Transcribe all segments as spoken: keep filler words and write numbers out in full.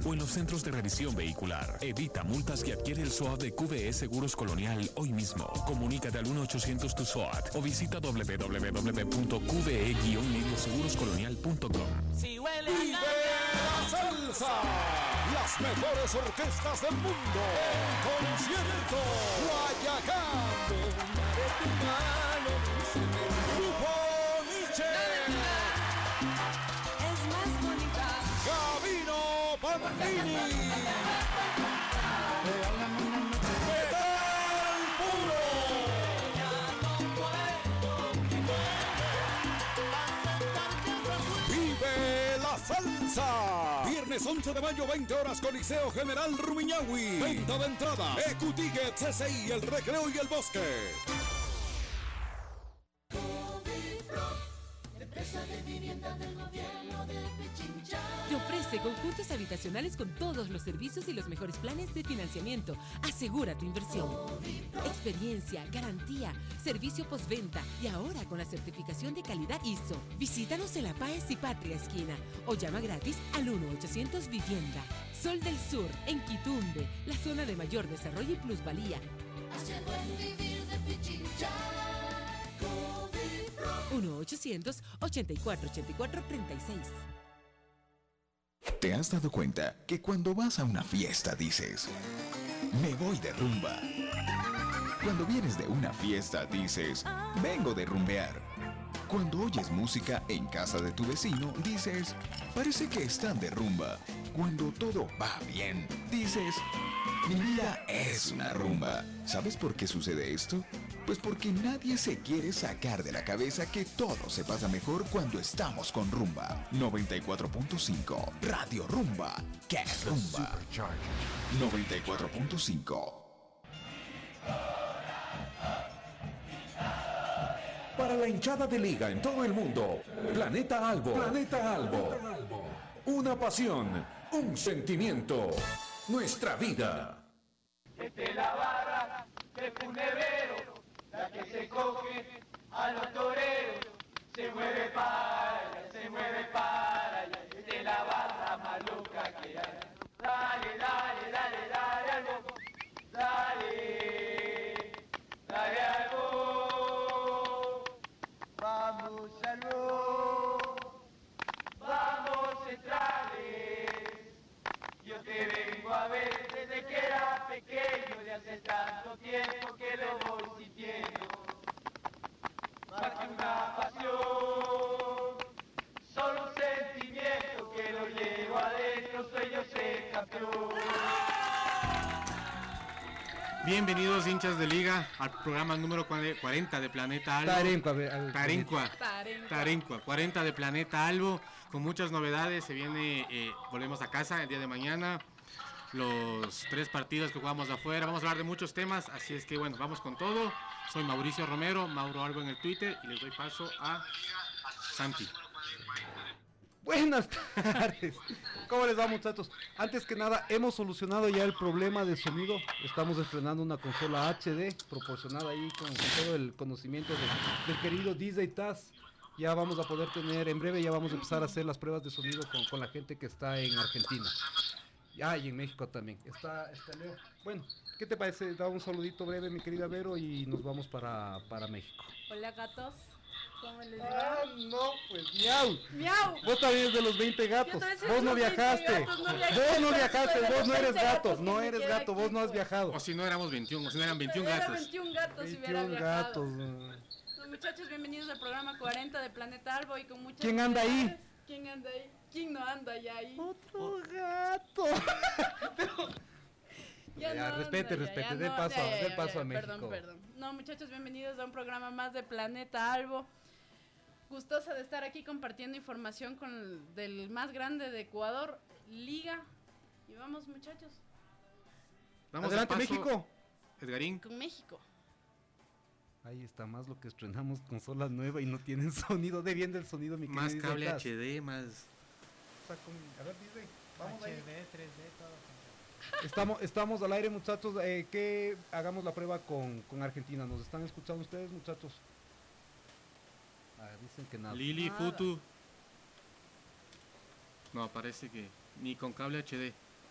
o en los centros de revisión vehicular. Evita multas y adquiere el S O A T de Q V E Seguros Colonial hoy mismo. Comunícate al uno ochocientos tu S O A T o visita doble u doble u doble u punto q v e guion medio seguros colonial punto com. Si huele a la salsa, las mejores orquestas del mundo en concierto. Guayacán, Grupo Nietzsche, es más bonita. Gabino Bandini, Metal Puro. Vive la salsa. Viernes once de mayo, veinte horas, Coliseo General Rumiñahui. Venta de entrada. Ecuticket, C C I, El Recreo y El Bosque. Te ofrece conjuntos habitacionales con todos los servicios y los mejores planes de financiamiento. Asegura tu inversión. Experiencia, garantía, servicio postventa y ahora con la certificación de calidad I S O. Visítanos en La Páez y Patria Esquina o llama gratis al uno ochocientos Vivienda. Sol del Sur, en Quitumbe, la zona de mayor desarrollo y plusvalía. Hacia el buen vivir de Pichincha. uno ochocientos ochenta y cuatro ochenta y cuatro treinta y seis. ¿Te has dado cuenta que cuando vas a una fiesta dices, me voy de rumba? Cuando vienes de una fiesta dices, vengo de rumbear. Cuando oyes música en casa de tu vecino dices, parece que están de rumba. Cuando todo va bien, dices, mi vida es una rumba. ¿Sabes por qué sucede esto? Pues porque nadie se quiere sacar de la cabeza que todo se pasa mejor cuando estamos con Rumba. noventa y cuatro punto cinco Radio Rumba. ¡Qué rumba! noventa y cuatro punto cinco. Para la hinchada de liga en todo el mundo, Planeta Albo. Planeta Albo. Una pasión, un sentimiento, nuestra vida. Desde la barra de Funevero, la que se coge a los toreros, se mueve para allá, se mueve para allá, desde la barra más loca que hay. Dale, dale, dale, dale algo, dale, dale algo, vamos algo, vamos centrales, yo te vengo a ver desde que era pequeño, de hace tanto tiempo que lo voy sintiendo, más que una pasión, solo un sentimiento que lo llevo adentro, soy yo ser campeón. Bienvenidos hinchas de liga al programa número cuarenta de Planeta Albo. Tarencua, Tarencua, Tarencua, cuarenta de Planeta Albo, con muchas novedades. Se viene, eh, volvemos a casa el día de mañana, los tres partidos que jugamos afuera, vamos a hablar de muchos temas, así es que bueno, vamos con todo. Soy Mauricio Romero, Mauro Albo en el Twitter, y les doy paso a Santi. Buenas tardes, ¿cómo les va, muchachos? Antes que nada, hemos solucionado ya el problema de sonido. Estamos estrenando una consola H D proporcionada ahí con, con todo el conocimiento de, del querido D J Taz. Ya vamos a poder tener, en breve ya vamos a empezar a hacer las pruebas de sonido con, con la gente que está en Argentina. Ah, y en México también. Está, está Leo. Bueno, ¿qué te parece? Da un saludito breve, mi querida Vero, y nos vamos para, para México. Hola, gatos. ¿Cómo les va? Ah, no, pues miau. Miau. Vos también eres de los veinte gatos. Vos no viajaste. Gatos, no vos no viajaste, vos no eres gato. No eres gato, vos no has viajado. O si no éramos veintiuno, o si no eran veintiún Era gatos. veintiún gatos si hubiera veintiún viajado. gatos. Bueno, muchachos, bienvenidos al programa cuarenta de Planeta Albo y con muchas ¿Quién anda ahí? novedades. ¿Quién anda ahí? ¿Quién no anda ya ahí? Otro gato. Ya, Ya, no, respete, no, ya, respete, ya dé no, paso, ya, ya, dé ya, paso ya, a México. Perdón, perdón. No, muchachos, bienvenidos a un programa más de Planeta Albo. Gustosa de estar aquí compartiendo información con el, del más grande de Ecuador, Liga. Y vamos, muchachos. Vamos Adelante, al paso, México. Edgarín. Con México. Ahí está, más lo que estrenamos consola nueva y no tienen sonido. De bien del sonido, mi Más querido cable Taz. H D, más... A ver, dice, vamos H D, ahí. tres D, todo. Estamos, estamos al aire, muchachos. Eh, que hagamos la prueba con, con Argentina. ¿Nos están escuchando ustedes, muchachos? Ah, dicen que nada. Lili, Nada. Futu. No, parece que ni con cable H D.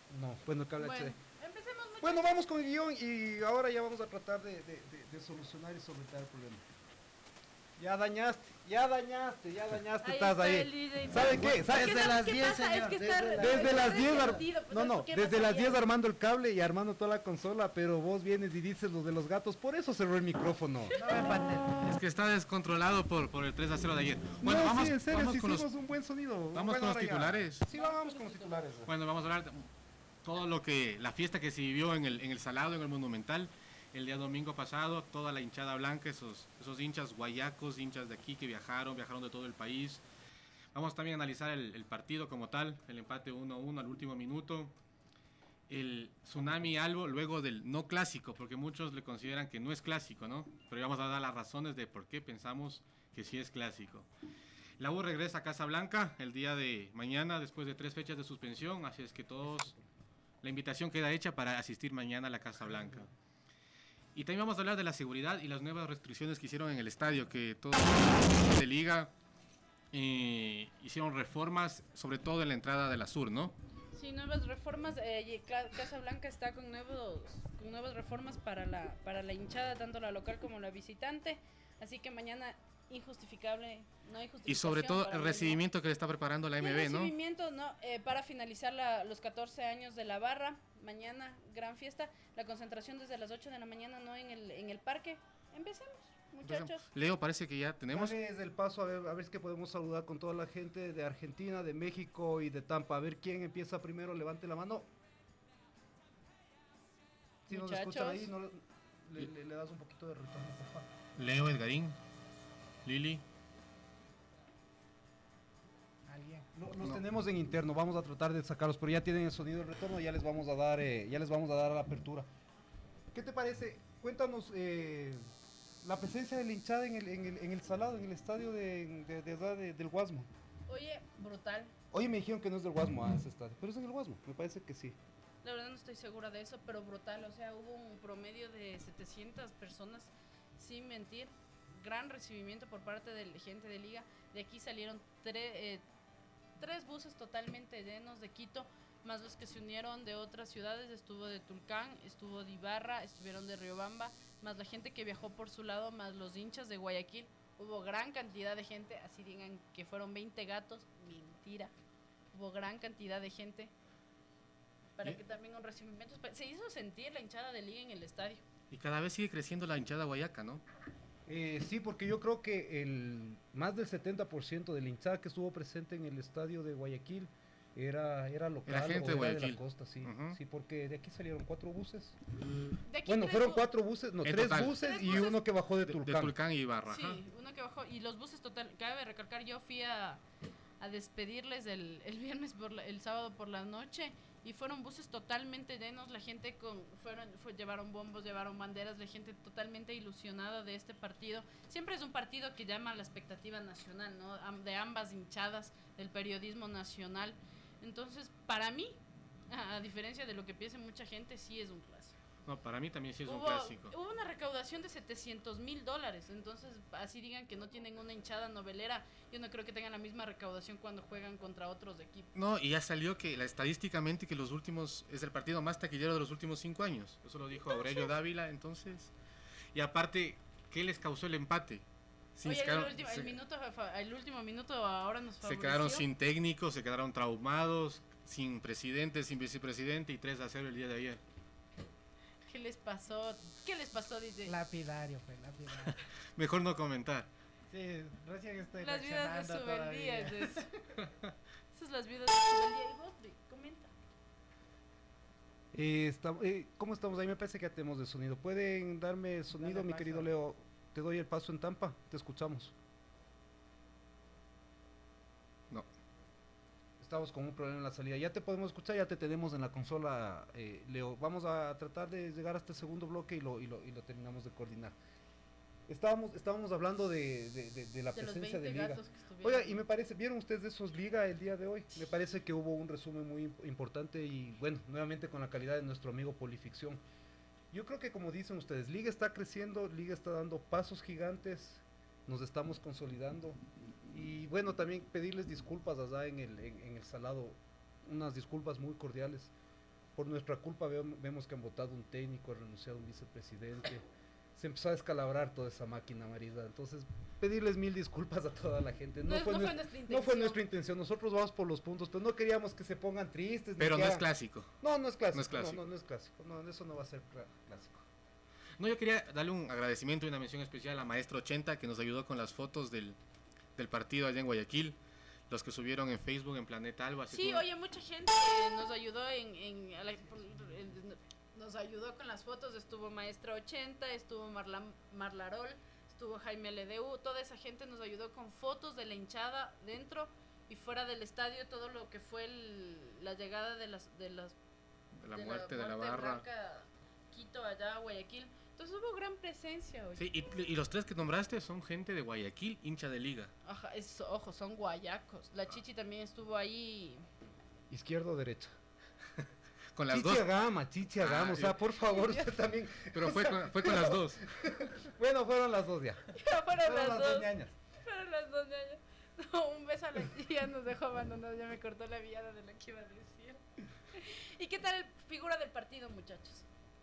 No, bueno, el cable Bueno, H D. empecemos muchachos. Bueno, vamos con el guión y ahora ya vamos a tratar de, de, de, de solucionar y solventar el problema. Ya dañaste, ya dañaste, ya dañaste, Ahí estás está ahí. el ida y ¿Saben vuelta. qué? ¿Saben? ¿Qué Desde sabes las qué diez, pasa? Es señor, que desde está las- Desde está las diez, ar- resentido, pues, no, ¿sabes no, por qué desde pasa las diez bien? armando el cable y armando toda la consola, pero vos vienes y dices lo de los gatos, por eso cerró el micrófono. No me empates. Es que está descontrolado por, por el tres a cero de ayer. Bueno, no, vamos, sí, en serio, vamos si con los, hicimos un buen sonido. vamos Bueno, con los ahora ya. titulares. Sí, vamos con los titulares. Bueno, vamos a hablar de todo lo que, la fiesta que se vivió en el, en el Salado, en el Monumental, el día domingo pasado, toda la hinchada blanca, esos, esos hinchas guayacos, hinchas de aquí que viajaron, viajaron de todo el país. Vamos también a analizar el, el partido como tal, el empate uno a uno al último minuto, el Tsunami Albo luego del no clásico, porque muchos le consideran que no es clásico, ¿no? Pero vamos a dar las razones de por qué pensamos que sí es clásico. La U regresa a Casablanca el día de mañana después de tres fechas de suspensión, así es que todos, la invitación queda hecha para asistir mañana a la Casa Blanca. Y también vamos a hablar de la seguridad y las nuevas restricciones que hicieron en el estadio, que todos los de liga eh, hicieron reformas, sobre todo en la entrada de la sur, ¿no? Sí, nuevas reformas. Eh, y Cla- Casa Blanca está con nuevos, con nuevas reformas para la, para la hinchada, tanto la local como la visitante. Así que mañana injustificable, no hay Y justificación. sobre todo para el los recibimiento que le está preparando la Y M el B, ¿no? recibimiento, ¿no? Eh, para finalizar la- los catorce años de la barra, mañana gran fiesta, la concentración desde las ocho de la mañana, no en el, en el parque. Empecemos, muchachos. Leo, parece que ya tenemos. Dale desde el paso a ver, a ver si que podemos saludar con toda la gente de Argentina, de México y de Tampa. A ver quién empieza primero, levante la mano. Si nos escuchan ahí, no, le, le- le das un poquito de retorno, por favor. Leo, Edgarín, Lili. Alguien. Lo- Los No. tenemos en interno, vamos a tratar de sacarlos, pero ya tienen el sonido de retorno, ya les vamos a dar, eh, ya les vamos a dar a la apertura. ¿Qué te parece? Cuéntanos eh, la presencia de la hinchada en el, en el, en el Salado, en el estadio de, de, de, de- de- del Guasmo. Oye, brutal. Oye, me dijeron que no es del Guasmo, ah, ese estadio, pero es en el Guasmo, me parece que sí. La verdad no estoy segura de eso, pero brutal. O sea, hubo un promedio de setecientas personas, sin mentir. Gran recibimiento por parte de la gente de Liga. De aquí salieron tre- eh, tres buses totalmente llenos de Quito, más los que se unieron de otras ciudades. Estuvo de Tulcán, estuvo de Ibarra, estuvieron de Riobamba, más la gente que viajó por su lado, más los hinchas de Guayaquil. Hubo gran cantidad de gente, así digan que fueron veinte gatos, mentira. Hubo gran cantidad de gente para ¿Y? que también un recibimiento. Se hizo sentir la hinchada de Liga en el estadio. Y cada vez sigue creciendo la hinchada guayaca, ¿no? Eh, sí, porque yo creo que el más del setenta por ciento de la hinchada que estuvo presente en el estadio de Guayaquil era, era local Era gente o de era de Guayaquil. la costa, sí. Ujú. Sí, porque de aquí salieron cuatro buses. De aquí Bueno, tres fueron bu- cuatro buses, no, En tres total. buses Tres y buses. uno que bajó de De, Tulcán. de Tulcán y Ibarra. ajá. Sí, uno que bajó. Y los buses total, cabe recalcar, yo fui a, a despedirles el, el viernes, por la- el sábado por la noche, y fueron buses totalmente llenos, la gente con, fueron, fue- llevaron bombos, llevaron banderas, la gente totalmente ilusionada de este partido. Siempre es un partido que llama a la expectativa nacional, ¿no? Am- De ambas hinchadas, del periodismo nacional. Entonces, para mí, a, a diferencia de lo que piensa mucha gente, sí es un clásico. No, para mí también sí es un Hubo, clásico. hubo una recaudación de setecientos mil dólares, entonces así digan que no tienen una hinchada novelera, yo no creo que tengan la misma recaudación cuando juegan contra otros equipos. No, y ya salió que la, estadísticamente que los últimos, es el partido más taquillero de los últimos cinco años. Eso lo dijo Aurelio Dávila, entonces. Y aparte, ¿qué les causó el empate? Sí, Oye, se el, quedaron, último, se- el, minuto, el último minuto ahora nos se favoreció. quedaron sin técnico, se quedaron traumados, sin presidente, sin vicepresidente y tres a cero el día de ayer. ¿Qué les pasó? ¿Qué les pasó, D J? Lapidario fue, lapidario. Mejor no comentar. Sí, recién estoy Las vidas de reaccionando Subeldía. todavía. es- Esas las vidas de Subeldía. Y vos, Bri, comenta. Eh, está- eh, ¿Cómo estamos? Ahí me parece que ya tenemos de sonido. ¿Pueden darme sonido, Dale mi paso. querido Leo? Te doy el paso en Tampa, te escuchamos. No. Estamos con un problema en la salida. Ya te podemos escuchar, ya te tenemos en la consola, eh, Leo. Vamos a tratar de llegar hasta el segundo bloque y lo, y lo, y lo terminamos de coordinar. Estábamos, estábamos hablando de, de- de- de la De los presencia de veinte Liga. gatos que estuvieron. Oiga, y me parece, ¿vieron ustedes esos Liga el día de hoy? Me parece que hubo un resumen muy imp- importante y bueno, nuevamente con la calidad de nuestro amigo Polificción. Yo creo que como dicen ustedes, Liga está creciendo, Liga está dando pasos gigantes, nos estamos consolidando y bueno, también pedirles disculpas allá en el, en, en el Salado, unas disculpas muy cordiales, por nuestra culpa veo- vemos que han votado un técnico, ha renunciado un vicepresidente. Se empezó a descalabrar toda esa máquina, Marisa. Entonces, pedirles mil disculpas a toda la gente. No, No- fue, no fue nues- nuestra no intención. fue nuestra intención. Nosotros vamos por los puntos, pero no queríamos que se pongan tristes. ni Pero que no es hagan- clásico. No, no es clásico. No es clásico. No, no, no es clásico. No, eso no va a ser cla- clásico. No, yo quería darle un agradecimiento y una mención especial a Maestro ochenta, que nos ayudó con las fotos del, del partido allá en Guayaquil, los que subieron en Facebook, en Planeta Alba. así Sí, como- oye, mucha gente nos ayudó en, en- a la- por- en- nos ayudó con las fotos. Estuvo Maestra ochenta, estuvo Marla, Marlarol, estuvo Jaime L D U. Toda esa gente nos ayudó con fotos de la hinchada dentro y fuera del estadio, todo lo que fue el- la llegada de las de las de la muerte de la barra. blanca, Quito allá a Guayaquil. Entonces hubo gran presencia hoy. Sí, y, y los tres que nombraste son gente de Guayaquil, hincha de liga. Ajá, es- ojo, son guayacos. La Chichi también estuvo ahí. ¿Izquierda o derecha? Con las Chichi dos. Agama, Chichi Agama. Ah, o sea, yo- por favor, usted también. Pero o fue sea, con, fue con las dos. Bueno, fueron las dos ya. Ya fueron Fueron las las dos. dos ñañas. Fueron las dos ñañas. No, un beso a la tía, nos dejó abandonados, ya me cortó la viada de lo que iba a decir. ¿Y qué tal figura del partido, muchachos?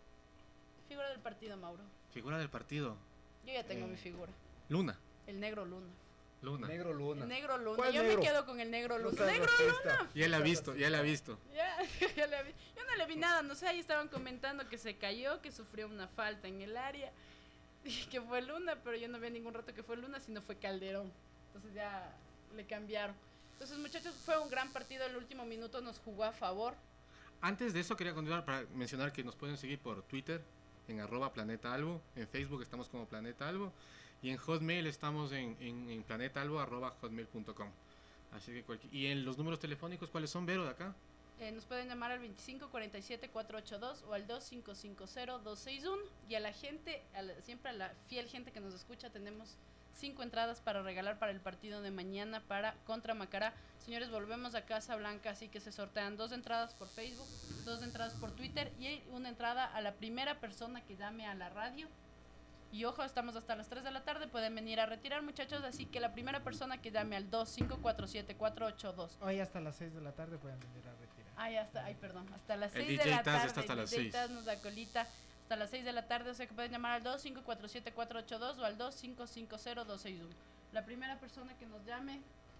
Figura del partido, Mauro. Figura del partido. Yo ya tengo Eh, mi figura. Luna. El negro Luna. Luna. Negro Luna. El negro Luna. ¿Cuál Yo negro? me quedo con el negro No Luna. seas ¡Negro racista. Luna! Ya la ha visto, ya la ha visto. Ya, ya le vi. Yo no le vi nada, no sé, ahí estaban comentando que se cayó, que sufrió una falta en el área, y que fue Luna, pero yo no vi ningún rato que fue Luna, sino fue Calderón. Entonces ya le cambiaron. Entonces, muchachos, fue un gran partido, el último minuto nos jugó a favor. Antes de eso quería continuar para mencionar que nos pueden seguir por Twitter en arroba Planeta Albo, en Facebook estamos como Planeta Albo y en Hotmail estamos en, en, en planetalbo arroba hotmail punto com. Así que cualquier, y en los números telefónicos, ¿cuáles son, Vero, de acá? Eh, nos pueden llamar al veinticinco cuarenta y siete cuatrocientos ochenta y dos o al dos cinco cinco cero dos seis uno. Y a la gente, a la- siempre a la fiel gente que nos escucha, tenemos cinco entradas para regalar para el partido de mañana para contra Macará. Señores, volvemos a Casa Blanca, así que se sortean dos entradas por Facebook, dos entradas por Twitter y una entrada a la primera persona que llame a la radio. Y ojo, estamos hasta las tres de la tarde, pueden venir a retirar, muchachos, así que la primera persona que llame al dos cinco cuatro siete cuatro ocho dos. Hoy hasta las seis de la tarde pueden venir a retirar. Ah, ya está, ay, perdón, hasta las El seis D J de la Taz tarde. está hasta el las D J seis. Taz nos da colita hasta las seis de la tarde, o sea que pueden llamar al dos cinco cuatro siete cuatro ocho dos o al dos cinco cinco cero dos seis uno. La primera persona que nos llame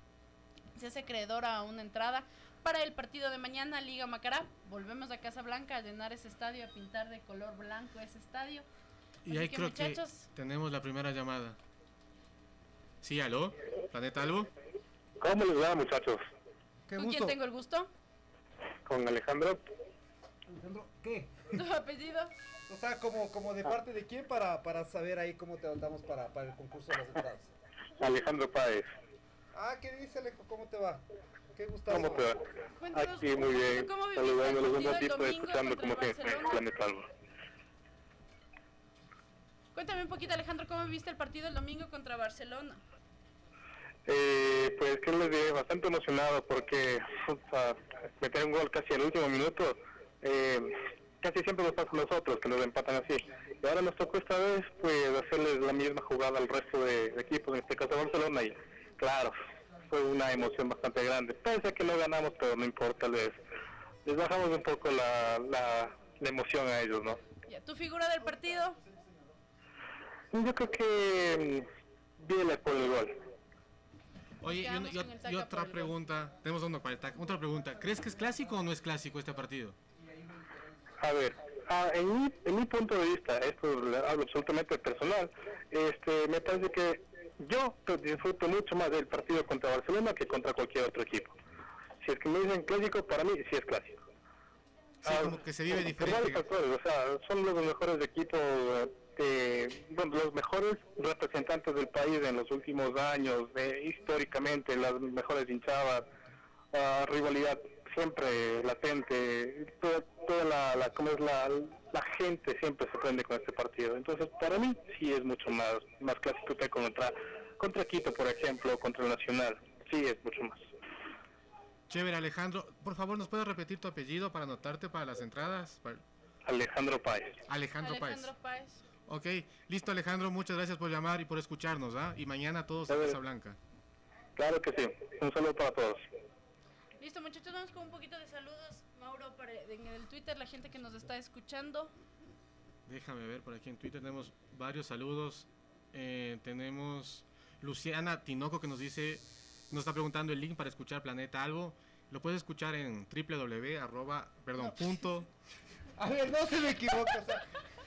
se hace acreedora a una entrada para el partido de mañana, Liga Macará. Volvemos a Casa Blanca a llenar ese estadio, a pintar de color blanco ese estadio. Y Así ahí que, creo muchachos, que tenemos la primera llamada. Sí, aló, Planeta Albo. ¿Cómo les va, muchachos? Qué ¿con gusto. quién tengo el gusto? Con Alejandro. Alejandro, ¿qué? ¿Tu apellido? O sea, como, como de parte de quién para, para saber ahí cómo te andamos para, para el concurso de las entradas. Alejandro Páez. Ah, ¿qué dice Alejo? ¿Cómo te va? Qué gustazo. ¿Cómo te va? Cuéntanos, Aquí muy bien. ¿cómo viviste Saludándolos el un partido el ratito, domingo escuchando contra como el siempre en Barcelona? Planeta Albo. Cuéntame un poquito, Alejandro, ¿cómo viste el partido el domingo contra Barcelona? Eh, pues que les diré, bastante emocionado porque o sea, meter un gol casi al último minuto, eh, casi siempre nos pasa a nosotros que nos empatan así. Y ahora nos tocó esta vez pues hacerles la misma jugada al resto de, de equipos, en este caso Barcelona, y claro, fue una emoción bastante grande. Pensé que no ganamos, pero no importa, les, les bajamos un poco la, la, la emoción a ellos, ¿no? Ya, ¿tu figura del partido? Yo creo que mm, viene por el gol. Oye, y, quedamos una- y con el ot- Taca y por otra el gol. pregunta, tenemos uno para el Taca. Otra pregunta, ¿crees que es clásico o no es clásico este partido? A ver, ah, en, mi, en mi punto de vista, esto lo hablo absolutamente personal, este, me parece que yo pues, disfruto mucho más del partido contra Barcelona que contra cualquier otro equipo. Si es que me dicen clásico, para mí sí es clásico. Sí, como que se vive por- por diferente. varios factores, o sea, son los mejores equipos, eh, bueno, los mejores representantes del país en los últimos años, eh, históricamente, las mejores hinchadas, ah, rivalidad siempre latente, toda, toda la, la, ¿cómo es? La, la gente siempre se prende con este partido. Entonces, para mí sí es mucho más, más clásico que contra, contra Quito, por ejemplo, contra el Nacional. Sí, es mucho más. Chévere, Alejandro. Por favor, ¿nos puedes repetir tu apellido para anotarte para las entradas? Para- Alejandro Páez. Alejandro, Alejandro Páez. Páez. Ok, listo, Alejandro. Muchas gracias por llamar y por escucharnos, ¿ah? Y mañana todos a Chévere. Casa Blanca. Claro que sí. Un saludo para todos. Listo, muchachos, vamos con un poquito de saludos. Mauro, para- en el Twitter, la gente que nos está escuchando. Déjame ver, por aquí en Twitter tenemos varios saludos. Eh, tenemos Luciana Tinoco que nos dice, nos está preguntando el link para escuchar Planeta Albo. Lo puedes escuchar en www arroba, perdón, No. punto. A ver, no se me equivoca. O sea,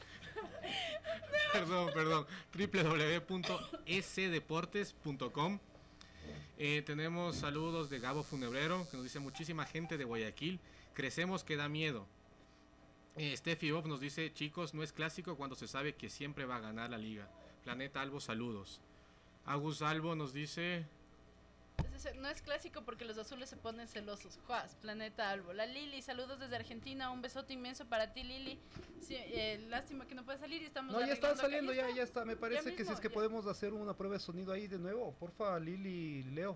Perdón, perdón. w w w punto s deportes punto com. Eh, tenemos saludos de Gabo Funebrero, que nos dice muchísima gente de Guayaquil. Crecemos que da miedo. Eh, Steffi Bob nos dice, chicos, no es clásico cuando se sabe que siempre va a ganar la liga. Planeta Albo, saludos. Agus Albo nos dice... Es decir, no es clásico porque los azules se ponen celosos. Juaz, Planeta Albo. La Lili, saludos desde Argentina. Un besote inmenso para ti, Lili. Sí, eh, lástima que no puedes salir y estamos no, ya está arreglando acá. saliendo, ya, ya está. Me parece que si mismo, es que ya. podemos hacer una prueba de sonido ahí de nuevo. Porfa, Lili, Leo.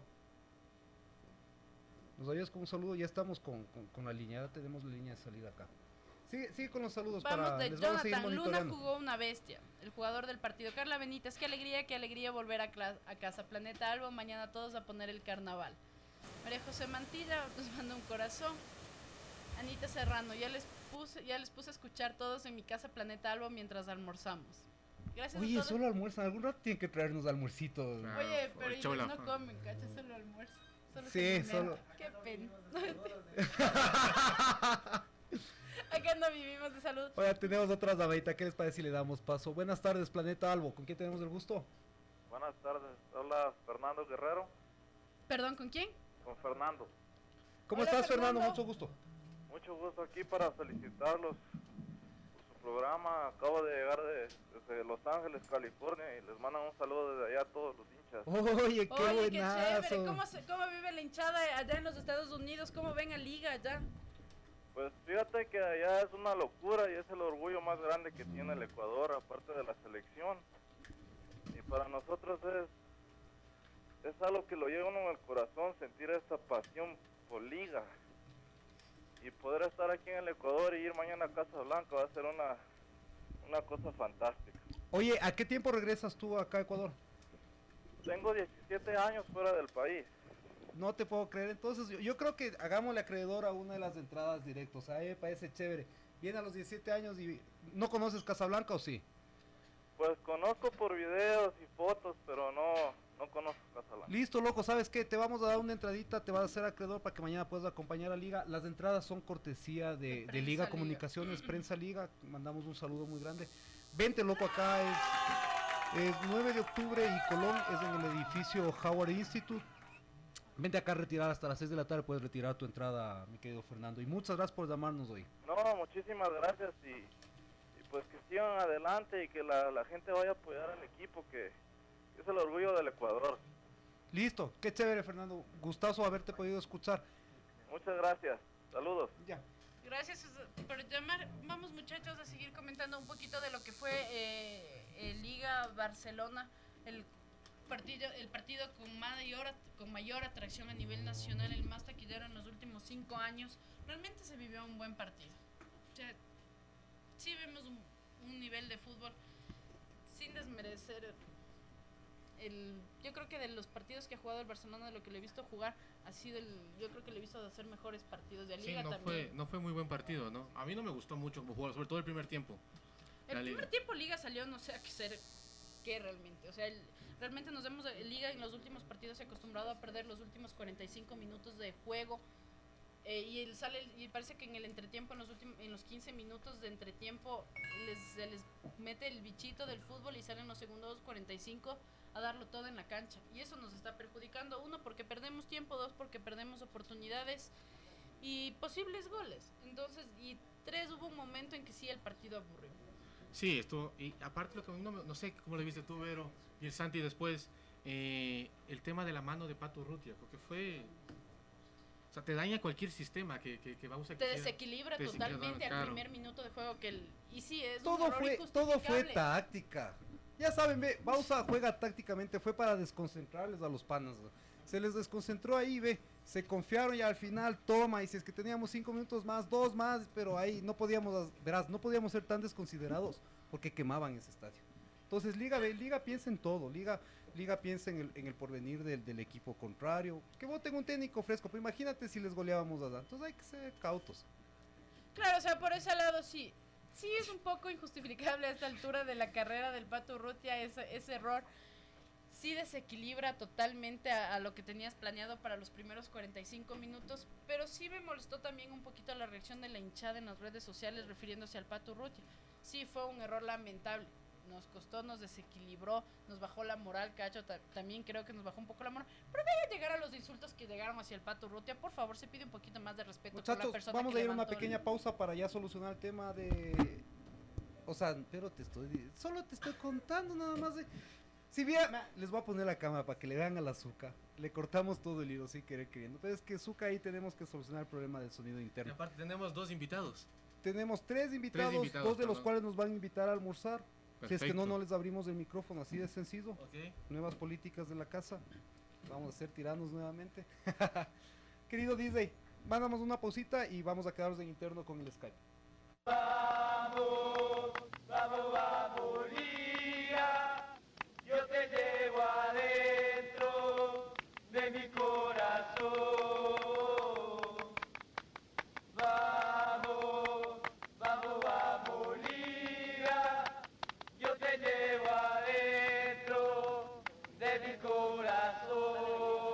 Nos ayudas con un saludo. Ya estamos con, con, con la línea. Ya tenemos la línea de salida acá. Sigue, sigue con los saludos. Vamos para de les vamos a seguir Jonathan Luna, monitoreando. jugó una bestia. El jugador del partido. Carla Benítez, qué alegría, qué alegría volver a, cla- a casa. Planeta Albo, mañana todos a poner el carnaval. María José Mantilla nos manda un corazón. Anita Serrano, ya les puse, ya les puse a escuchar todos en mi casa Planeta Albo mientras almorzamos. Gracias a Oye, todos. solo almuerzan. Algún rato tienen que traernos almuercitos. Oye, pero ellos chola. no comen, cacha, solo almuerzo. Solo Sí, se solo- alimenta. Qué pena. Acá no vivimos de salud. Oye, tenemos otra llamadita. ¿Qué les parece si le damos paso? Buenas tardes, Planeta Albo. ¿Con quién tenemos el gusto? Buenas tardes, habla Fernando Guerrero. Perdón, ¿con quién? Con Fernando. ¿Cómo Hola, estás, Fernando? Fernando. Mucho gusto. Mucho gusto aquí para felicitarlos por su programa. Acabo de llegar de, desde Los Ángeles, California, y les mandan un saludo desde allá a todos los hinchas. Oye, qué Oye, qué buenazo. chévere. ¿Cómo, se- ¿Cómo vive la hinchada allá en los Estados Unidos? ¿Cómo ven a Liga allá? Pues fíjate que allá es una locura y es el orgullo más grande que tiene el Ecuador, aparte de la selección. Y para nosotros es, es algo que lo lleva uno en el corazón, sentir esta pasión por Liga. Y poder estar aquí en el Ecuador y ir mañana a Casablanca va a ser una, una cosa fantástica. Oye, ¿a qué tiempo regresas tú acá a Ecuador? Tengo diecisiete años fuera del país. No te puedo creer. Entonces, yo, yo creo que hagámosle acreedor a una de las entradas directos. A mí me parece chévere. Viene a los diecisiete años y... ¿No conoces Casablanca o sí? Pues conozco por videos y fotos, pero no, no conozco Casablanca. Listo, loco. ¿Sabes qué? Te vamos a dar una entradita. Te vas a hacer acreedor para que mañana puedas acompañar a Liga. Las entradas son cortesía de, de, Prensa Liga Liga. Comunicaciones, Prensa Liga. Mandamos un saludo muy grande. Vente, loco, acá es, es nueve de octubre y Colón es en el edificio Howard Institute. Vente acá a retirar hasta las seis de la tarde, puedes retirar tu entrada, mi querido Fernando. Y muchas gracias por llamarnos hoy. No, muchísimas gracias y, y pues que sigan adelante y que la, la gente vaya a apoyar al equipo, que es el orgullo del Ecuador. Listo, qué chévere, Fernando. Gustazo haberte podido escuchar. Muchas gracias, saludos. Ya. Gracias por llamar. Vamos, muchachos, a seguir comentando un poquito de lo que fue eh, el Liga Barcelona, el partido, el partido con mayor, at- con mayor atracción a nivel nacional, el más taquillero en los últimos cinco años. Realmente se vivió un buen partido. O sea, sí vemos un, un nivel de fútbol sin desmerecer el, yo creo que de los partidos que ha jugado el Barcelona, de lo que le he visto jugar, ha sido el, yo creo que le he visto hacer mejores partidos de Sí, Liga no también. fue, no fue muy buen partido, ¿no? A mí no me gustó mucho como jugó, sobre todo el primer tiempo. El La primer Liga. tiempo Liga salió no sé a qué ser qué realmente. O sea, el- realmente nos vemos eh, Liga en los últimos partidos se ha acostumbrado a perder los últimos cuarenta y cinco minutos de juego. Eh, y él sale y parece que en el entretiempo, en los últimos, en los quince minutos de entretiempo, les, se les mete el bichito del fútbol y salen los segundos cuarenta y cinco a darlo todo en la cancha. Y eso nos está perjudicando, uno, porque perdemos tiempo, dos, porque perdemos oportunidades y posibles goles. Entonces, y tres, hubo un momento en que sí el partido aburrió. Sí, esto, y aparte lo que no, me- no sé cómo lo viste tú, Vero, y el Santi después, eh, el tema de la mano de Pato Rutia, porque fue, o sea, te daña cualquier sistema que, que, que vamos a Te desequilibra Te desequilibra, totalmente al claro. primer minuto de juego que el, y sí es un Todo error fue, todo fue injustificable. táctica. Ya saben, ve, Bausa juega tácticamente, fue para desconcentrarles a los panas. ¿no? Se les desconcentró ahí, ve, se confiaron y al final toma, y si es que teníamos cinco minutos más, dos más, pero ahí no podíamos, verás, no podíamos ser tan desconsiderados porque quemaban ese estadio. Entonces Liga, ve, Liga piensa en todo, Liga, Liga piensa en el, en el porvenir del, del equipo contrario, que voten un técnico fresco, pero imagínate si les goleábamos allá, entonces hay que ser cautos. Claro, o sea, por ese lado sí. Sí es un poco injustificable a esta altura de la carrera del Pato Urrutia ese, ese error. Sí desequilibra totalmente a, a lo que tenías planeado para los primeros cuarenta y cinco minutos, pero sí me molestó también un poquito la reacción de la hinchada en las redes sociales refiriéndose al Pato Urrutia. Sí fue un error lamentable. Nos costó, nos desequilibró, nos bajó la moral, Cacho, ta- también creo que nos bajó un poco la moral, pero de ahí a llegar a los insultos que llegaron hacia el Pato Urrutia, por favor, se pide un poquito más de respeto por la Muchachos, persona vamos que a ir a una levantó pequeña el... pausa para ya solucionar el tema de... O sea, pero te estoy... Solo te estoy contando nada más de... Si bien, les voy a poner la cámara para que le vean a la Zuka. Le cortamos todo el hilo, sin querer queriendo. Pero es que Zuka ahí tenemos que solucionar el problema del sonido Y interno. aparte tenemos dos invitados. Tenemos tres invitados, Tres invitados, dos de los perdón. cuales nos van a invitar a almorzar. Si es que no, Perfecto. no les abrimos el micrófono, así de sencillo. Ok. Nuevas políticas de la casa. Vamos a ser tiranos nuevamente. Querido D J, mandamos una pausita y vamos a quedarnos en interno con el Skype. Vamos, vamos, vamos, Liga, yo te llevo adentro de mi corazón. Vamos, vamos, vamos, Liga, yo te llevo adentro de mi corazón.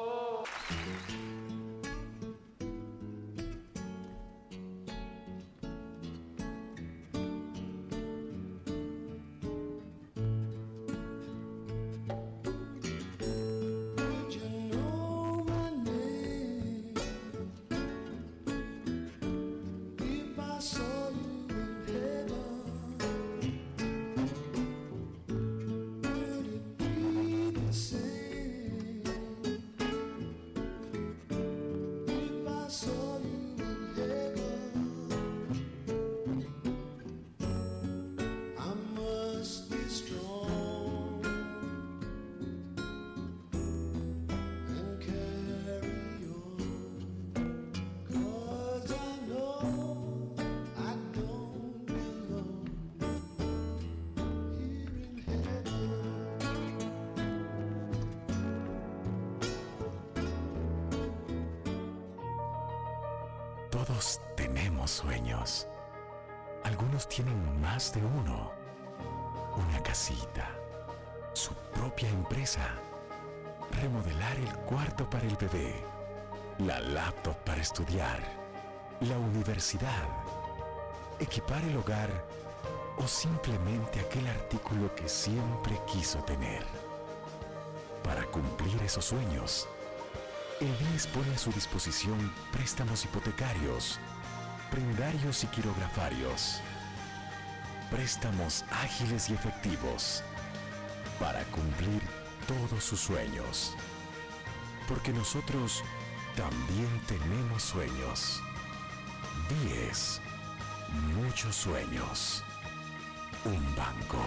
Todos tenemos sueños. Algunos tienen más de uno. Una casita, su propia empresa, remodelar el cuarto para el bebé, la laptop para estudiar, la universidad, equipar el hogar o simplemente aquel artículo que siempre quiso tener. Para cumplir esos sueños, el B I S pone a su disposición préstamos hipotecarios, prendarios y quirografarios, préstamos ágiles y efectivos para cumplir todos sus sueños. Porque nosotros también tenemos sueños. B I E S, muchos sueños. Un banco.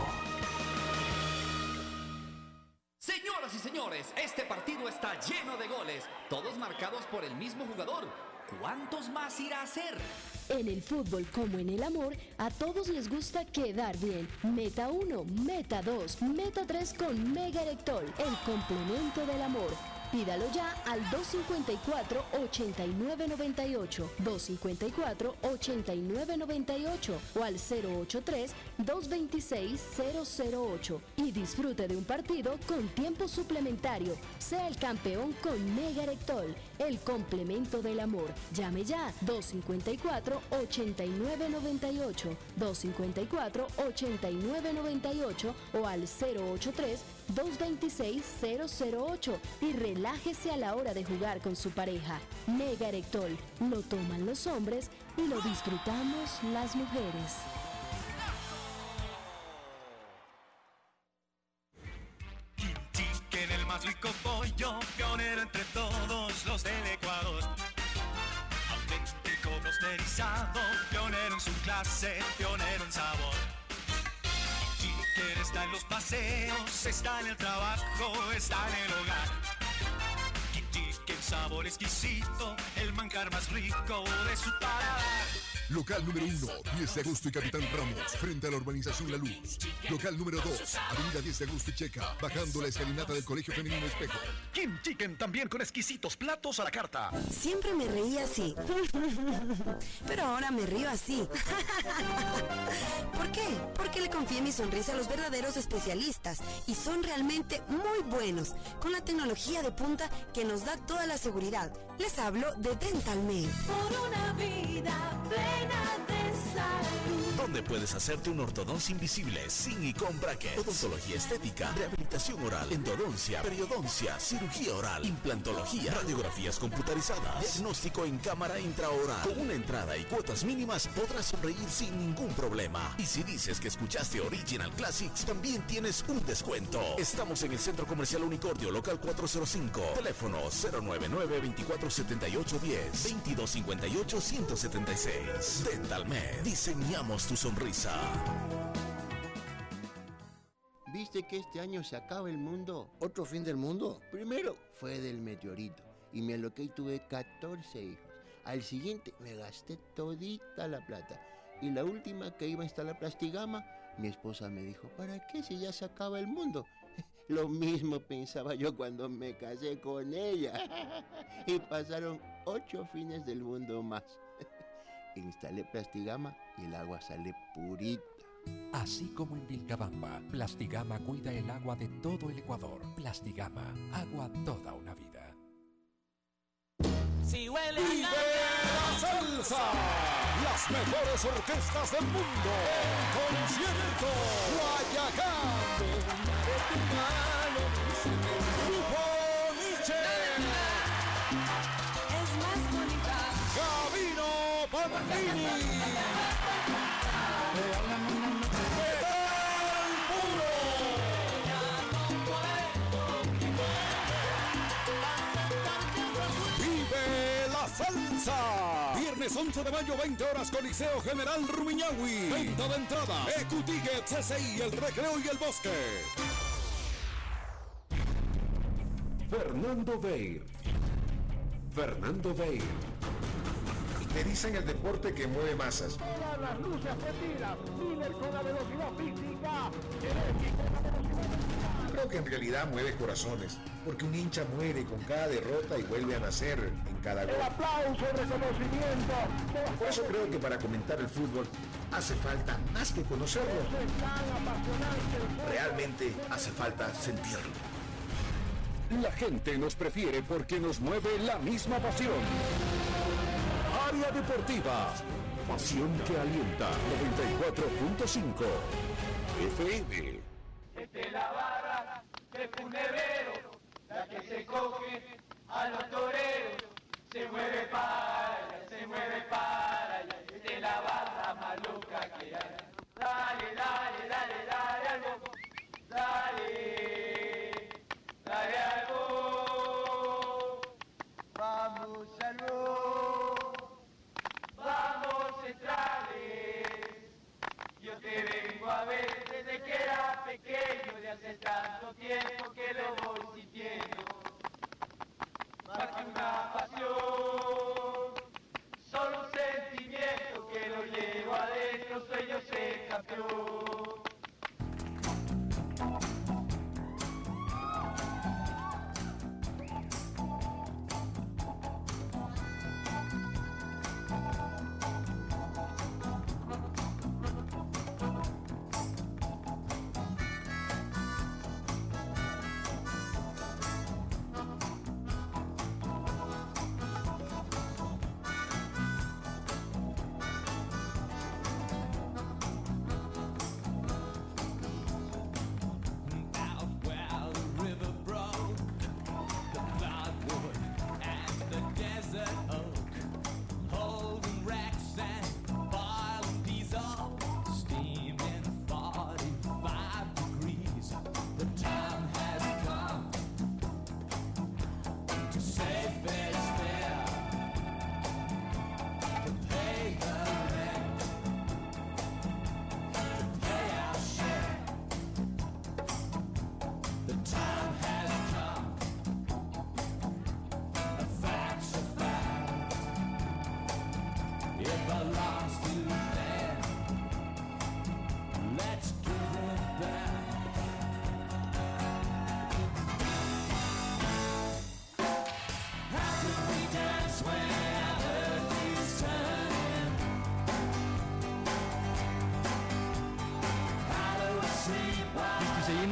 Señoras y señores, este partido está lleno de goles, todos marcados por el mismo jugador. ¿Cuántos más irá a hacer? En el fútbol como en el amor, a todos les gusta quedar bien. Meta uno, Meta dos, Meta tres con Mega Erectol, el complemento del amor. Pídalo ya al dos cinco cuatro, ocho nueve nueve ocho, dos cinco cuatro, ocho nueve nueve ocho o al cero ocho tres, dos dos seis, cero cero ocho y disfrute de un partido con tiempo suplementario. Sea el campeón con Mega Erectol, el complemento del amor. Llame ya dos cinco cuatro, ocho nueve nueve ocho, dos cinco cuatro, ocho nueve nueve ocho o al cero ocho tres, dos dos seis, cero cero ocho y relájese a la hora de jugar con su pareja. Mega Erectol, lo toman los hombres y lo disfrutamos las mujeres. Quique en el más rico pollo, pionero entre todos los del Ecuador. Auténtico rosterizado, pionero en su clase, pionero en sabor. Quique está en los paseos, está en el trabajo, está en el hogar. Quique, el sabor exquisito, el manjar más rico de su paladar. Local número uno, diez de agosto y Capitán Ramos, frente a la urbanización La Luz. Local número dos, avenida diez de agosto y Checa, bajando la escalinata del Colegio Femenino Espejo. Kim Chicken también con exquisitos platos a la carta. Siempre me reía así, pero ahora me río así. ¿Por qué? Porque le confié mi sonrisa a los verdaderos especialistas y son realmente muy buenos, con la tecnología de punta que nos da toda la seguridad. Les hablo de DentalMed. Por una vida plena de salud. ¿Dónde puedes hacerte una ortodoncia invisible sin y con brackets? Odontología estética, rehabilitación oral, endodoncia, periodoncia, cirugía oral, implantología, radiografías computarizadas, diagnóstico en cámara intraoral. Con una entrada y cuotas mínimas podrás sonreír sin ningún problema. Y si dices que escuchaste Original Classics, también tienes un descuento. Estamos en el Centro Comercial Unicordio, local cuatrocientos cinco, teléfono cero nueve nueve, veinticuatro setenta y ocho diez, veintidós cincuenta y ocho, ciento setenta y seis. DentalMed, diseñamos tu sonrisa. ¿Viste que este año se acaba el mundo? ¿Otro fin del mundo? Primero fue del meteorito y me aloqué y tuve catorce hijos. Al siguiente me gasté todita la plata. Y la última que iba a instalar Plastigama, mi esposa me dijo, ¿para qué si ya se acaba el mundo? Lo mismo pensaba yo cuando me casé con ella. Y pasaron ocho fines del mundo más. Instalé Plastigama y el agua sale purita. Así como en Vilcabamba, Plastigama cuida el agua de todo el Ecuador. Plastigama, agua toda una vida. Si huele a ¡Vive la salsa! Las mejores orquestas del mundo en concierto. Guayacán. Grupo Nietzsche. Es más bonita. Gabino Pampini. Vive la salsa. Viernes once de mayo, veinte horas, Coliseo General Rumiñahui. Venta de entrada. Ecuticket, C C I, El Recreo y El Bosque. Fernando Veir. Fernando Veir. Le dicen el deporte que mueve masas. Todas las luces prendidas. Líder con la velocidad física. Eléctrico con la velocidad física. Creo que en realidad mueve corazones, porque un hincha muere con cada derrota y vuelve a nacer en cada gol. El aplauso, el reconocimiento. Por eso creo que para comentar el fútbol hace falta más que conocerlo. Realmente hace falta sentirlo. La gente nos prefiere porque nos mueve la misma pasión. Área Deportiva. Pasión que alienta. noventa y cuatro punto cinco F M. Desde la barra de Funevero, la que se coge a los toreros, se mueve para allá, se mueve para allá, desde la barra maluca que hay. Dale, dale, dale, dale algo, dale, dale algo, vamos algo, vamos centrales, yo te vengo a ver desde que era pequeño, de hace tanto tiempo que lo voy sintiendo, más que una pasión,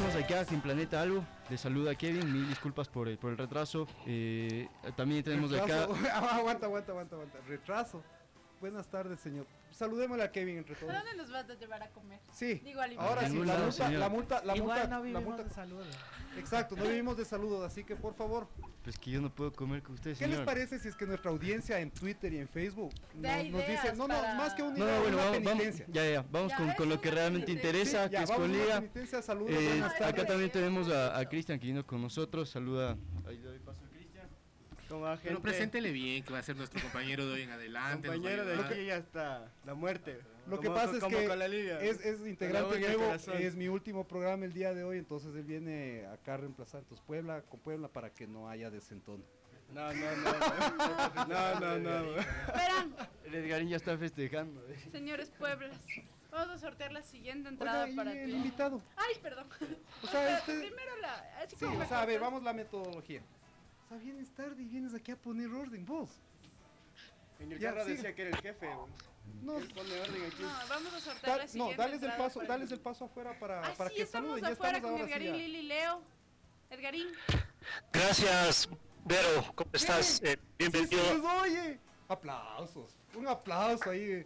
estamos acá en Planeta Albo. Les saluda Kevin, mil disculpas por el, por el retraso. Eh, también tenemos Retraso. acá... aguanta, aguanta, aguanta, aguanta. Retraso. Buenas tardes, señor. Saludémosle a Kevin entre todos. ¿A dónde nos vas a llevar a comer? Sí. Digo, al Ahora sí, la multa, la multa, la Igual multa, no vivimos la multa. de saludos. Exacto, no vivimos de saludos, así que por favor. Pues que yo no puedo comer con ustedes, ¿Qué señor. les parece si es que nuestra audiencia en Twitter y en Facebook Da nos, nos ideas dice, no, no, para- más que un No, no, bueno, una vamos, vamos, penitencia? ya, ya, vamos Ya, con, es con lo una que realmente penitencia. interesa, Sí, ya, que es vamos con a una Liga. penitencia, saludos, Eh, buenas tardes. acá también tenemos a, a Cristian que vino con nosotros, saluda. Ahí le doy paso a Cristian. ¿Cómo va, Pero gente? preséntele bien, que va a ser nuestro compañero de hoy en adelante. nos va a Compañero de ayudar. aquí hasta la muerte. Lo que Como- pasa es como que con la liga. es, es Con la integrante uña y el nuevo, corazón. es mi último programa el día de hoy, entonces él viene acá a reemplazar entonces Puebla con Puebla para que no haya desentón. No, no, no. No, no, no. no. Esperan, El Edgarín ya está festejando. señores Pueblas. Vamos a sortear la siguiente entrada Oiga, y para el ti. invitado. Ay, perdón. O sea, Pero usted- primero la. Así Sí, como me o sea, a ver, cortas. vamos la metodología. O sea, vienes tarde y vienes aquí a poner orden, vos. En el Ya, carro sigue. decía que era el jefe. No, Él pone orden aquí. No, vamos a sortear Da- la no, siguiente dales el entrada paso, para dales ti. el paso afuera para, Ah, para sí, que estamos saluden. Ya afuera estamos con ahora sí. Edgarín, ya. Lili, Leo. Edgarín. Gracias, Vero. ¿Cómo estás? Eh, bienvenido. Sí, se les oye. Aplausos. Un aplauso ahí.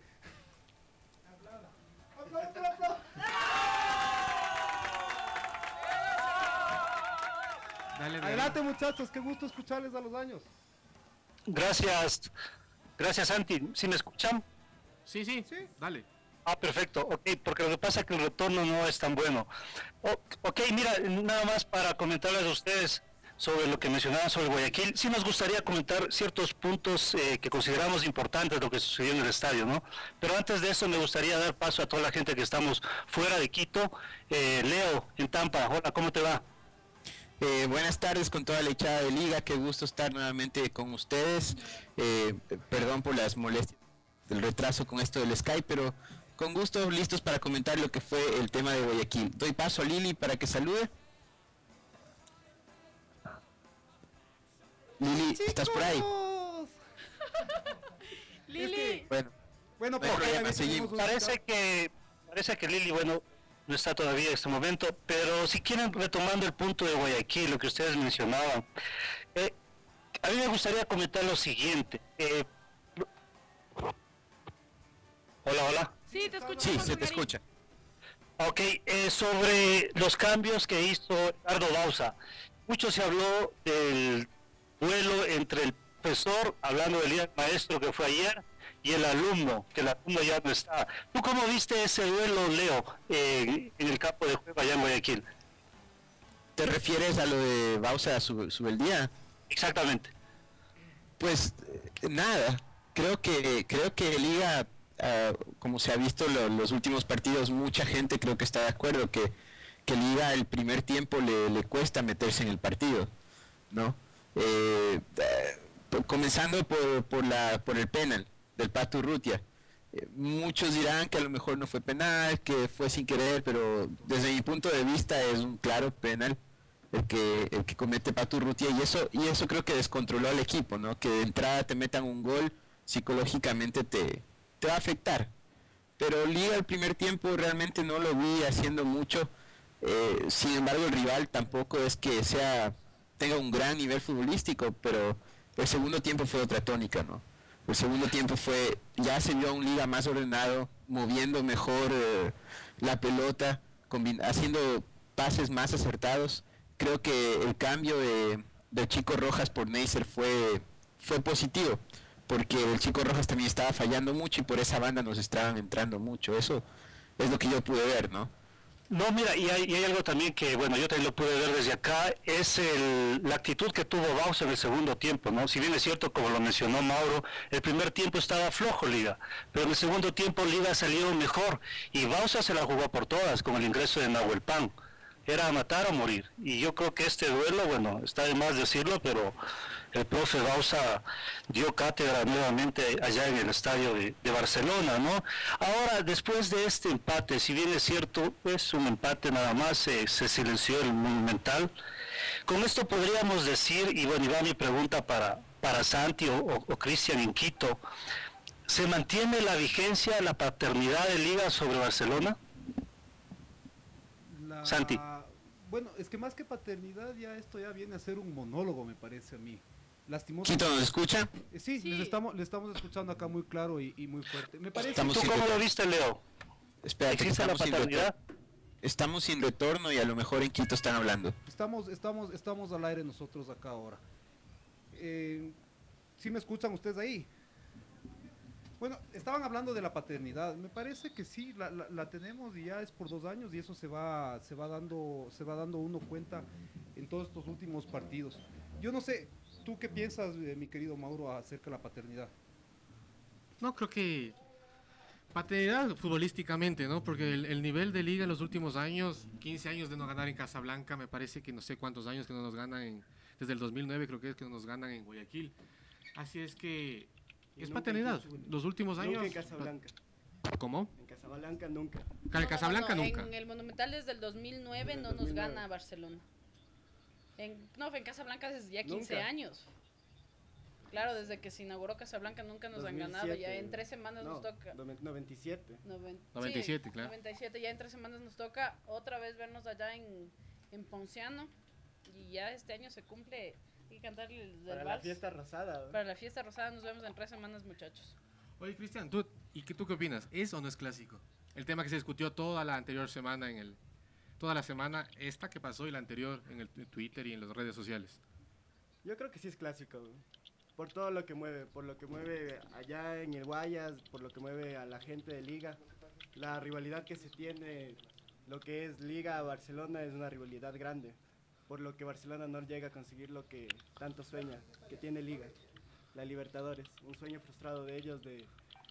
Aplausos, aplausos. Dale, dale. Adelante, muchachos, qué gusto escucharles a los años. Gracias. Gracias, Santi. ¿Sí me escuchan? Sí, sí, dale. Ah, perfecto. Ok, porque lo que pasa es que el retorno no es tan bueno. O- ok, mira, nada más para comentarles a ustedes sobre lo que mencionaban sobre Guayaquil. Sí nos gustaría comentar ciertos puntos eh, que consideramos importantes de lo que sucedió en el estadio, ¿no? Pero antes de eso me gustaría dar paso a toda la gente que estamos fuera de Quito. Eh, Leo, en Tampa. Hola, ¿cómo te va? Eh, buenas tardes con toda la hinchada de Liga, qué gusto estar nuevamente con ustedes. Eh, perdón por las molestias del retraso con esto del Skype, pero con gusto listos para comentar lo que fue el tema de Guayaquil. Doy paso a Lili para que salude. Lili, ¿estás por ahí? Lili. Bueno, bueno, no hay problema, seguimos. Parece que, parece que Lili, bueno, no está todavía en este momento, pero si quieren, retomando el punto de Guayaquil, lo que ustedes mencionaban, eh, a mí me gustaría comentar lo siguiente. Eh, hola, hola. Sí, te escucho. Sí, se te escucha. Ok, eh, sobre los cambios que hizo Ricardo Bauza, mucho se habló del duelo entre el profesor, hablando del día del maestro que fue ayer, y el alumno, que el alumno ya no está. ¿Tú cómo viste ese duelo, Leo, eh, en el campo de juego allá en Guayaquil? ¿Te refieres a lo de Bausa su, su el día? Exactamente. Pues eh, nada, creo que creo que Liga, ah, como se ha visto lo- los últimos partidos, mucha gente creo que está de acuerdo que, que Liga el primer tiempo le, le cuesta meterse en el partido, ¿no? Eh, eh, por- comenzando por, por, la, por el penal del Pato Urrutia. Eh, muchos dirán que a lo mejor no fue penal, que fue sin querer, pero desde mi punto de vista es un claro penal el que el que comete Pato Urrutia, y eso y eso creo que descontroló al equipo, ¿no? Que de entrada te metan un gol, psicológicamente te, te va a afectar. Pero Liga el primer tiempo realmente no lo vi haciendo mucho. Eh, sin embargo, el rival tampoco es que sea tenga un gran nivel futbolístico, pero el segundo tiempo fue otra tónica, ¿no? El segundo tiempo fue, ya se vio a un Liga más ordenado, moviendo mejor eh, la pelota, combin- haciendo pases más acertados. Creo que el cambio de, de Chico Rojas por Neisser fue, fue positivo, porque el Chico Rojas también estaba fallando mucho y por esa banda nos estaban entrando mucho. Eso es lo que yo pude ver, ¿no? No, mira, y hay, y hay algo también que, bueno, yo también lo pude ver desde acá, es el, la actitud que tuvo Bauza en el segundo tiempo, ¿no? Si bien es cierto, como lo mencionó Mauro, el primer tiempo estaba flojo Liga, pero en el segundo tiempo Liga salió mejor, y Bauza se la jugó por todas con el ingreso de Nahuel Pan. Era matar o morir, y yo creo que este duelo, bueno, está de más decirlo, pero el profe Bauza dio cátedra nuevamente allá en el estadio de, de Barcelona, ¿no? Ahora, después de este empate, si bien es cierto, es un empate nada más, eh, se silenció el Monumental, con esto podríamos decir, y bueno, y va mi pregunta para, para Santi o, o, o Cristian en Quito, ¿se mantiene la vigencia, la paternidad de Liga sobre Barcelona? La- Santi. bueno, es que más que paternidad ya esto ya viene a ser un monólogo, me parece a mí. Lastimosamente. ¿Quito nos escucha? Eh, sí, Sí. Les, estamos, les estamos escuchando acá muy claro y, y muy fuerte. Me parece Estamos ¿Tú sin cómo lo retorno. viste, Leo? Espérate, que ¿Existe la estamos sin paternidad? retorno. Estamos sin retorno y a lo mejor en Quito están hablando. Estamos, estamos, estamos al aire nosotros acá ahora. Eh, ¿Sí me escuchan ustedes ahí? Bueno, estaban hablando de la paternidad. Me parece que sí, la, la, la tenemos y ya es por dos años y eso se va, se va dando, se va dando uno cuenta en todos estos últimos partidos. Yo no sé, ¿tú qué piensas, eh, mi querido Mauro, acerca de la paternidad? No, creo que paternidad futbolísticamente, ¿no? Porque el, el nivel de liga en los últimos años, quince años de no ganar en Casablanca, me parece que no sé cuántos años que no nos ganan, en, desde el dos mil nueve creo que es que no nos ganan en Guayaquil. Así es que es Nunca paternidad. en- Los últimos años... Nunca en Casablanca. ¿Cómo? En Casablanca nunca. En No, Casablanca no, no, nunca. En el Monumental desde el dos mil nueve Desde el no nos dos mil nueve. gana Barcelona. En, no, en Casablanca desde ya quince Nunca. años. Claro, desde que se inauguró Casablanca nunca nos han ganado. Ya en tres semanas no, nos toca. noven- noventa y siete. Noven- noventa y siete, sí, claro. noventa y siete, ya en tres semanas nos toca otra vez vernos allá en, en Ponciano. Y ya este año se cumple. Hay que cantarle el del Para la vals. fiesta rosada. ¿no? Para la fiesta rosada nos vemos en tres semanas, muchachos. Oye, Cristian, ¿tú, ¿y qué, tú qué opinas? ¿Es o no es clásico? El tema que se discutió toda la anterior semana en el... Toda la semana, esta que pasó y la anterior en el tu- Twitter y en las redes sociales. Yo creo que sí es clásico, ¿no? Por todo lo que mueve, por lo que mueve allá en el Guayas, por lo que mueve a la gente de Liga. La rivalidad que se tiene, lo que es Liga-Barcelona es una rivalidad grande. Por lo que Barcelona no llega a conseguir lo que tanto sueña, que tiene Liga. La Libertadores, un sueño frustrado de ellos de,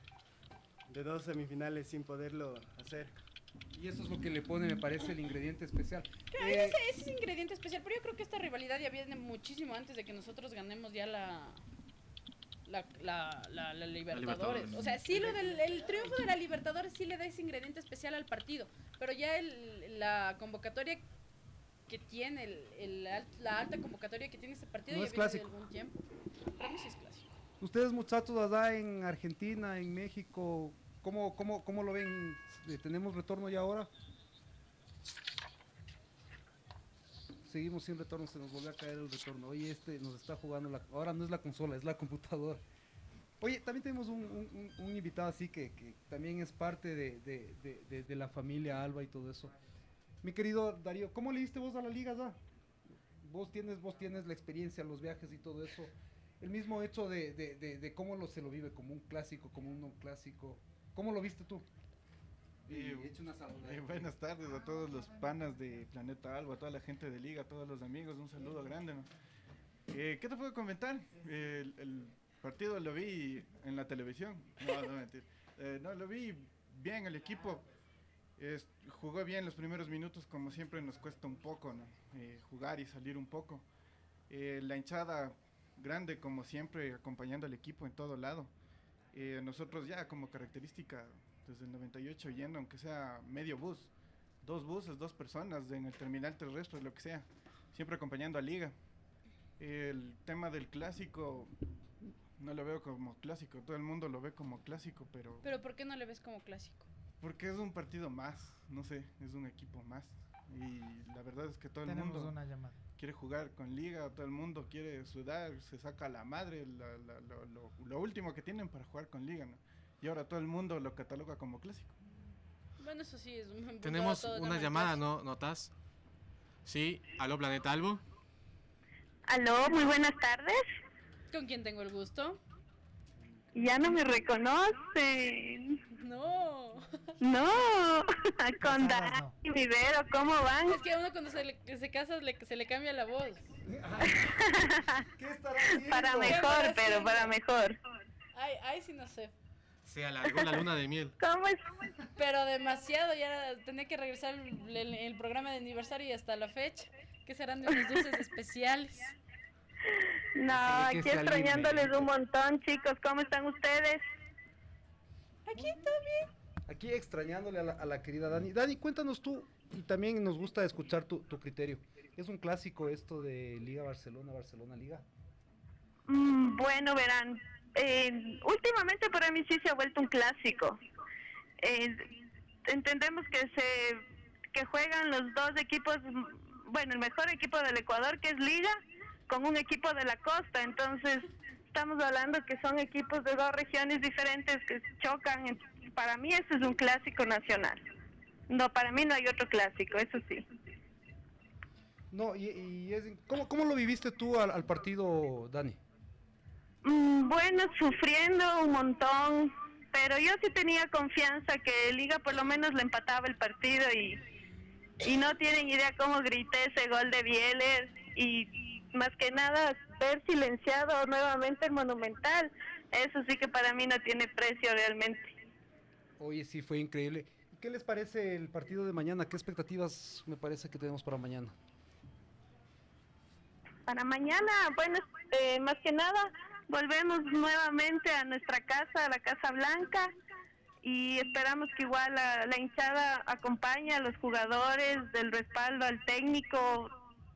de dos semifinales sin poderlo hacer. Y eso es lo que le pone, me parece, el ingrediente especial. Claro, Eh, ese, ese es ingrediente especial, pero yo creo que esta rivalidad ya viene muchísimo antes de que nosotros ganemos ya la la, la, la, la Libertadores. Libertadores. O sea, sí, lo del el triunfo de la Libertadores sí le da ese ingrediente especial al partido, pero ya el, la convocatoria que tiene, el, el al- la alta convocatoria que tiene este partido No ya es viene clásico. de algún tiempo. Para mí sí es clásico. Ustedes, muchachos, allá en Argentina, en México, ¿cómo, cómo, cómo lo ven? Eh, ¿Tenemos retorno ya ahora? Seguimos sin retorno, se nos volvió a caer el retorno. Oye, este nos está jugando, la, ahora no es la consola, es la computadora. Oye, también tenemos un, un- un- un invitado así que, que también es parte de, de- de- de- de la familia Alba y todo eso. Mi querido Darío, ¿cómo le diste vos a la liga ya? Vos tienes, vos tienes la experiencia, los viajes y todo eso. El mismo hecho de, de, de, de cómo lo, se lo vive, como un clásico, como un no clásico. ¿Cómo lo viste tú? Y Eh, echa una saludada. Eh, buenas tardes a todos los panas de Planeta Alba, a toda la gente de Liga, a todos los amigos, un saludo grande. ¿no? Eh, ¿Qué te puedo comentar? Eh, el, el partido lo vi en la televisión. No, no mentir. Eh, no, lo vi bien, el equipo es- jugó bien los primeros minutos, como siempre nos cuesta un poco, ¿no? Eh, jugar y salir un poco. Eh, la hinchada grande, como siempre, acompañando al equipo en todo lado. Eh, nosotros ya como característica desde el noventa y ocho yendo aunque sea medio bus, dos buses, dos personas en el terminal terrestre, lo que sea, siempre acompañando a Liga. El tema del clásico no lo veo como clásico, todo el mundo lo ve como clásico, pero Pero ¿por qué no le ves como clásico? porque es un partido más, no sé, es un equipo más. Y la verdad es que todo el Tenemos mundo una llamada. quiere jugar con Liga, todo el mundo quiere sudar, se saca la madre, la- la- lo, lo- lo último que tienen para jugar con Liga, ¿no? Y ahora todo el mundo lo cataloga como clásico. Bueno, eso sí es un buen punto, Tenemos todo una tema llamada, clásico. ¿no? ¿Notas? Sí, aló Planeta Albo. Aló, muy buenas tardes. ¿Con quién tengo el gusto? Ya no me reconocen. No. No, con Dani Vivero, ¿cómo van? Es que a uno cuando se, le, que se casa le- se le cambia la voz. Para mejor, pero para mejor. Ay, ay, sí no sé. Se alargó la luna de miel. ¿Cómo es? Pero demasiado, ya tenía que regresar el, el- el programa de aniversario y hasta la fecha. ¿Qué serán de unos dulces especiales? No, aquí extrañándoles un montón, chicos. ¿Cómo están ustedes? Aquí está bien. Aquí extrañándole a la, a la querida Dani. Dani, cuéntanos tú, y también nos gusta escuchar tu, tu criterio. ¿Es un clásico esto de Liga Barcelona, Barcelona Liga? Mm, bueno, verán, eh, últimamente para mí sí se ha vuelto un clásico. Eh, entendemos que se que juegan los dos equipos, mm, bueno, el mejor equipo del Ecuador, que es Liga, con un equipo de la costa. Entonces, estamos hablando que son equipos de dos regiones diferentes que chocan. Para mí eso es un clásico nacional. No, para mí no hay otro clásico, eso sí. No, y, y es, ¿cómo, ¿cómo lo viviste tú al, al partido, Dani? Mm, bueno, sufriendo un montón, pero yo sí tenía confianza que Liga por lo menos le empataba el partido y, y no tienen idea cómo grité ese gol de Bieler y más que nada ver silenciado nuevamente el Monumental, eso sí que para mí no tiene precio realmente. Oye, sí, fue increíble. ¿Qué les parece el partido de mañana? ¿Qué expectativas me parece que tenemos para mañana? Para mañana, bueno, eh, más que nada, volvemos nuevamente a nuestra casa, a la Casa Blanca, y esperamos que igual la, la hinchada acompañe a los jugadores, del respaldo al técnico.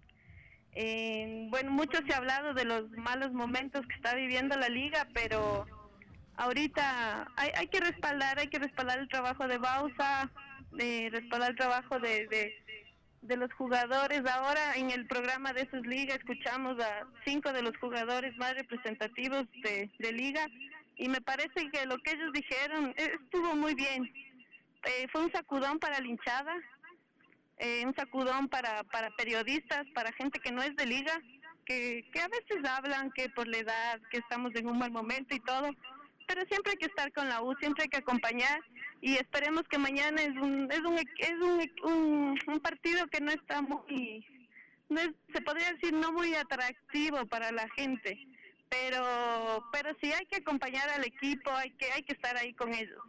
Eh, bueno, mucho se ha hablado de los malos momentos que está viviendo la liga, pero ahorita hay, hay que respaldar, hay que respaldar el trabajo de Bausa, eh, respaldar el trabajo de... de de los jugadores. Ahora en el programa de sus ligas escuchamos a cinco de los jugadores más representativos de, de liga y me parece que lo que ellos dijeron estuvo muy bien. Eh, fue un sacudón para la hinchada, eh, un sacudón para, para periodistas, para gente que no es de liga, que, que a veces hablan que por la edad, que estamos en un mal momento y todo, pero siempre hay que estar con la U, siempre hay que acompañar. Y esperemos que mañana es un es un es un, un, un partido que no está muy, no es, se podría decir no muy atractivo para la gente, pero pero sí hay que acompañar al equipo, hay que hay que estar ahí con ellos.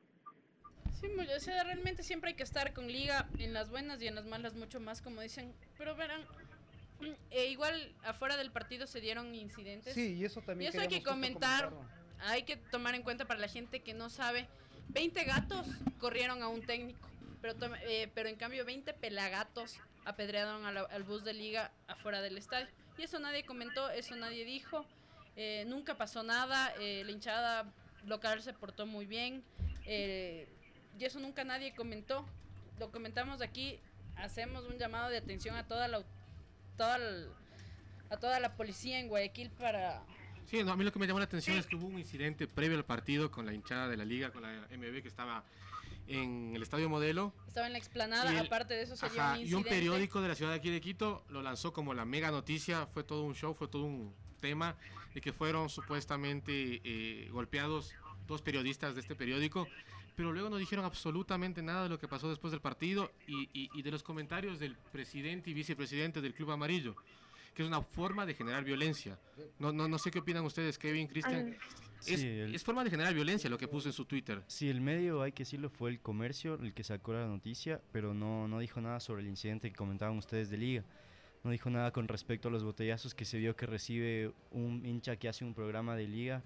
Sí, o sea, realmente siempre hay que estar con Liga, en las buenas y en las malas mucho más, como dicen, pero verán, eh, igual afuera del partido se dieron incidentes. Sí, y eso también. Y eso hay que comentar, hay que tomar en cuenta para la gente que no sabe. veinte gatos corrieron a un técnico, pero eh, pero en cambio veinte pelagatos apedrearon a la, al bus de Liga afuera del estadio. Y eso nadie comentó, eso nadie dijo, eh, nunca pasó nada, eh, la hinchada local se portó muy bien, eh, y eso nunca nadie comentó. Lo comentamos aquí, hacemos un llamado de atención a toda la, toda la, a toda la policía en Guayaquil para... Sí, no, a mí lo que me llamó la atención es que hubo un incidente previo al partido con la hinchada de la liga, con la M B que estaba en el Estadio Modelo. Estaba en la explanada, el, aparte de eso se dio un incidente. Y un periódico de la ciudad de aquí de Quito lo lanzó como la mega noticia, fue todo un show, fue todo un tema, de que fueron supuestamente eh, golpeados dos periodistas de este periódico, pero luego no dijeron absolutamente nada de lo que pasó después del partido y, y, y de los comentarios del presidente y vicepresidente del Club Amarillo, que es una forma de generar violencia. No no no sé qué opinan ustedes, Kevin, Cristian. Es, sí, el, es forma de generar violencia lo que puso en su Twitter. Sí, el medio, hay que decirlo, fue el Comercio el que sacó la noticia, pero no, no dijo nada sobre el incidente que comentaban ustedes de Liga. No dijo nada con respecto a los botellazos que se vio que recibe un hincha que hace un programa de Liga,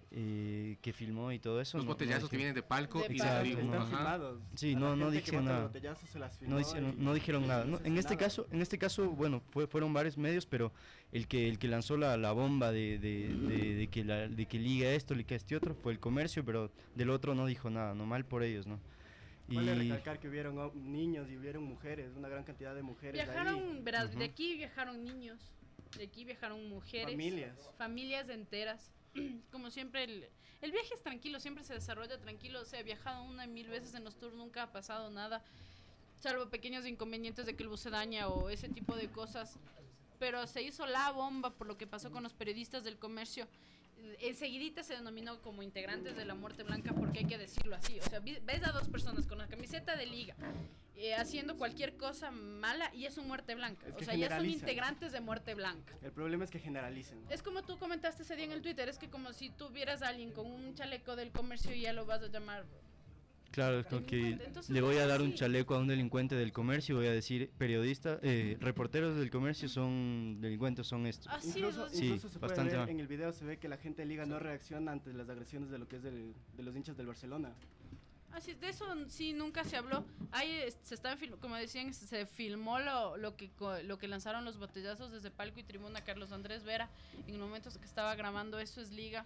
eh, que filmó y todo eso. Los no, botellazos no que vienen de palco de y exacto, de no, están filmados. Sí, no, no dijeron nada. No dijeron, no dijeron nada. No, en este caso, en este caso, bueno, fue, fueron varios medios, pero el que el que lanzó la, la bomba de, de, de, de que la, de que liga esto, liga este otro, fue el Comercio, pero del otro no dijo nada, no mal por ellos, ¿no? Vale recalcar que hubieron oh, niños y hubieron mujeres, una gran cantidad de mujeres. Viajaron, de ahí. verás, Uh-huh. de aquí viajaron niños, de aquí viajaron mujeres. Familias. Familias enteras. Como siempre, el, el viaje es tranquilo, siempre se desarrolla tranquilo. O sea, he viajado una y mil veces en los tours, nunca ha pasado nada, salvo pequeños inconvenientes de que el bus se daña o ese tipo de cosas. Pero se hizo la bomba por lo que pasó con los periodistas del Comercio. Enseguidita se denominó como integrantes de la Muerte Blanca, porque hay que decirlo así. O sea, ves a dos personas con la camiseta de Liga eh, haciendo cualquier cosa mala y es un Muerte Blanca. O sea, ya son integrantes de Muerte Blanca. El problema es que generalicen. Es como tú comentaste ese día en el Twitter, es que como si tú vieras a alguien con un chaleco del Comercio y ya lo vas a llamar... Claro, es como que entonces, le voy a dar un chaleco a un delincuente del Comercio y voy a decir, periodista, eh, reporteros del Comercio son delincuentes, son estos. Así incluso es, incluso sí, se bastante puede ver, mal. en el video se ve que la gente de Liga no reacciona ante las agresiones de lo que es del, de los hinchas del Barcelona. Así de eso sí nunca se habló. Ahí se estaban como decían, se filmó lo, lo que lo que lanzaron los botellazos desde palco y tribuna Carlos Andrés Vera en el momento que estaba grabando. Eso es Liga.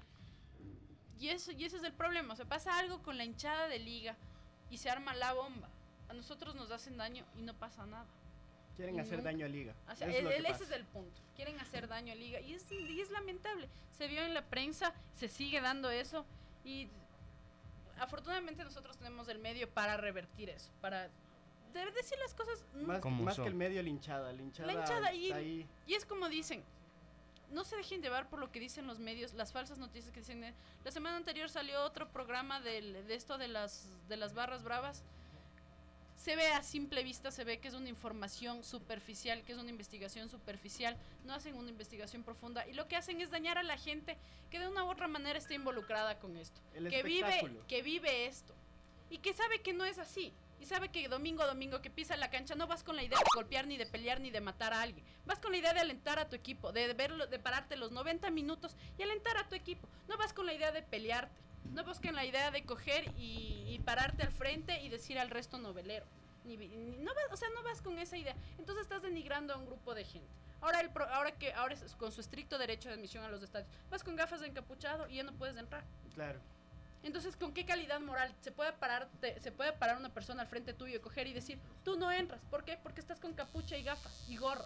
Y eso y ese es el problema, o sea, pasa algo con la hinchada de Liga y se arma la bomba. A nosotros nos hacen daño y no pasa nada. Quieren hacer nunca, daño a Liga. O sea, Eso es el, lo que el- ese pasa. es el punto. Quieren hacer daño a Liga. Y es, y es lamentable. Se vio en la prensa, se sigue dando eso. Y afortunadamente nosotros tenemos el medio para revertir eso. Para de- decir las cosas. mm, Más, más que el medio, la hinchada. La hinchada, La hinchada está y, ahí. y es como dicen, no se dejen llevar por lo que dicen los medios, las falsas noticias que dicen. eh, La semana anterior salió otro programa del, de esto de las, de las barras bravas. Se ve a simple vista, se ve que es una información superficial, que es una investigación superficial, no hacen una investigación profunda y lo que hacen es dañar a la gente que de una u otra manera está involucrada con esto, El que vive, espectáculo. que vive esto y que sabe que no es así. Y sabe que domingo a domingo que pisa la cancha no vas con la idea de golpear, ni de pelear, ni de matar a alguien. Vas con la idea de alentar a tu equipo, de verlo, de pararte los noventa minutos y alentar a tu equipo. No vas con la idea de pelearte. No vas con la idea de coger y, y pararte al frente y decir al resto novelero. Ni, ni- no vas, o sea, no vas con esa idea. Entonces estás denigrando a un grupo de gente. Ahora el pro- ahora que ahora es con su estricto derecho de admisión a los estadios, vas con gafas de encapuchado y ya no puedes entrar. Claro. Entonces, ¿con qué calidad moral se puede parar se puede parar una persona al frente tuyo y coger y decir, tú no entras? ¿Por qué? Porque estás con capucha y gafas y gorra.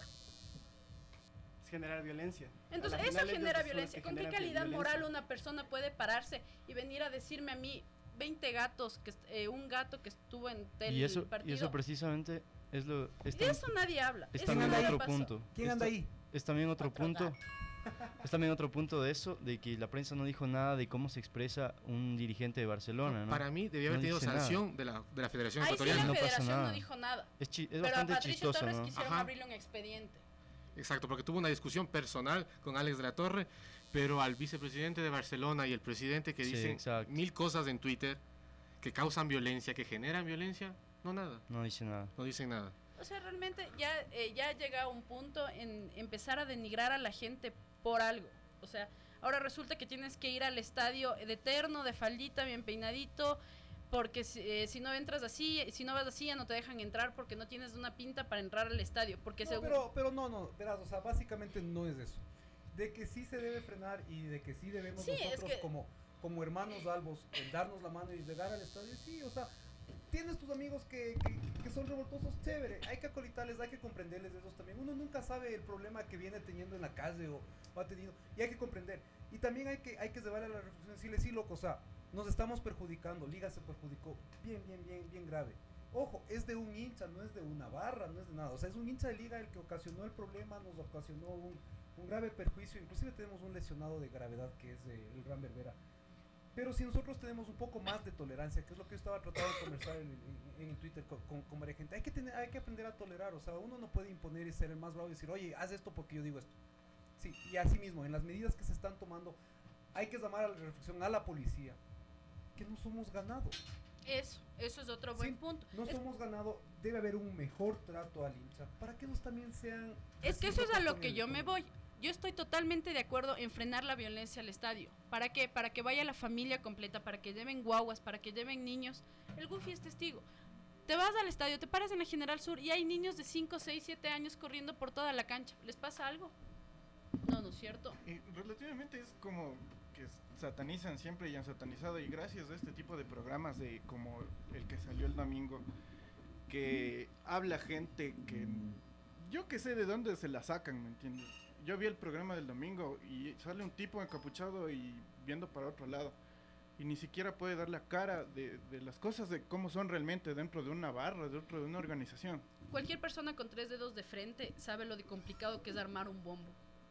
Es generar violencia. Entonces, A la eso final ellos genera son los violencia. que ¿Con qué generan calidad violencia. moral una persona puede pararse y venir a decirme a mí veinte gatos, que est- eh, un gato que estuvo en tel Y eso, partido? y eso precisamente es lo... Es De tam- eso nadie habla. Es Eso también nada otro pasó. punto. ¿Quién Es anda ta- ahí? Es también otro punto. Es también otro punto de eso, de que la prensa no dijo nada de cómo se expresa un dirigente de Barcelona, ¿no? Para mí debía haber No tenido dice nada. sanción de la, de la Federación Ahí sí Ecuatoriana. la No pasa federación no nada. dijo nada. Es, chi- es Pero a bastante Patricio chistoso, Torres ¿no? quisieron Ajá. abrirle un expediente. Exacto, porque tuvo una discusión personal con Alex de la Torre, pero al vicepresidente de Barcelona y el presidente que Sí, dicen exacto. mil cosas en Twitter que causan violencia, que generan violencia, no nada, No dice nada. no dicen nada. O sea, realmente ya, eh, ya llega a un punto en empezar a denigrar a la gente por algo. O sea, ahora resulta que tienes que ir al estadio de eterno, de faldita, bien peinadito, porque si, eh, si no entras así, si no vas así, ya no te dejan entrar porque no tienes una pinta para entrar al estadio. Porque No, según... pero, pero no, no, verás, o sea, básicamente no es eso. De que sí se debe frenar y de que sí debemos Sí, es nosotros que- como, como hermanos albos, el darnos la mano y llegar al estadio, sí, o sea, tienes tus amigos que, que, que son revoltosos, chévere, hay que acolitarles, hay que comprenderles de esos también. Uno nunca sabe el problema que viene teniendo en la calle o, o ha tenido, y hay que comprender. Y también hay que, hay que llevar a la reflexión, decirle, sí, loco, o sea, nos estamos perjudicando, Liga se perjudicó, bien, bien, bien, bien grave. Ojo, es de un hincha, no es de una barra, no es de nada. O sea, es un hincha de Liga el que ocasionó el problema, nos ocasionó un, un grave perjuicio. Inclusive tenemos un lesionado de gravedad que es eh, el Gran Berbera. Pero si nosotros tenemos un poco más de tolerancia, que es lo que yo estaba tratando de conversar en, en- en Twitter con, con, con varias gente, hay que, tener, hay que aprender a tolerar. O sea, uno no puede imponer y ser el más bravo y decir, oye, haz esto porque yo digo esto. Sí, y así mismo, en las medidas que se están tomando, hay que llamar a la reflexión a la policía, que no somos ganado. Eso, eso es otro buen Sí, punto. No Es- somos ganado, debe haber un mejor trato al hincha para que ellos también sean... Es que eso es a recíprocos lo con que el- yo con- me voy. Yo estoy totalmente de acuerdo en frenar la violencia al estadio. ¿Para qué? Para que vaya la familia completa, para que lleven guaguas, para que lleven niños. El Goofy es testigo. Te vas al estadio, te paras en la General Sur y hay niños de cinco, seis, siete años corriendo por toda la cancha. ¿Les pasa algo? No, no es cierto. Y relativamente es como que satanizan siempre y han satanizado, y gracias a este tipo de programas de como el que salió el domingo, que habla gente que yo que sé de dónde se la sacan, ¿me entiendes? Yo vi el programa del domingo y sale un tipo encapuchado y viendo para otro lado, y ni siquiera puede dar la cara de, de las cosas de cómo son realmente dentro de una barra, dentro de una organización. Cualquier persona con tres dedos de frente sabe lo de complicado que es armar un bombo.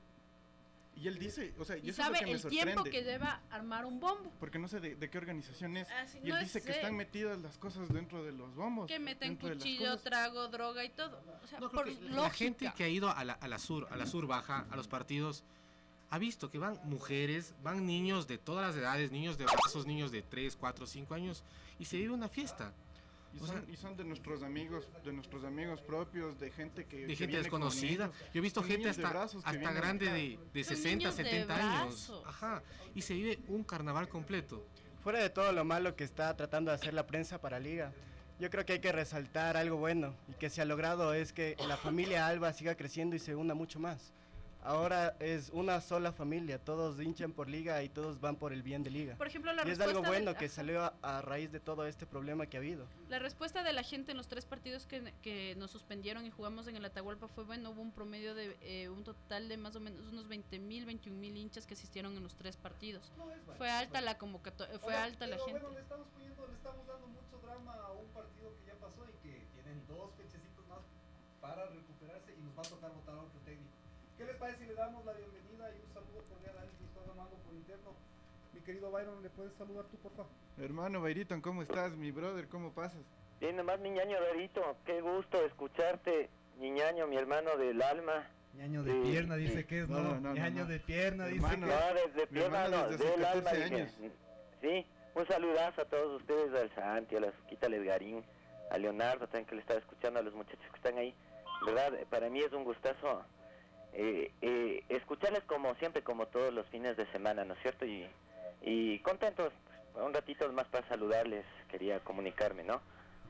Y él dice, o sea, y Y eso es lo sabe que me el tiempo sorprende. que lleva armar un bombo. Porque no sé de, de qué organización es. Ah, sí, y él no dice sé. que están metidas las cosas dentro de los bombos. Que meten dentro de las cuchillo, cosas. trago, droga y todo. O sea, No, creo por que lógica. la gente que ha ido a la, a la sur, a la sur baja, a los partidos, ha visto que van mujeres, van niños de todas las edades, niños de brazos, niños de tres, cuatro, cinco años, y se vive una fiesta. Y O son, sea, y son de nuestros amigos, de nuestros amigos propios, de gente que... de que gente viene con desconocida. niños. Yo he visto Son gente niños de hasta, brazos que hasta vienen grande acá. de, de Son sesenta, niños de setenta años. brazos. Ajá. Y se vive un carnaval completo. Fuera de todo lo malo que está tratando de hacer la prensa para Liga, yo creo que hay que resaltar algo bueno y que se ha logrado es que la familia Alba siga creciendo y se una mucho más. ahora es una sola familia, todos hinchan por Liga y todos van por el bien de Liga. Por ejemplo, la y es algo respuesta bueno del- que salió a, a raíz de todo este problema que ha habido. La respuesta de la gente en los tres partidos que, que nos suspendieron y jugamos en el Atahualpa fue bueno. Hubo un promedio de eh, un total de más o menos unos veinte mil, veintiún mil hinchas que asistieron en los tres partidos. Fue alta la convocatoria, fue Oiga, alta la pero gente. Bueno, le estamos poniendo, le estamos dando mucho drama a un partido que ya pasó y que tienen dos fechecitos más para recuperarse y nos va a tocar votar a otro técnico. ¿Qué les parece si le damos la bienvenida y un saludo cordial a alguien que está llamando por interno? Mi querido Byron, ¿le puedes saludar tú, por favor? Hermano Bayriton, ¿cómo estás? Mi brother, ¿cómo pasas? Bien, nomás mi ñaño Rarito, qué gusto escucharte, mi ñaño, mi hermano del alma. Ñaño de Sí, pierna, dice sí. que es, No, ¿no? no, no, Ñaño no. de pierna, Hermano, dice que no, desde Mi pierna hermano no, desde hace del alma, catorce dije. años. Sí, un saludazo a todos ustedes, al Santi, a la Suquita Ledgarín, a Leonardo también que le estaba escuchando, a los muchachos que están ahí. ¿Verdad? Para mí es un gustazo eh, eh, escucharles como siempre, como todos los fines de semana, ¿no es cierto? Y, y contentos, un ratito más para saludarles, quería comunicarme, ¿no?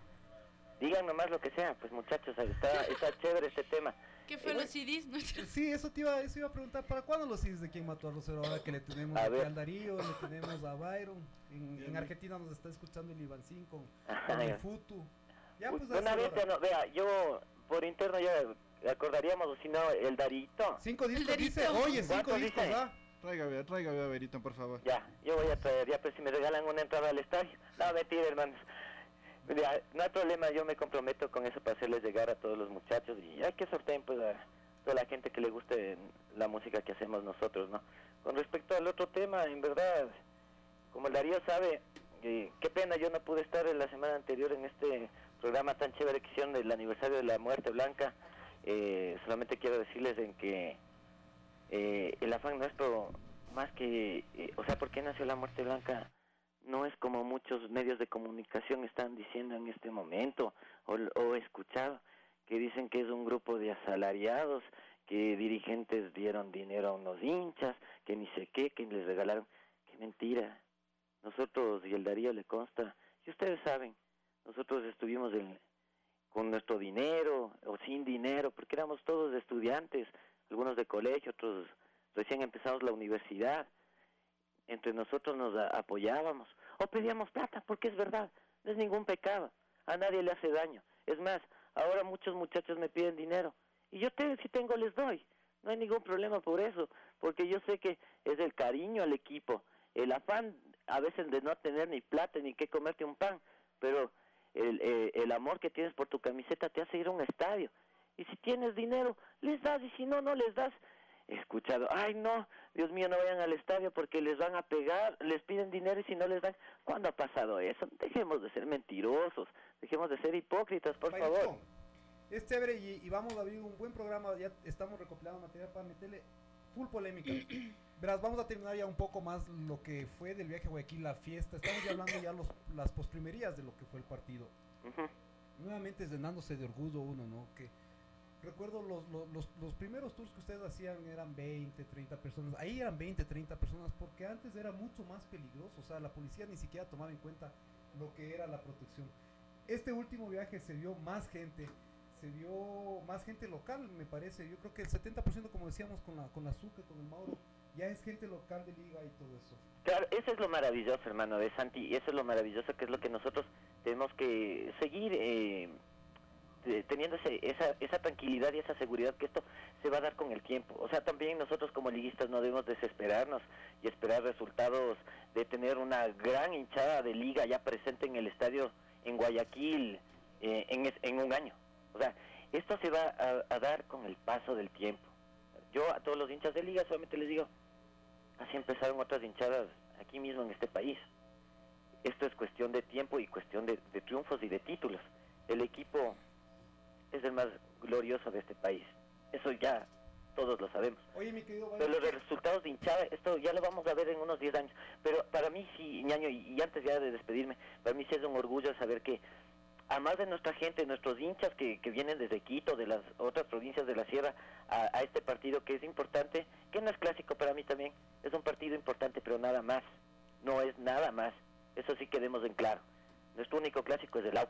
Digan nomás lo que sea, pues muchachos, está, está chévere este tema. ¿Qué fue Eh, los C Ds? ¿No? Sí, eso te iba, eso iba a preguntar, ¿para cuándo los C Ds de quién mató a Rosero? Ahora que le tenemos A aquí ver. al Darío, le tenemos a Byron, en, en Argentina nos está escuchando el Ivancín con, Ajá, con el ya. Futu. Ya, Uy, pues, una hasta vez, ahora. ya no, vea, yo por interno ya acordaríamos, o si no, el Darito. Cinco discos dice, oye, cinco ¿Cuántos discos, dice? ¿ah? Traiga, traiga, a Bayriton, por favor. Ya, yo voy a traer, ya, pues si me regalan una entrada al estadio. No, mentira, hermanos. Ya, no hay problema, yo me comprometo con eso para hacerles llegar a todos los muchachos y hay que sorteen pues a toda la gente que le guste la música que hacemos nosotros, ¿no? Con respecto al otro tema, en verdad, como el Darío sabe, eh, qué pena yo no pude estar en la semana anterior en este programa tan chévere que hicieron del aniversario de la Muerte Blanca. Eh, solamente quiero decirles en que eh, el afán nuestro, más que, eh, o sea, ¿por qué nació la Muerte Blanca? No es como muchos medios de comunicación están diciendo en este momento, o, o he escuchado, que dicen que es un grupo de asalariados, que dirigentes dieron dinero a unos hinchas, que ni sé qué, que les regalaron. ¡Qué mentira! Nosotros, y el Darío le consta, y ustedes saben, nosotros estuvimos en, con nuestro dinero, o sin dinero, porque éramos todos estudiantes, algunos de colegio, otros recién empezamos la universidad. Entre nosotros nos a- apoyábamos o pedíamos plata, porque es verdad, no es ningún pecado, a nadie le hace daño. Es más, ahora muchos muchachos me piden dinero y yo te, si tengo les doy, no hay ningún problema por eso, porque yo sé que es el cariño al equipo, el afán a veces de no tener ni plata ni qué comerte un pan, pero el, eh, el amor que tienes por tu camiseta te hace ir a un estadio. Y si tienes dinero, les das, y si no, no les das. He escuchado, ay no, Dios mío, no vayan al estadio porque les van a pegar, les piden dinero y si no les dan. ¿Cuándo ha pasado eso? Dejemos de ser mentirosos, dejemos de ser hipócritas, por Bayrito, favor. Es chévere y, y vamos a abrir un buen programa, ya estamos recopilando material para meterle full polémica. Verás, vamos a terminar ya un poco más lo que fue del viaje a Guayaquil, la fiesta, estamos ya hablando ya los, las posprimerías de lo que fue el partido. Ujú. Nuevamente es llenándose de orgullo uno, ¿no? Que recuerdo los, los, los, los primeros tours que ustedes hacían eran veinte, treinta personas. Ahí eran veinte, treinta personas porque antes era mucho más peligroso. O sea, la policía ni siquiera tomaba en cuenta lo que era la protección. Este último viaje se vio más gente, se vio más gente local, me parece. Yo creo que el setenta por ciento, como decíamos con la, con la Zucca, con el Mauro, ya es gente local de Liga y todo eso. Claro, eso es lo maravilloso, hermano, de Santi, y eso es lo maravilloso que es lo que nosotros tenemos que seguir eh, eh, teniendo ese, esa, esa tranquilidad y esa seguridad que esto se va a dar con el tiempo. O sea, también nosotros como liguistas no debemos desesperarnos y esperar resultados de tener una gran hinchada de Liga ya presente en el estadio en Guayaquil eh, en, es- en un año. O sea, esto se va a, a dar con el paso del tiempo. Yo a todos los hinchas de Liga solamente les digo, así empezaron otras hinchadas aquí mismo en este país. Esto es cuestión de tiempo y cuestión de, de triunfos y de títulos. El equipo es el más glorioso de este país. Eso ya todos lo sabemos. Oye, mi querido Pero Byron, los resultados de hinchada, esto ya lo vamos a ver en unos diez años. Pero para mí sí, ñaño, y, y antes ya de despedirme, para mí sí es un orgullo saber que, además de nuestra gente, nuestros hinchas que, que vienen desde Quito, de las otras provincias de la Sierra, a, a este partido que es importante, que no es clásico para mí también, es un partido importante, pero nada más, no es nada más. Eso sí quedemos en claro. Nuestro único clásico es el Aucas,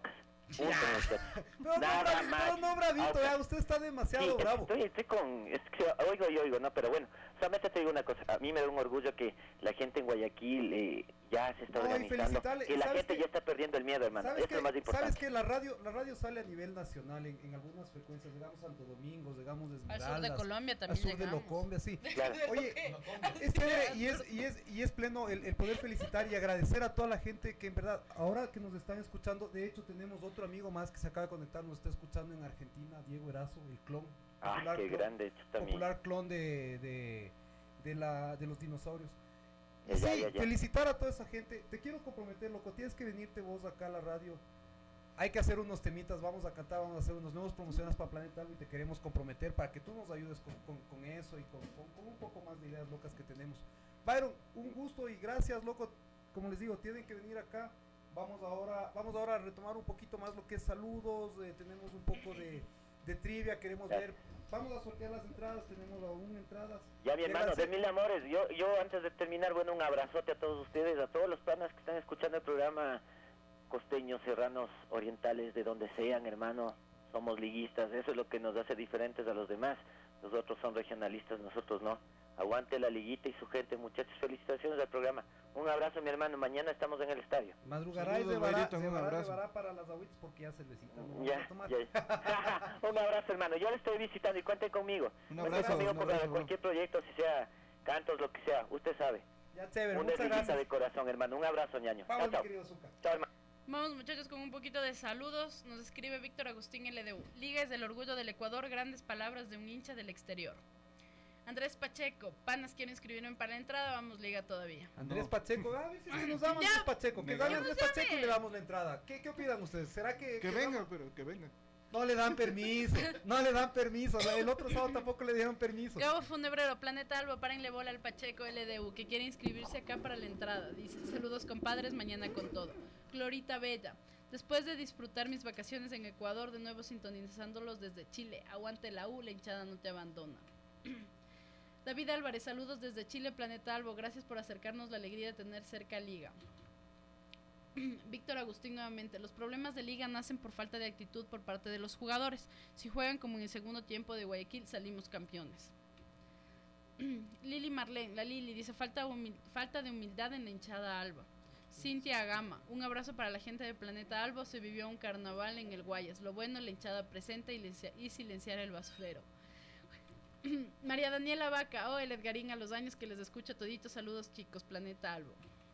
Punto, muchachos. Pero Nada no, bravito, más. no, no, bravito, Ahora- ya, usted está demasiado Sí, bravo. Estoy, estoy con... Es que oigo y oigo, ¿no? Pero bueno, solamente te digo una cosa. A mí me da un orgullo que la gente en Guayaquil eh, ya se está No, y organizando. felicitarle, Y la ¿sabes gente qué? ya está perdiendo el miedo, hermano. ¿Sabes Esto que, es lo más importante. ¿Sabes que la radio, la radio sale a nivel nacional en, en algunas frecuencias? Llegamos a Santo Domingo, llegamos de Al Esmeraldas. sur de Colombia Al también sur de llegamos. Locombia, sí. Claro. Oye, es chévere y es, y es, y es pleno el, el poder felicitar y agradecer a toda la gente que en verdad, ahora que nos están escuchando, de hecho tenemos otro amigo más que se acaba de conectar, nos está escuchando en Argentina, Diego Erazo, el clon. Ah, popular qué clon- grande, esto también. Popular clon de, de, de, la, de los dinosaurios. Y Ya, sí, ya, ya. felicitar a toda esa gente. Te quiero comprometer, loco. Tienes que venirte vos acá a la radio. Hay que hacer unos temitas. Vamos a cantar, vamos a hacer unos nuevos promociones para Planeta Algo y te queremos comprometer para que tú nos ayudes con, con, con eso y con, con, con un poco más de ideas locas que tenemos. Byron, un gusto y gracias, loco. Como les digo, tienen que venir acá. Vamos ahora, vamos ahora a retomar un poquito más lo que es saludos. Eh, tenemos un poco de, de trivia. Queremos Ya. ver. Vamos a sortear las entradas. Tenemos aún entradas. Ya, mi De hermano, las- de mil amores. Yo, yo antes de terminar, bueno, un abrazote a todos ustedes, a todos los panas que están escuchando el programa, costeños, serranos, orientales, de donde sean, hermano. Somos liguistas, eso es lo que nos hace diferentes a los demás. Los otros son regionalistas, nosotros no. Aguante la liguita y su gente, muchachos. Felicitaciones al programa. Un abrazo, mi hermano. Mañana estamos en el estadio. Madrugará y Saludos, se vará, Bayrito, se un vará, abrazo. se vará para las agüitas porque ya cervecita. No vamos Ya, a tomar. ya. Un abrazo, hermano. Yo le estoy visitando y cuenten conmigo. Un Cuenten abrazo, conmigo un para abrazo, bro. cualquier proyecto, si sea cantos, lo que sea. Usted sabe. Ya, chévere, Una muchas visita gracias. de corazón, hermano. Un abrazo, ñaño. Vamos, Chao, mi chao. querido Zucca. Chao, hermano. Vamos muchachos con un poquito de saludos. Nos escribe Víctor Agustín L D U. Liga es del orgullo del Ecuador, grandes palabras de un hincha del exterior. Andrés Pacheco, panas quieren escribirme para la entrada, vamos Liga todavía. Andrés Pacheco, a ver si es que nos damos Ya. Andrés Pacheco. Que Negado. gane Andrés Ya, Pacheco y sabe. le damos la entrada. ¿Qué, qué opinan ustedes? ¿Será que, Que que venga, vamos? pero que venga. No le dan permiso, no le dan permiso. La- El otro sábado tampoco le dieron permiso. Gabo Funebrero, Planeta Alba, párenle bola al Pacheco L D U, que quiere inscribirse acá para la entrada. Dice, saludos compadres, mañana con todo. Glorita Bella, después de disfrutar mis vacaciones en Ecuador, de nuevo sintonizándolos desde Chile. Aguante la U, la hinchada no te abandona. David Álvarez, saludos desde Chile, Planeta Albo, gracias por acercarnos la alegría de tener cerca Liga. Víctor Agustín nuevamente, los problemas de Liga nacen por falta de actitud por parte de los jugadores. Si juegan como en el segundo tiempo de Guayaquil, salimos campeones. Lili Marlene, la Lili, dice, falta, humil- falta de humildad en la hinchada Alba. Cintia Gama, un abrazo para la gente de Planeta Albo, se vivió un carnaval en el Guayas. Lo bueno, la hinchada presenta y, lincia- y silenciar el basurero. María Daniela Vaca, oh, el Edgarín a los años que les escucha toditos, saludos chicos, Planeta Albo.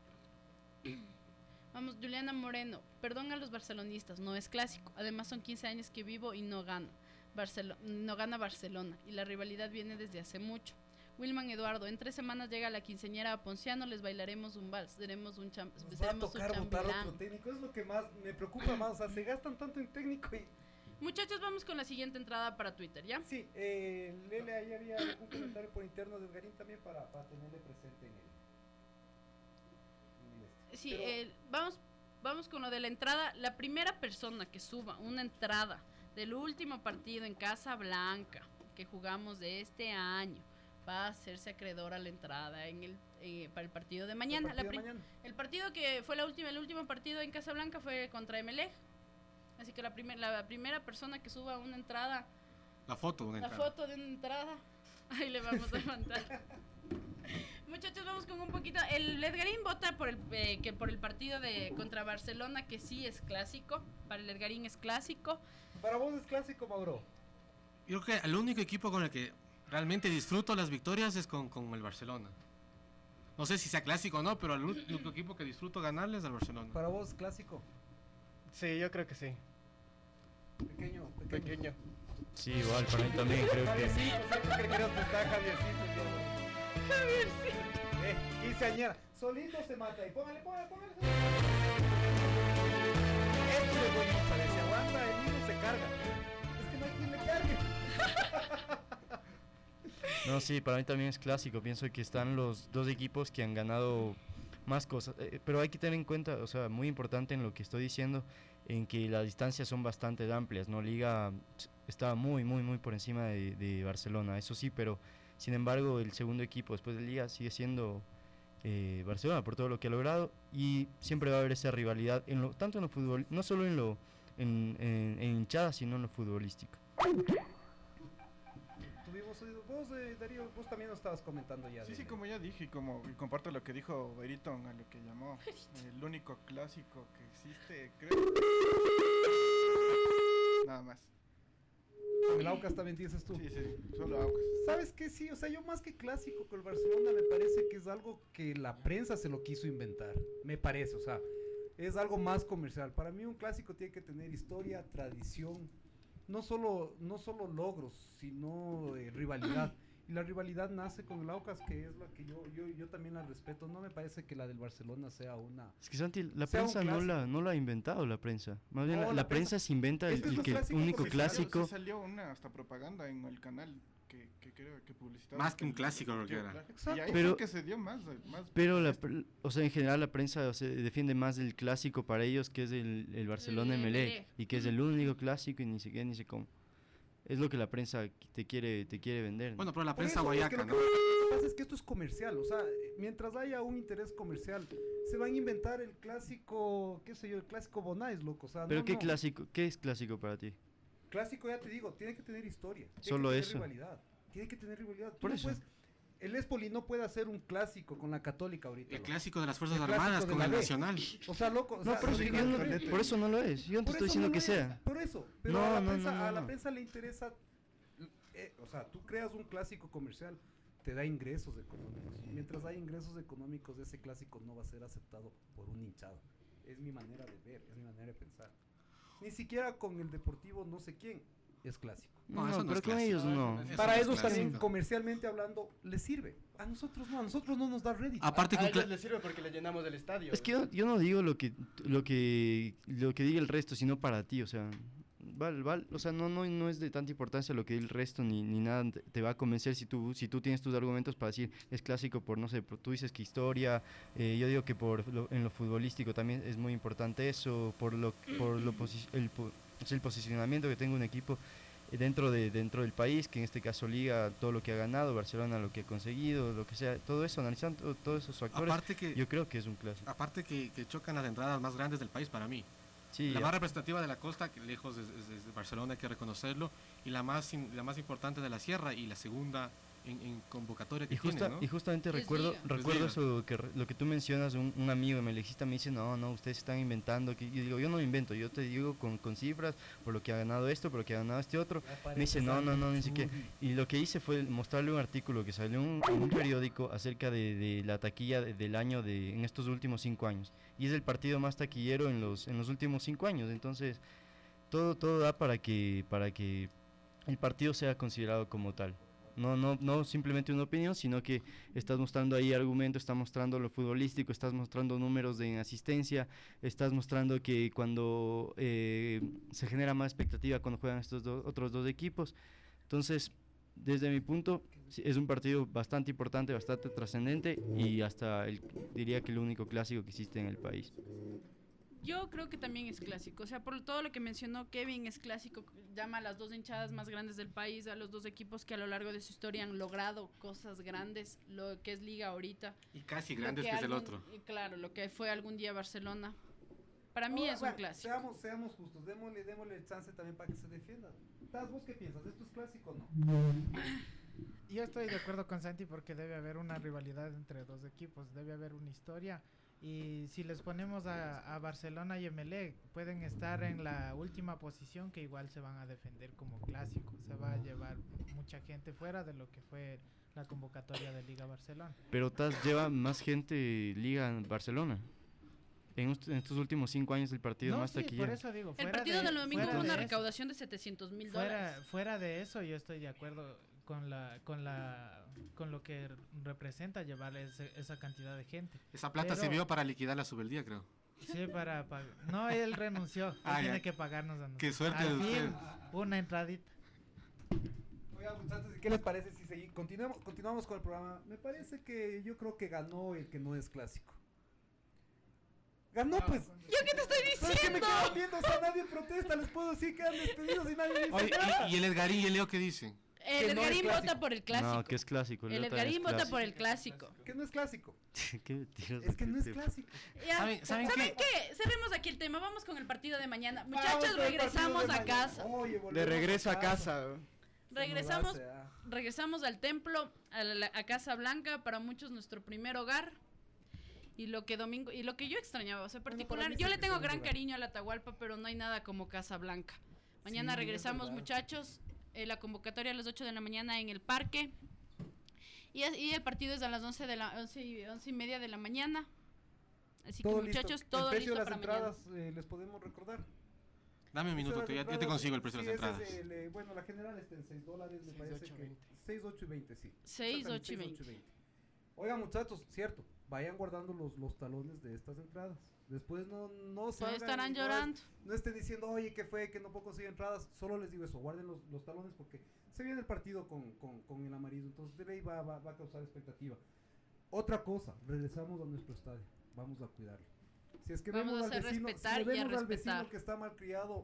Vamos, Juliana Moreno, perdón a los barcelonistas, no es clásico, además son quince años que vivo y no gano, Barcelo- no gana Barcelona, y la rivalidad viene desde hace mucho. Wilman Eduardo, en tres semanas llega la quinceañera a Ponciano, les bailaremos un vals, seremos un, cham Nos va a seremos un tocar votar chambelán. otro técnico. Es lo que más me preocupa más. O sea, se gastan tanto en técnico y... Muchachos, vamos con la siguiente entrada para Twitter, ¿ya? Sí, eh, Lele, ahí había un comentario por interno de Edgarín también para, para tenerle presente en el... en el este. Sí, Pero- eh, vamos, vamos con lo de la entrada. La primera persona que suba una entrada del último partido en Casa Blanca que jugamos de este año va a hacerse acreedor a la entrada en el eh, para el partido de mañana. partido La de pri- mañana. El partido que fue la última, el último partido en Casa Blanca fue contra Emelec. Así que la, primer, la primera persona que suba una entrada, La foto de una la entrada. foto de una entrada, ahí le vamos a mandar. Muchachos, vamos con un poquito. El Edgarín vota por el eh, que por el partido de contra Barcelona, que sí es clásico. Para el Edgarín es clásico. Para vos es clásico, Mauro. Yo creo que el único equipo con el que realmente disfruto las victorias es con, con el Barcelona. No sé si sea clásico o no, pero el único equipo que disfruto ganarle es al Barcelona. Para vos clásico. Sí, yo creo que sí. Pequeño, pequeño. Pequeño. Sí, igual, para mí también creo que... Javiercito, siempre que creo que está Javiercito. yo- Javiercito. Eh, quinceañera. Solito se mata ahí. Póngale, póngale, póngale. Esto es bonito, se aguanta, el niño se carga. Es que no hay quien le cargue. No, sí, para mí también es clásico. Pienso que están los dos equipos que han ganado más cosas. Eh, pero hay que tener en cuenta, o sea, muy importante en lo que estoy diciendo, en que las distancias son bastante amplias, ¿no? Liga está muy, muy, muy por encima de, de Barcelona, eso sí, pero sin embargo el segundo equipo después de Liga sigue siendo eh, Barcelona por todo lo que ha logrado y siempre va a haber esa rivalidad, en lo, tanto en lo fútbol, no solo en lo, en, en, en hinchada, sino en lo futbolístico. Tuvimos, vos, eh, Darío, vos también nos estabas comentando ya. Sí, de... sí, como ya dije, y como y comparto lo que dijo Beriton, a lo que llamó el único clásico que existe, creo. Nada más. El Aucas también dices tú. Sí, sí, solo Aucas. ¿Sabes qué? Sí, o sea, yo más que clásico con el Barcelona me parece que es algo que la prensa se lo quiso inventar. Me parece, o sea, es algo más comercial. Para mí un clásico tiene que tener historia, tradición, no solo, no solo logros, sino eh, rivalidad. Y la rivalidad nace con el Aucas, que es la que yo, yo, yo también la respeto. No me parece que la del Barcelona sea una... Es que Santi, la prensa no la, no la ha inventado, la prensa. Más bien, No, la, la la prensa, prensa- se inventa el, Es que el es que lo clásico único porque salió- clásico. sí salió una hasta propaganda en el canal que, que creo que publicitaba. Más que un clásico, lo que era. Exacto. Y ahí Pero- fue que se dio más, más Pero, la, pr- o sea, en general la prensa o sea, defiende más el clásico para ellos, que es el, el Barcelona El Emelec, Emelec. y que es el único clásico y ni siquiera ni sé cómo. Es lo que la prensa te quiere, te quiere vender. ¿no? Bueno, pero la Por prensa eso, es que guayaca, lo ¿no? que- lo que pasa es que esto es comercial, o sea, mientras haya un interés comercial, se van a inventar el clásico, qué sé yo, el clásico Bonais, loco, o sea, Pero no, qué no. clásico, ¿qué es clásico para ti? Clásico, ya te digo, tiene que tener historia. Tiene Solo que tener eso. rivalidad. Tiene que tener rivalidad. Tú Por no eso. puedes- el Espoli no puede hacer un clásico con la Católica ahorita. El loco. clásico de las Fuerzas El clásico Armadas de con la el B. Nacional. O sea, loco. o No, sea, por eso, no yo no- digas- por eso no lo es. Yo no te Por estoy eso diciendo no que lo sea. es, Por eso. Pero No, a, la no, prensa, no, a la no. prensa le interesa. eh, o sea, tú creas un clásico comercial, te da ingresos económicos. Mientras hay ingresos económicos, ese clásico no va a ser aceptado por un hinchado. Es mi manera de ver, es mi manera de pensar. Ni siquiera con el Deportivo no sé quién es clásico. No, No, eso no pero es con clásico. ellos no. Eso Para no es ellos también, clásico. comercialmente hablando, les sirve. A nosotros no, a nosotros no nos da rédito. Aparte a ellos les sirve porque le llenamos el estadio. Es que yo, yo no digo lo que lo que lo que diga el resto, sino para ti, o sea, val, val, o sea, no no no es de tanta importancia lo que diga el resto ni, ni nada te, te va a convencer si tú si tú tienes tus argumentos para decir es clásico por no sé, por- tú dices que historia, eh, yo digo que por lo- en lo futbolístico también es muy importante eso, por lo por lo posi- el, po- o sea, el posicionamiento que tenga un equipo eh, dentro de dentro del país, que en este caso Liga todo lo que ha ganado, Barcelona lo que ha conseguido, lo que sea, todo eso analizando todo- todos esos factores, Aparte que- yo creo que es un clásico. Aparte que, que chocan las entradas más grandes del país para mí. Sí, la ya. más representativa de la costa, que lejos es, es- es de Barcelona, hay que reconocerlo, y la más in- la más importante de la sierra y la segunda en, en convocatoria que Y, justa- tiene, ¿no? y justamente Es recuerdo liga. recuerdo Es liga. eso que re- lo que tú mencionas, un, un amigo emelexista me dice, no, no, ustedes están inventando, que yo digo, yo no invento, yo te digo con, con cifras, por lo que ha ganado esto, por lo que ha ganado este otro, me dice, no, no, no, ni siquiera, y lo que hice fue mostrarle un artículo que salió en un, en un periódico acerca de, de la taquilla de- del año de, en estos últimos cinco años, y es el partido más taquillero en los, en los últimos cinco años, entonces todo, todo da para que, para que el partido sea considerado como tal. No, no, no simplemente una opinión, sino que estás mostrando ahí argumentos, estás mostrando lo futbolístico, estás mostrando números de asistencia, estás mostrando que cuando eh, se genera más expectativa cuando juegan estos do- otros dos equipos. Entonces, desde mi punto, sí, es un partido bastante importante, bastante trascendente y hasta el, diría que el único clásico que existe en el país. Yo creo que también es clásico, o sea, por todo lo que mencionó Kevin, es clásico, llama a las dos hinchadas más grandes del país, a los dos equipos que a lo largo de su historia han logrado cosas grandes, lo que es Liga ahorita. Y casi Lo grandes que es el algún- otro. y claro, lo que fue algún día Barcelona. Para mí Ahora, es bueno, un clásico. Seamos, seamos justos, démosle, démosle el chance también para que se defienda. Taz, ¿vos qué piensas? ¿Esto es clásico o no? Yo estoy de acuerdo con Santi porque debe haber una rivalidad entre dos equipos, debe haber una historia. Y si les ponemos a, a Barcelona y Emelec, pueden estar en la última posición que igual se van a defender como clásico. Se va a llevar mucha gente fuera de lo que fue la convocatoria de Liga Barcelona. Pero Taz lleva más gente Liga en Barcelona. En, ust- en estos últimos cinco años el partido No, más sí, taquillero. por eso digo, El fuera partido de- del domingo fuera tuvo una de eso. recaudación de setecientos mil Fuera, dólares. fuera de eso, yo estoy de acuerdo con la con la con lo que r- representa llevar ese- esa cantidad de gente. Esa plata Pero- sirvió para liquidar la subeldía, creo. Sí, para pagar. No, él renunció. Él Ah, ya. tiene que pagarnos a nosotros. Qué suerte Al de fin, ustedes. una entradita. Oigan, muchachos, ¿qué les parece si seguimos? Continuamos, continuamos con el programa. Me parece que yo creo que ganó el que no es clásico. Ganó, pues. ¿Yo qué te estoy ¿Sabes qué me diciendo? quedan viendo? O sea, nadie protesta. Les puedo decir que han despedidos y nadie dice Oye, nada. y, y el Edgarín y el Leo, ¿qué dicen? El Edgarín no vota por el clásico. No, que es clásico. El Edgarín vota por el clásico. Que no es clásico. Qué mentiras. Es que no es clásico. Ya, ¿Saben, ¿saben ¿saben qué? qué? Cerremos aquí el tema. Vamos con el partido de mañana. Vamos Muchachos, con el regresamos partido de a casa. mañana. Oye, volvemos De regreso a casa. Regresamos, Se nos hace, ah. regresamos al templo, a, la, a Casa Blanca, para muchos nuestro primer hogar. Y lo que domingo y lo que yo extrañaba, o sea, particular, Bueno, yo le que tengo segundo gran lugar. cariño a la Atahualpa, pero no hay nada como Casa Blanca. Mañana Sí, regresamos, es verdad. muchachos. Eh, la convocatoria a las ocho de la mañana en el parque. Y, es- y el partido es a las once de la once y, once y media de la mañana. Así Todo que listo. muchachos, El todo precio listo de para las mañana. entradas, eh, les podemos recordar. Dame un minuto, Las que ya, ya te entradas, consigo el precio de sí, las ese entradas. es el, eh, bueno, la general está en seis dólares, me seis, parece ocho, que veinte. seis, ocho y veinte, sí. seis, Exactamente, ocho y seis, veinte. Oigan, muchachos, cierto, vayan guardando los, los talones de estas entradas. Después no, no se Pues hagan- estarán no llorando. es- No estén diciendo, oye, ¿qué fue? Que no puedo conseguir entradas. Solo les digo eso, guarden los, los talones porque se viene el partido con, con, con el amarillo. Entonces de ley va, va, va a causar expectativa. Otra cosa, regresamos a nuestro estadio. Vamos a cuidarlo. Si es que Vamos vemos a al hacer vecino, respetar si y a vemos al respetar. vecino que está mal criado,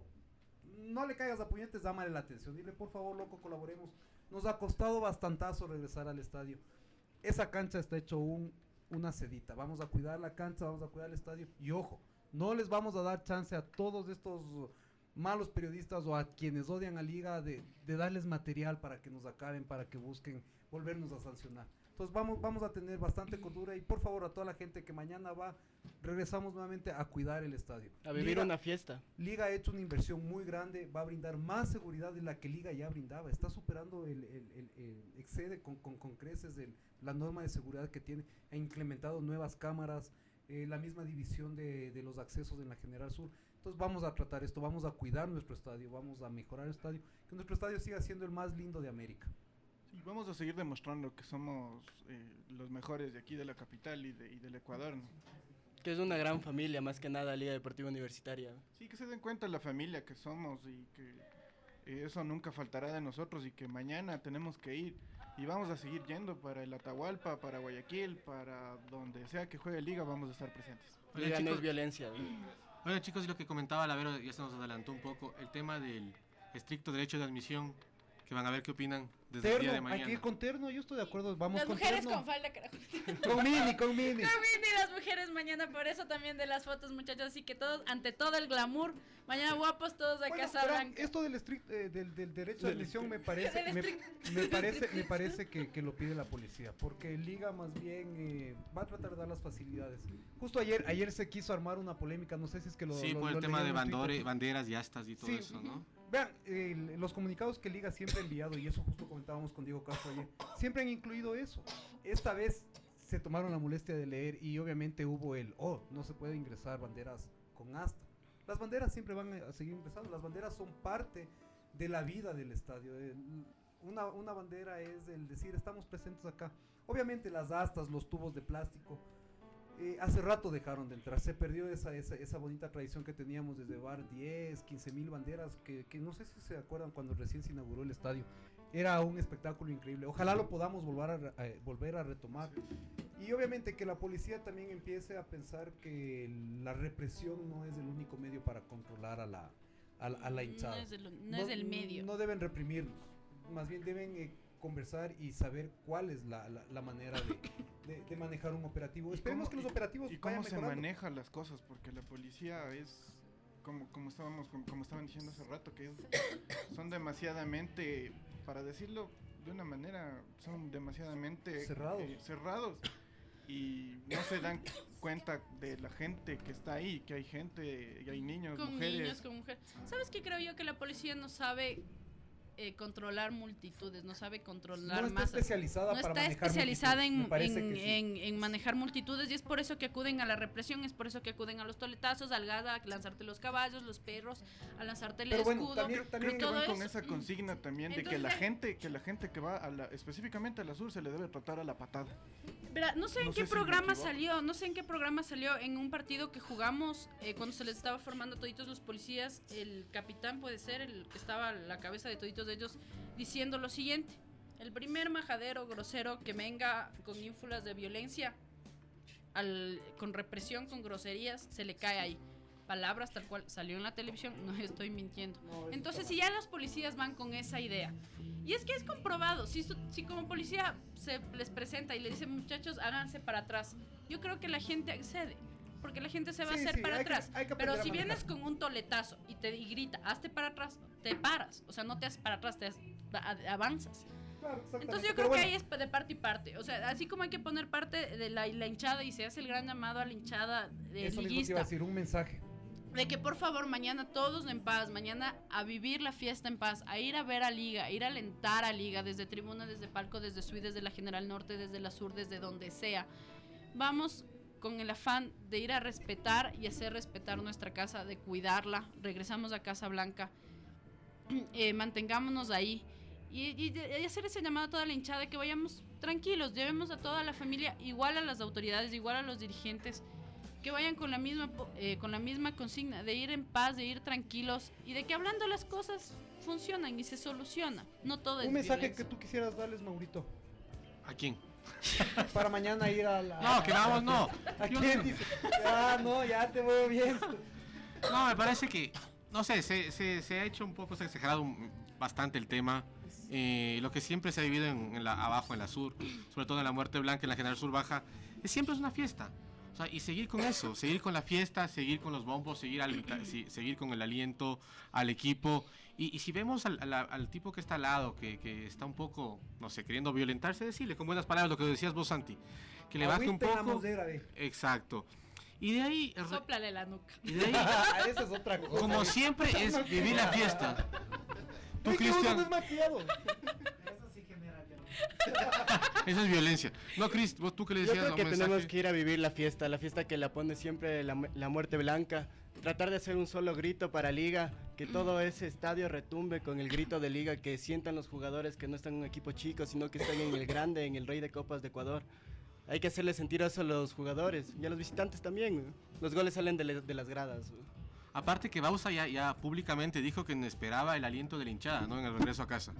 no le caigas a puñetes, dámale la atención. Dile, por favor, loco, colaboremos. Nos ha costado bastantazo regresar al estadio. Esa cancha está hecho un, una sedita. Vamos a cuidar la cancha, vamos a cuidar el estadio. Y ojo, no les vamos a dar chance a todos estos uh, malos periodistas o a quienes odian a Liga de, de darles material para que nos acaben, para que busquen volvernos a sancionar. Entonces vamos, vamos a tener bastante cordura y por favor a toda la gente que mañana va, regresamos nuevamente a cuidar el estadio. A vivir Liga- una fiesta. Liga ha hecho una inversión muy grande, va a brindar más seguridad de la que Liga ya brindaba. Está superando, el, el- el- el- excede con, con, con creces el- la norma de seguridad que tiene. Ha implementado nuevas cámaras, eh, la misma división de, de los accesos en la General Sur. Entonces vamos a tratar esto, vamos a cuidar nuestro estadio, vamos a mejorar el estadio, que nuestro estadio siga siendo el más lindo de América. Sí, vamos a seguir demostrando que somos eh, los mejores de aquí de la capital y, de, y del Ecuador, ¿no? Que es una gran familia, más que nada, Liga Deportiva Universitaria. Sí, que se den cuenta la familia que somos y que eh, eso nunca faltará de nosotros y que mañana tenemos que ir y vamos a seguir yendo para el Atahualpa, para Guayaquil, para donde sea que juegue Liga, vamos a estar presentes. Oigan, Liga no chicos, es violencia. Oigan, chicos, y lo que comentaba Lavero ya se nos adelantó un poco, el tema del estricto derecho de admisión, que van a ver qué opinan desde el día de Terno, hay que ir mañana. con terno, yo estoy de acuerdo, vamos Las con mujeres terno. con falda, carajo. Con mini, con mini. Con mini las mujeres mañana, por eso también de las fotos, muchachos. Así que todos, ante todo el glamour, mañana guapos todos a Bueno, Casa verán, Blanca. esto del, estrict- eh, del, del derecho de Del admisión me estrict- parece del me, estrict- me parece me parece que, que lo pide la policía porque Liga más bien eh, va a tratar de dar las facilidades. Justo ayer ayer se quiso armar una polémica, no sé si es que lo Sí, lo- por el lo tema de leyeron en bandore- Twitter. banderas y astas y todo Sí, eso, ¿no? Vean, eh, los comunicados que Liga siempre ha enviado, y eso justo comentábamos con Diego Castro ayer, siempre han incluido eso. Esta vez se tomaron la molestia de leer y obviamente hubo el, oh, no se puede ingresar banderas con asta. Las banderas siempre van a seguir ingresando, las banderas son parte de la vida del estadio. El- una, una bandera es el decir, estamos presentes acá. Obviamente las astas, los tubos de plástico, eh, hace rato dejaron de entrar, se perdió esa, esa, esa bonita tradición que teníamos desde bar diez, quince mil banderas, que, que no sé si se acuerdan cuando recién se inauguró el estadio, era un espectáculo increíble, ojalá lo podamos volver a, re- a- volver a retomar, y obviamente que la policía también empiece a pensar que la represión no es el único medio para controlar a la, a, la- a la hinchada. No es el, no es el medio. No deben reprimirnos, más bien deben eh, conversar y saber cuál es la, la, la manera de, de- de manejar un operativo. Esperemos que los operativos y cómo vayan se mejorando. manejan las cosas, porque la policía es como como estábamos como, como estaban diciendo hace rato, que es, son demasiadamente, para decirlo de una manera, son demasiadamente Cerrados. eh, cerrados y no se dan cuenta de la gente que está ahí, que hay gente, y hay niños, Con mujeres. niños, con mujeres. ¿Sabes qué creo yo? Que la policía no sabe eh, controlar multitudes, no sabe controlar No está masas. especializada no para está manejar especializada en, multitudes, me parece en- que sí. en- en manejar multitudes y es por eso que acuden a la represión, es por eso que acuden a los toletazos, al gada, a lanzarte los caballos, los perros, a lanzarte el Pero bueno, escudo. también, también y que todo van con eso. esa consigna también de que Entonces, la ya- gente, que la gente que va a la, específicamente a la sur se le debe tratar a la patada. Verá, no sé en No qué sé si me programa equivoco. salió, no sé en qué programa salió en un partido que jugamos eh, cuando se les estaba formando a toditos los policías, el capitán puede ser, el que estaba a la cabeza de toditos de ellos, diciendo lo siguiente: el primer majadero grosero que venga con ínfulas de violencia, al, con represión, con groserías, se le cae ahí. palabras tal cual salió en la televisión, no estoy mintiendo. Entonces, si ya los policías van con esa idea, y es que es comprobado, si, si como policía se les presenta y le dice, muchachos, háganse para atrás, yo creo que la gente accede, porque la gente se va Sí, a hacer sí, para hay que- atrás. hay que Pero aprender a si vienes manejar. con un toletazo y te y grita, hazte para atrás, te paras, o sea, no te haces para atrás, te haces- a- avanzas. Entonces yo creo Pero bueno. que ahí es de parte y parte. O sea, así como hay que poner parte de la, la hinchada y se hace el gran llamado a la hinchada de Eso mismo te iba a liguista. decir, un mensaje. De que por favor mañana todos en paz, mañana a vivir la fiesta en paz, a ir a ver a Liga, a ir a alentar a Liga desde tribuna, desde palco, desde suite, desde la General Norte, desde la Sur, desde donde sea. Vamos con el afán de ir a respetar y hacer respetar nuestra casa, de cuidarla. Regresamos a Casa Blanca, eh, mantengámonos ahí. Y, y, y hacer ese llamado a toda la hinchada de que vayamos tranquilos, llevemos a toda la familia, igual a las autoridades, igual a los dirigentes, que vayan con la misma po- eh, con la misma consigna de ir en paz, de ir tranquilos y de que hablando las cosas funcionan y se soluciona. No todo es Un mensaje violencia. que tú quisieras darles, Maurito. ¿A quién? Para mañana ir a la... No, que vamos, no. ¿A Yo quién no. dice? Ya, no, ya te veo bien. No, me parece que, no sé, se, se, se ha hecho un poco, se ha exagerado un- bastante el tema. Eh, lo que siempre se ha vivido en, en la, abajo, en la sur, sobre todo en la Muerte Blanca, en la General Sur Baja, es, siempre es una fiesta. O sea, y seguir con eso, seguir con la fiesta, seguir con los bombos, seguir, alenta- si- seguir con el aliento al equipo. Y, y si vemos al, al- al tipo que está al lado, que, que está un poco, no sé, queriendo violentarse, decirle con buenas palabras lo que decías vos, Santi, que le baje un Agüita en la poco. mosera, ve. Exacto. Y de ahí... Sóplale la nuca. Y de ahí, Esa es otra cosa. como siempre, es vivir la fiesta. Tú, Es que uno Cristian, no es maquillado. esa es violencia. No, Cris, vos tú que le Yo decías creo un que mensaje. tenemos que ir a vivir la fiesta, la fiesta que la pone siempre la, mu- la Muerte Blanca. Tratar de hacer un solo grito para Liga, que todo ese estadio retumbe con el grito de Liga, que sientan los jugadores que no están en un equipo chico, sino que están en el grande, en el Rey de Copas de Ecuador. Hay que hacerle sentir eso a los jugadores y a los visitantes también. ¿no? Los goles salen de, le- de las gradas. ¿no? Aparte que Bausa ya, ya públicamente dijo que esperaba el aliento de la hinchada, ¿no? En el regreso a casa.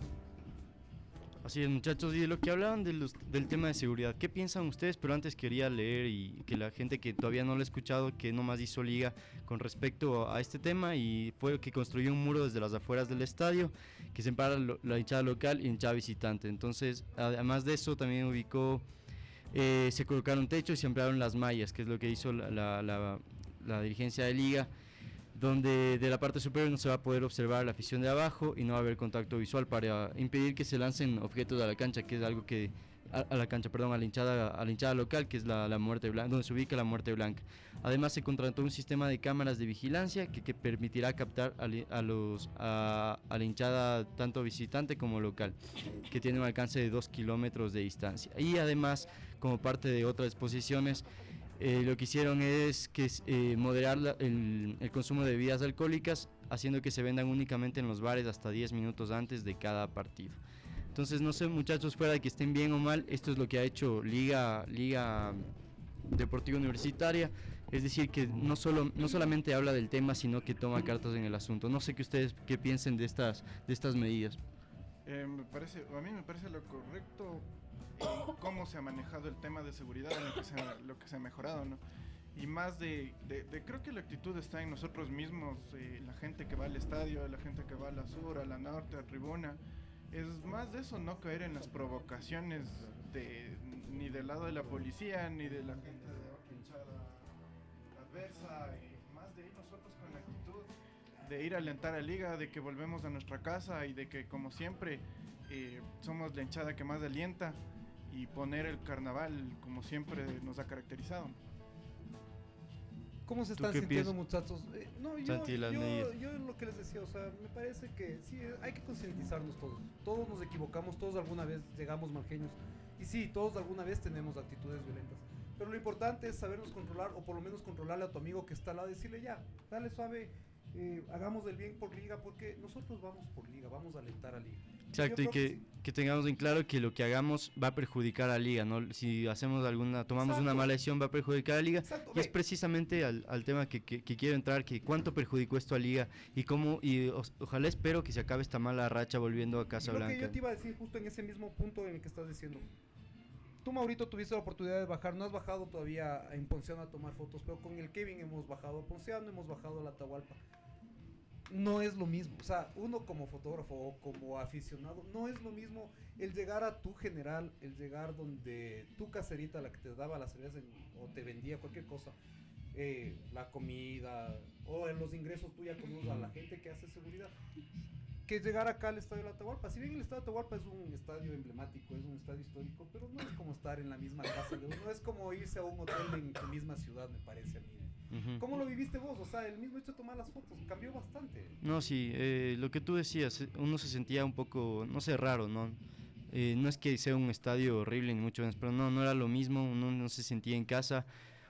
Así es, muchachos, y de lo que hablaban de los- del tema de seguridad, ¿qué piensan ustedes? Pero antes quería leer y que la gente que todavía no lo ha escuchado, que nomás hizo liga con respecto a este tema, y fue que construyó un muro desde las afueras del estadio que separa lo- la hinchada local y hinchada visitante. Entonces, además de eso, también ubicó, eh, se colocaron techos y se ampliaron las mallas, que es lo que hizo la, la- la- la dirigencia de liga, donde de la parte superior no se va a poder observar la afición de abajo y no va a haber contacto visual para impedir que se lancen objetos a la cancha, que es algo que a, a la cancha, perdón, a la hinchada, a la hinchada local, que es la, la Muerte Blanca, donde se ubica la Muerte Blanca. Además se contrató un sistema de cámaras de vigilancia que, que permitirá captar a, li- a los a, a la hinchada tanto visitante como local, que tiene un alcance de dos kilómetros de distancia. Y además, como parte de otras disposiciones, Eh, lo que hicieron es que es, eh, moderar la- el, el consumo de bebidas alcohólicas, haciendo que se vendan únicamente en los bares hasta diez minutos antes de cada partido. Entonces, no sé, muchachos, fuera de que estén bien o mal, esto es lo que ha hecho Liga, Liga Deportiva Universitaria, es decir, que no, solo, no solamente habla del tema, sino que toma cartas en el asunto. No sé qué ustedes qué piensen de estas, de estas medidas. Eh, me parece, a mí me parece lo correcto eh, cómo se ha manejado el tema de seguridad, en lo que se ha, lo que se ha mejorado, ¿no? Y más de, de, de- creo que la actitud está en nosotros mismos, eh, la gente que va al estadio, la gente que va a la sur, a la norte, a tribuna. Es más de eso, no caer en las provocaciones de, ni del lado de la policía, ni de la gente de otra hinchada adversa, y más de ir nosotros con la actitud de ir a alentar a Liga, de que volvemos a nuestra casa y de que, como siempre, eh, somos la hinchada que más alienta, y poner el carnaval como siempre nos ha caracterizado. ¿Cómo se ¿Tú están qué sintiendo, piensas? muchachos? Eh, no, yo, Santi, las yo, medidas. yo lo que les decía, o sea, me parece que sí, hay que concientizarnos todos. Todos nos equivocamos, todos alguna vez llegamos mal genios. Y sí, todos alguna vez tenemos actitudes violentas. Pero lo importante es sabernos controlar, o por lo menos controlarle a tu amigo que está al lado y decirle ya, dale suave, eh, hagamos del bien por Liga, porque nosotros vamos por Liga, vamos a alentar a Liga. Exacto, Yo y creo que, que tengamos en claro que lo que hagamos va a perjudicar a Liga, ¿no? Si hacemos alguna, tomamos Exacto. una mala decisión, va a perjudicar a Liga. Exacto, Y es ve. precisamente al, al tema que, que, que quiero entrar, que cuánto perjudicó esto a Liga y cómo, y o- ojalá espero que se acabe esta mala racha volviendo a Casa Lo que Blanca. yo te iba a decir justo en ese mismo punto en el que estás diciendo. tú, Maurito, tuviste la oportunidad de bajar, no has bajado todavía en Ponciano a tomar fotos, pero con el Kevin hemos bajado a Ponciano, hemos bajado a la Atahualpa. No es lo mismo, o sea, uno como fotógrafo o como aficionado, no es lo mismo el llegar a tu general, el llegar donde tu caserita, la que te daba las cervezas o te vendía cualquier cosa, eh, la comida o en los ingresos tú ya conoces a la gente que hace seguridad, que llegar acá al estadio de la Atahualpa. Si bien el estadio de Atahualpa es un estadio emblemático, es un estadio histórico, pero no es como estar en la misma casa de uno, no es como irse a un hotel en tu misma ciudad, me parece a mí. Uh-huh. ¿Cómo lo viviste vos? O sea, el mismo hecho de tomar las fotos cambió bastante. No, sí, eh, lo que tú decías, uno se sentía un poco, no sé, raro, ¿no? Eh, no es que sea un estadio horrible ni mucho menos, pero no, no era lo mismo, uno no se sentía en casa,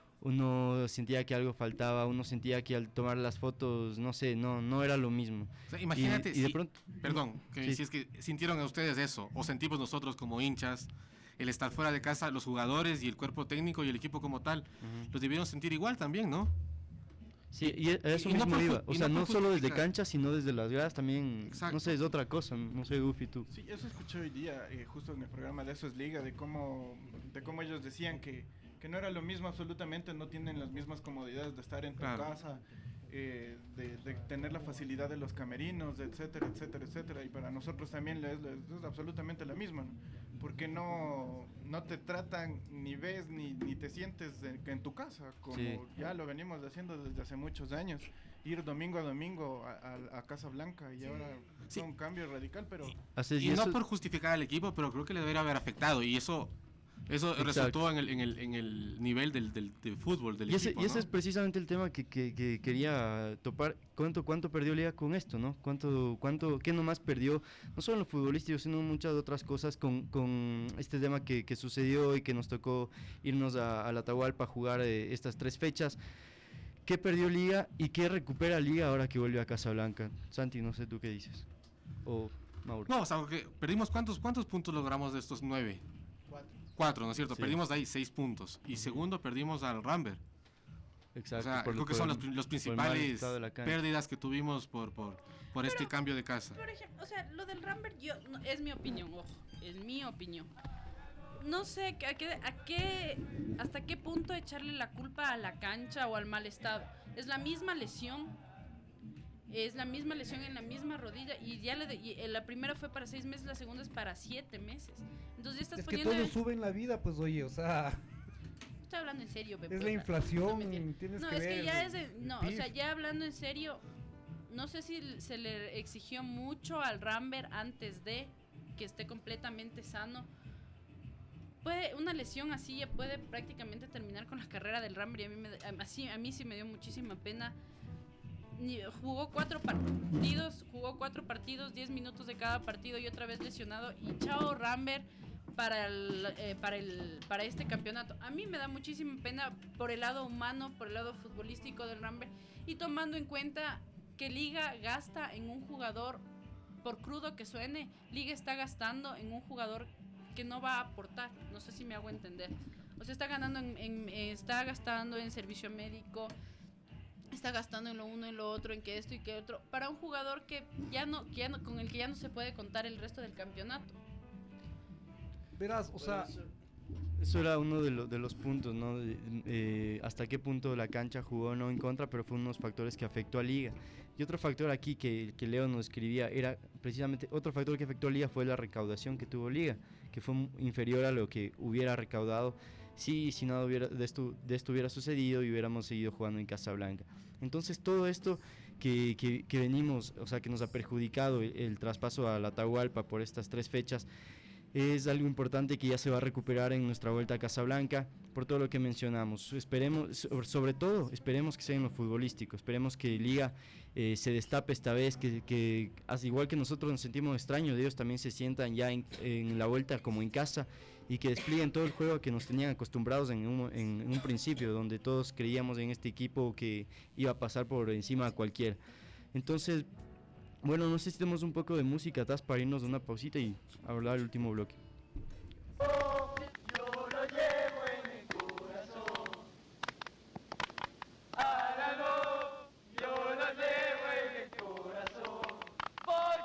uno sentía que algo faltaba, uno sentía que al tomar las fotos, no sé, no, no era lo mismo. O sea, imagínate, y, y de si, pronto, perdón, que sí. si es que sintieron a ustedes eso, o sentimos nosotros como hinchas, el estar fuera de casa, los jugadores y el cuerpo técnico y el equipo como tal, uh-huh. los debieron sentir igual también, ¿no? Sí, y eso y mismo no iba, o sea, no, no solo desde cancha, sino desde las gradas también. Exacto. No sé, es otra cosa, no sé, Goofy, tú. Sí, eso escuché hoy día, eh, justo en el programa de Eso es Liga, de cómo, de cómo ellos decían que, que no era lo mismo absolutamente, no tienen las mismas comodidades de estar en tu claro. casa, eh, de, de tener la facilidad de los camerinos, etcétera, etcétera, etcétera, y para nosotros también es, es absolutamente la misma, ¿no? Porque no, no te tratan, ni ves, ni, ni te sientes de, en tu casa, como sí. ya lo venimos haciendo desde hace muchos años, ir domingo a domingo a, a, a Casa Blanca, y sí. ahora sí. es un cambio radical, pero... Así, y, y no por justificar al equipo, pero creo que le debería haber afectado, y eso... Eso Exacto. resultó en el, en el, en el nivel del, del, del fútbol, del y ese, equipo, y ese ¿no? es precisamente el tema que, que, que quería topar. ¿Cuánto, cuánto perdió Liga con esto, no? ¿Cuánto, cuánto, qué nomás perdió, no solo en lo futbolístico, sino en muchas otras cosas con, con este tema que, que sucedió y que nos tocó irnos a, a la Atahualpa a jugar eh, estas tres fechas? ¿Qué perdió Liga y qué recupera Liga ahora que vuelve a Casablanca? Santi, no sé tú qué dices. O Mauro. No, o sea, que perdimos, ¿cuántos, ¿cuántos puntos logramos de estos nueve? Cuatro, ¿no es cierto? Sí. Perdimos de ahí seis puntos. Y segundo, perdimos al Ramber. Exacto. O sea, creo que son los, los principales pérdidas que tuvimos por, por, por Pero, este cambio de casa. Por ejemplo, o sea, lo del Ramber yo, no, es mi opinión, ojo, es mi opinión. No sé a qué, a qué, hasta qué punto echarle la culpa a la cancha o al mal estado. Es la misma lesión. Es la misma lesión en la misma rodilla y ya le de, y la primera fue para seis meses, la segunda es para siete meses. Entonces ya estás es poniendo... que todo sube en la vida, pues oye, o sea... Estoy hablando en serio, bebé. Es la inflación, no tienes no, que es ver... que ya es... De, no, o sea, ya hablando en serio, no sé si se le exigió mucho al Ramber antes de que esté completamente sano. Puede, una lesión así ya puede prácticamente terminar con la carrera del Ramber y a mí, me, así, a mí sí me dio muchísima pena. Jugó cuatro partidos, jugó cuatro partidos, diez minutos de cada partido y otra vez lesionado. Y chao Ramber para el, eh, para el, para este campeonato. A mí me da muchísima pena por el lado humano, por el lado futbolístico del Ramber y tomando en cuenta que Liga gasta en un jugador, por crudo que suene, Liga está gastando en un jugador que no va a aportar. No sé si me hago entender. O sea, está ganando, en, en, está gastando en servicio médico. Está gastando en lo uno, en lo otro, en que esto y que otro, para un jugador que ya no, que ya no, con el que ya no se puede contar el resto del campeonato. Verás, o sea, eso era uno de, lo, de los puntos, ¿no? De, eh, hasta qué punto la cancha jugó no en contra, pero fue unos factores que afectó a Liga. Y otro factor aquí que, que Leo nos escribía era precisamente, otro factor que afectó a Liga fue la recaudación que tuvo Liga, que fue inferior a lo que hubiera recaudado si, si nada hubiera, de, esto, de esto hubiera sucedido y hubiéramos seguido jugando en Casablanca. Entonces todo esto que, que, que venimos, o sea, que nos ha perjudicado el, el traspaso a la Atahualpa por estas tres fechas, es algo importante que ya se va a recuperar en nuestra vuelta a Casablanca por todo lo que mencionamos. Esperemos, sobre todo, esperemos que sea en lo futbolístico, esperemos que Liga eh, se destape esta vez, que, que al igual que nosotros nos sentimos extraños, ellos también se sientan ya en, en la vuelta como en casa y que desplieguen todo el juego que nos tenían acostumbrados en un, en, en un principio, donde todos creíamos en este equipo que iba a pasar por encima a cualquiera. Entonces, bueno, no sé si tenemos un poco de música atrás para irnos de una pausita y hablar el último bloque.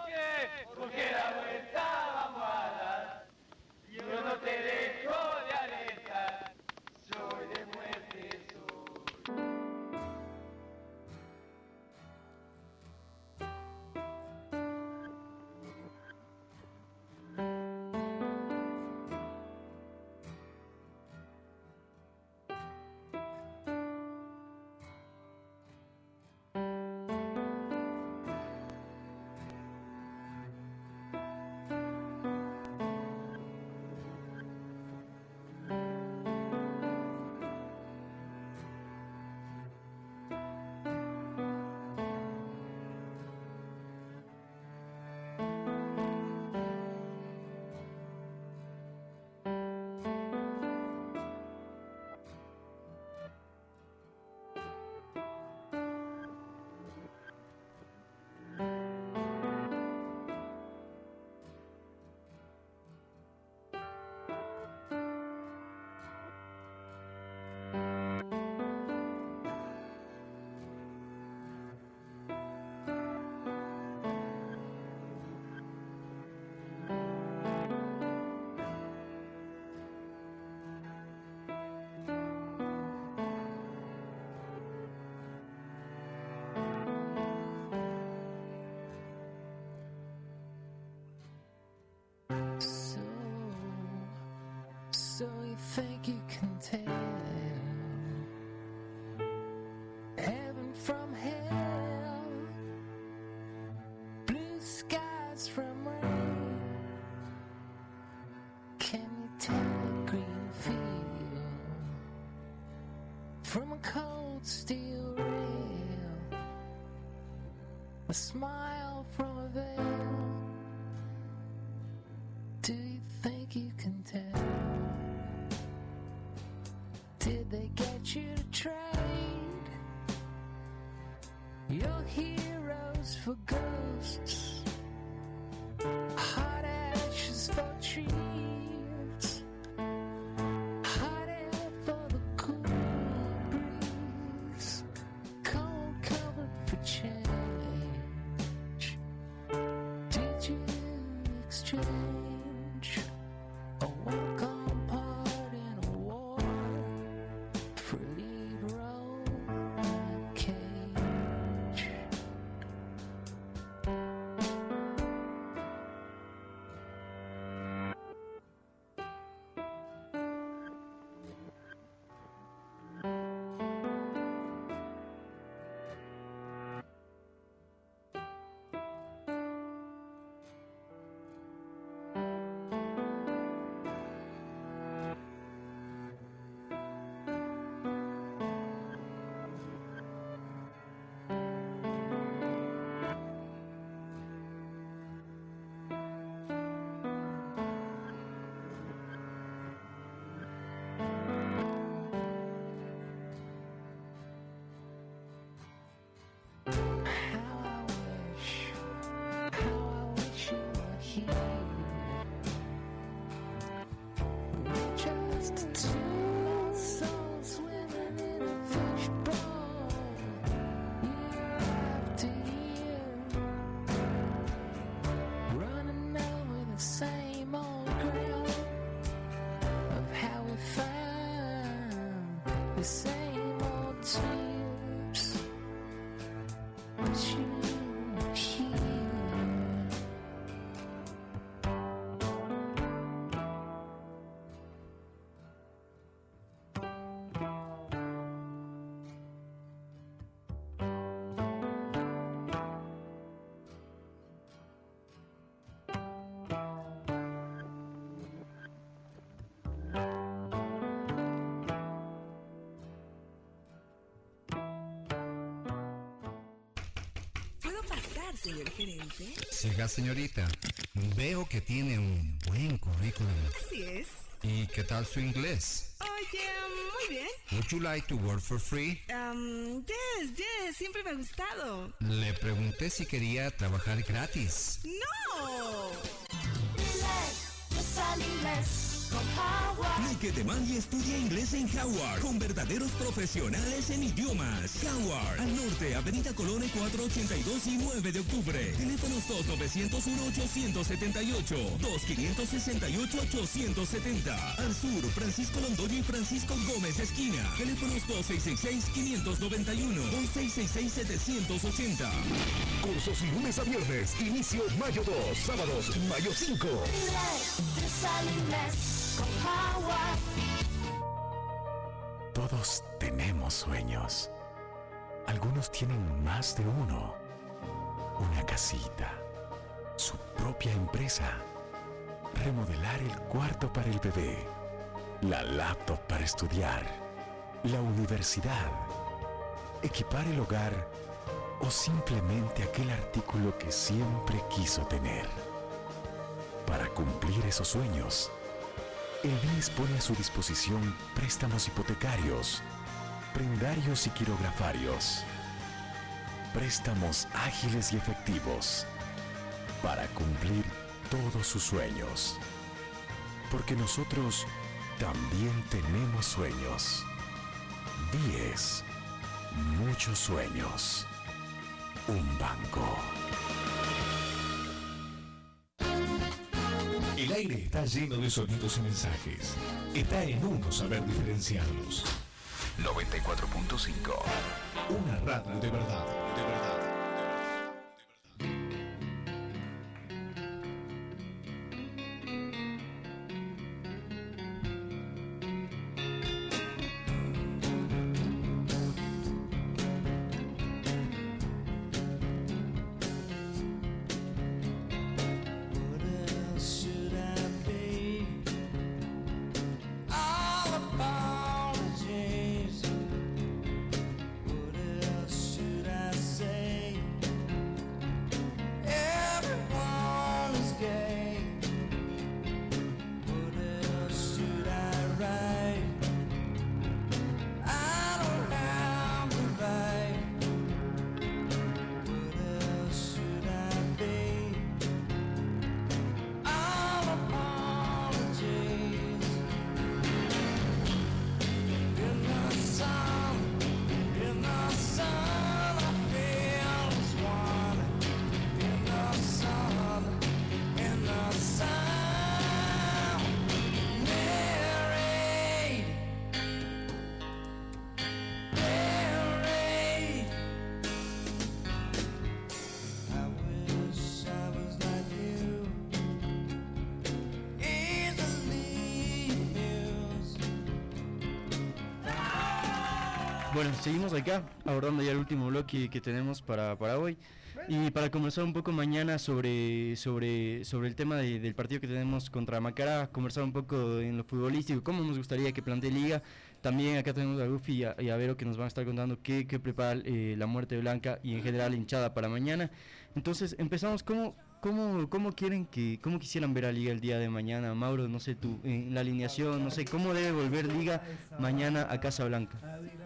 Porque la vuelta vamos a dar. Yo no te dejo de So you think you can tell heaven from hell, blue skies from rain? Can you tell a green field from a cold steel rail, a smile from a veil? Do you think you can tell? Did they get you to trade your heroes for ghosts, hot ashes for trees, hot air for the cool breeze, cold covered for change? Did you exchange a walk on part in a war for a lead role in a cage? Just two lost souls swimming in a fishbowl, year after year, running over the same old ground of how we found the same old tears. But you were here. ¿Puedo pasar, señor gerente? Siga, señorita. Veo que tiene un buen currículum. Así es. ¿Y qué tal su inglés? Oye, muy bien. Would you like to work for free? Um, yes, yes, siempre me ha gustado. Le pregunté si quería trabajar gratis. ¡No! Ni que te mande y estudia inglés en Howard, con verdaderos profesionales en idiomas. Howard, al norte, Avenida Colón cuatrocientos ochenta y dos y nueve de octubre. Teléfonos dos nueve cero uno ocho siete ocho, dos cinco seis ocho ocho siete cero. Al sur, Francisco Londoño y Francisco Gómez esquina. Teléfonos dos seis seis seis, cinco nueve uno o seis seis seis, siete ocho cero. Cursos lunes a viernes. Inicio mayo dos. Sábados mayo cinco. Todos tenemos sueños. Algunos tienen más de uno. Una casita, su propia empresa, remodelar el cuarto para el bebé, la laptop para estudiar, la universidad, equipar el hogar o simplemente aquel artículo que siempre quiso tener. Para cumplir esos sueños, el B I S pone a su disposición préstamos hipotecarios, prendarios y quirografarios, préstamos ágiles y efectivos para cumplir todos sus sueños. Porque nosotros también tenemos sueños. B I E S, muchos sueños. Un banco. El aire está lleno de sonidos y mensajes. Está en uno saber diferenciarlos. noventa y cuatro punto cinco. Una radio de verdad, de verdad. Bueno, seguimos acá, abordando ya el último bloque que tenemos para, para hoy. Y para conversar un poco mañana sobre sobre sobre el tema de, del partido que tenemos contra Macará, conversar un poco en lo futbolístico, cómo nos gustaría que plantee Liga. También acá tenemos a Gufi y a, y a Vero que nos van a estar contando qué, qué prepara eh, la Muerte Blanca y en general hinchada para mañana. Entonces empezamos, ¿cómo, cómo, cómo quieren que, cómo quisieran ver a Liga el día de mañana? Mauro, no sé tú, en la alineación, no sé, ¿cómo debe volver Liga mañana a Casa Blanca?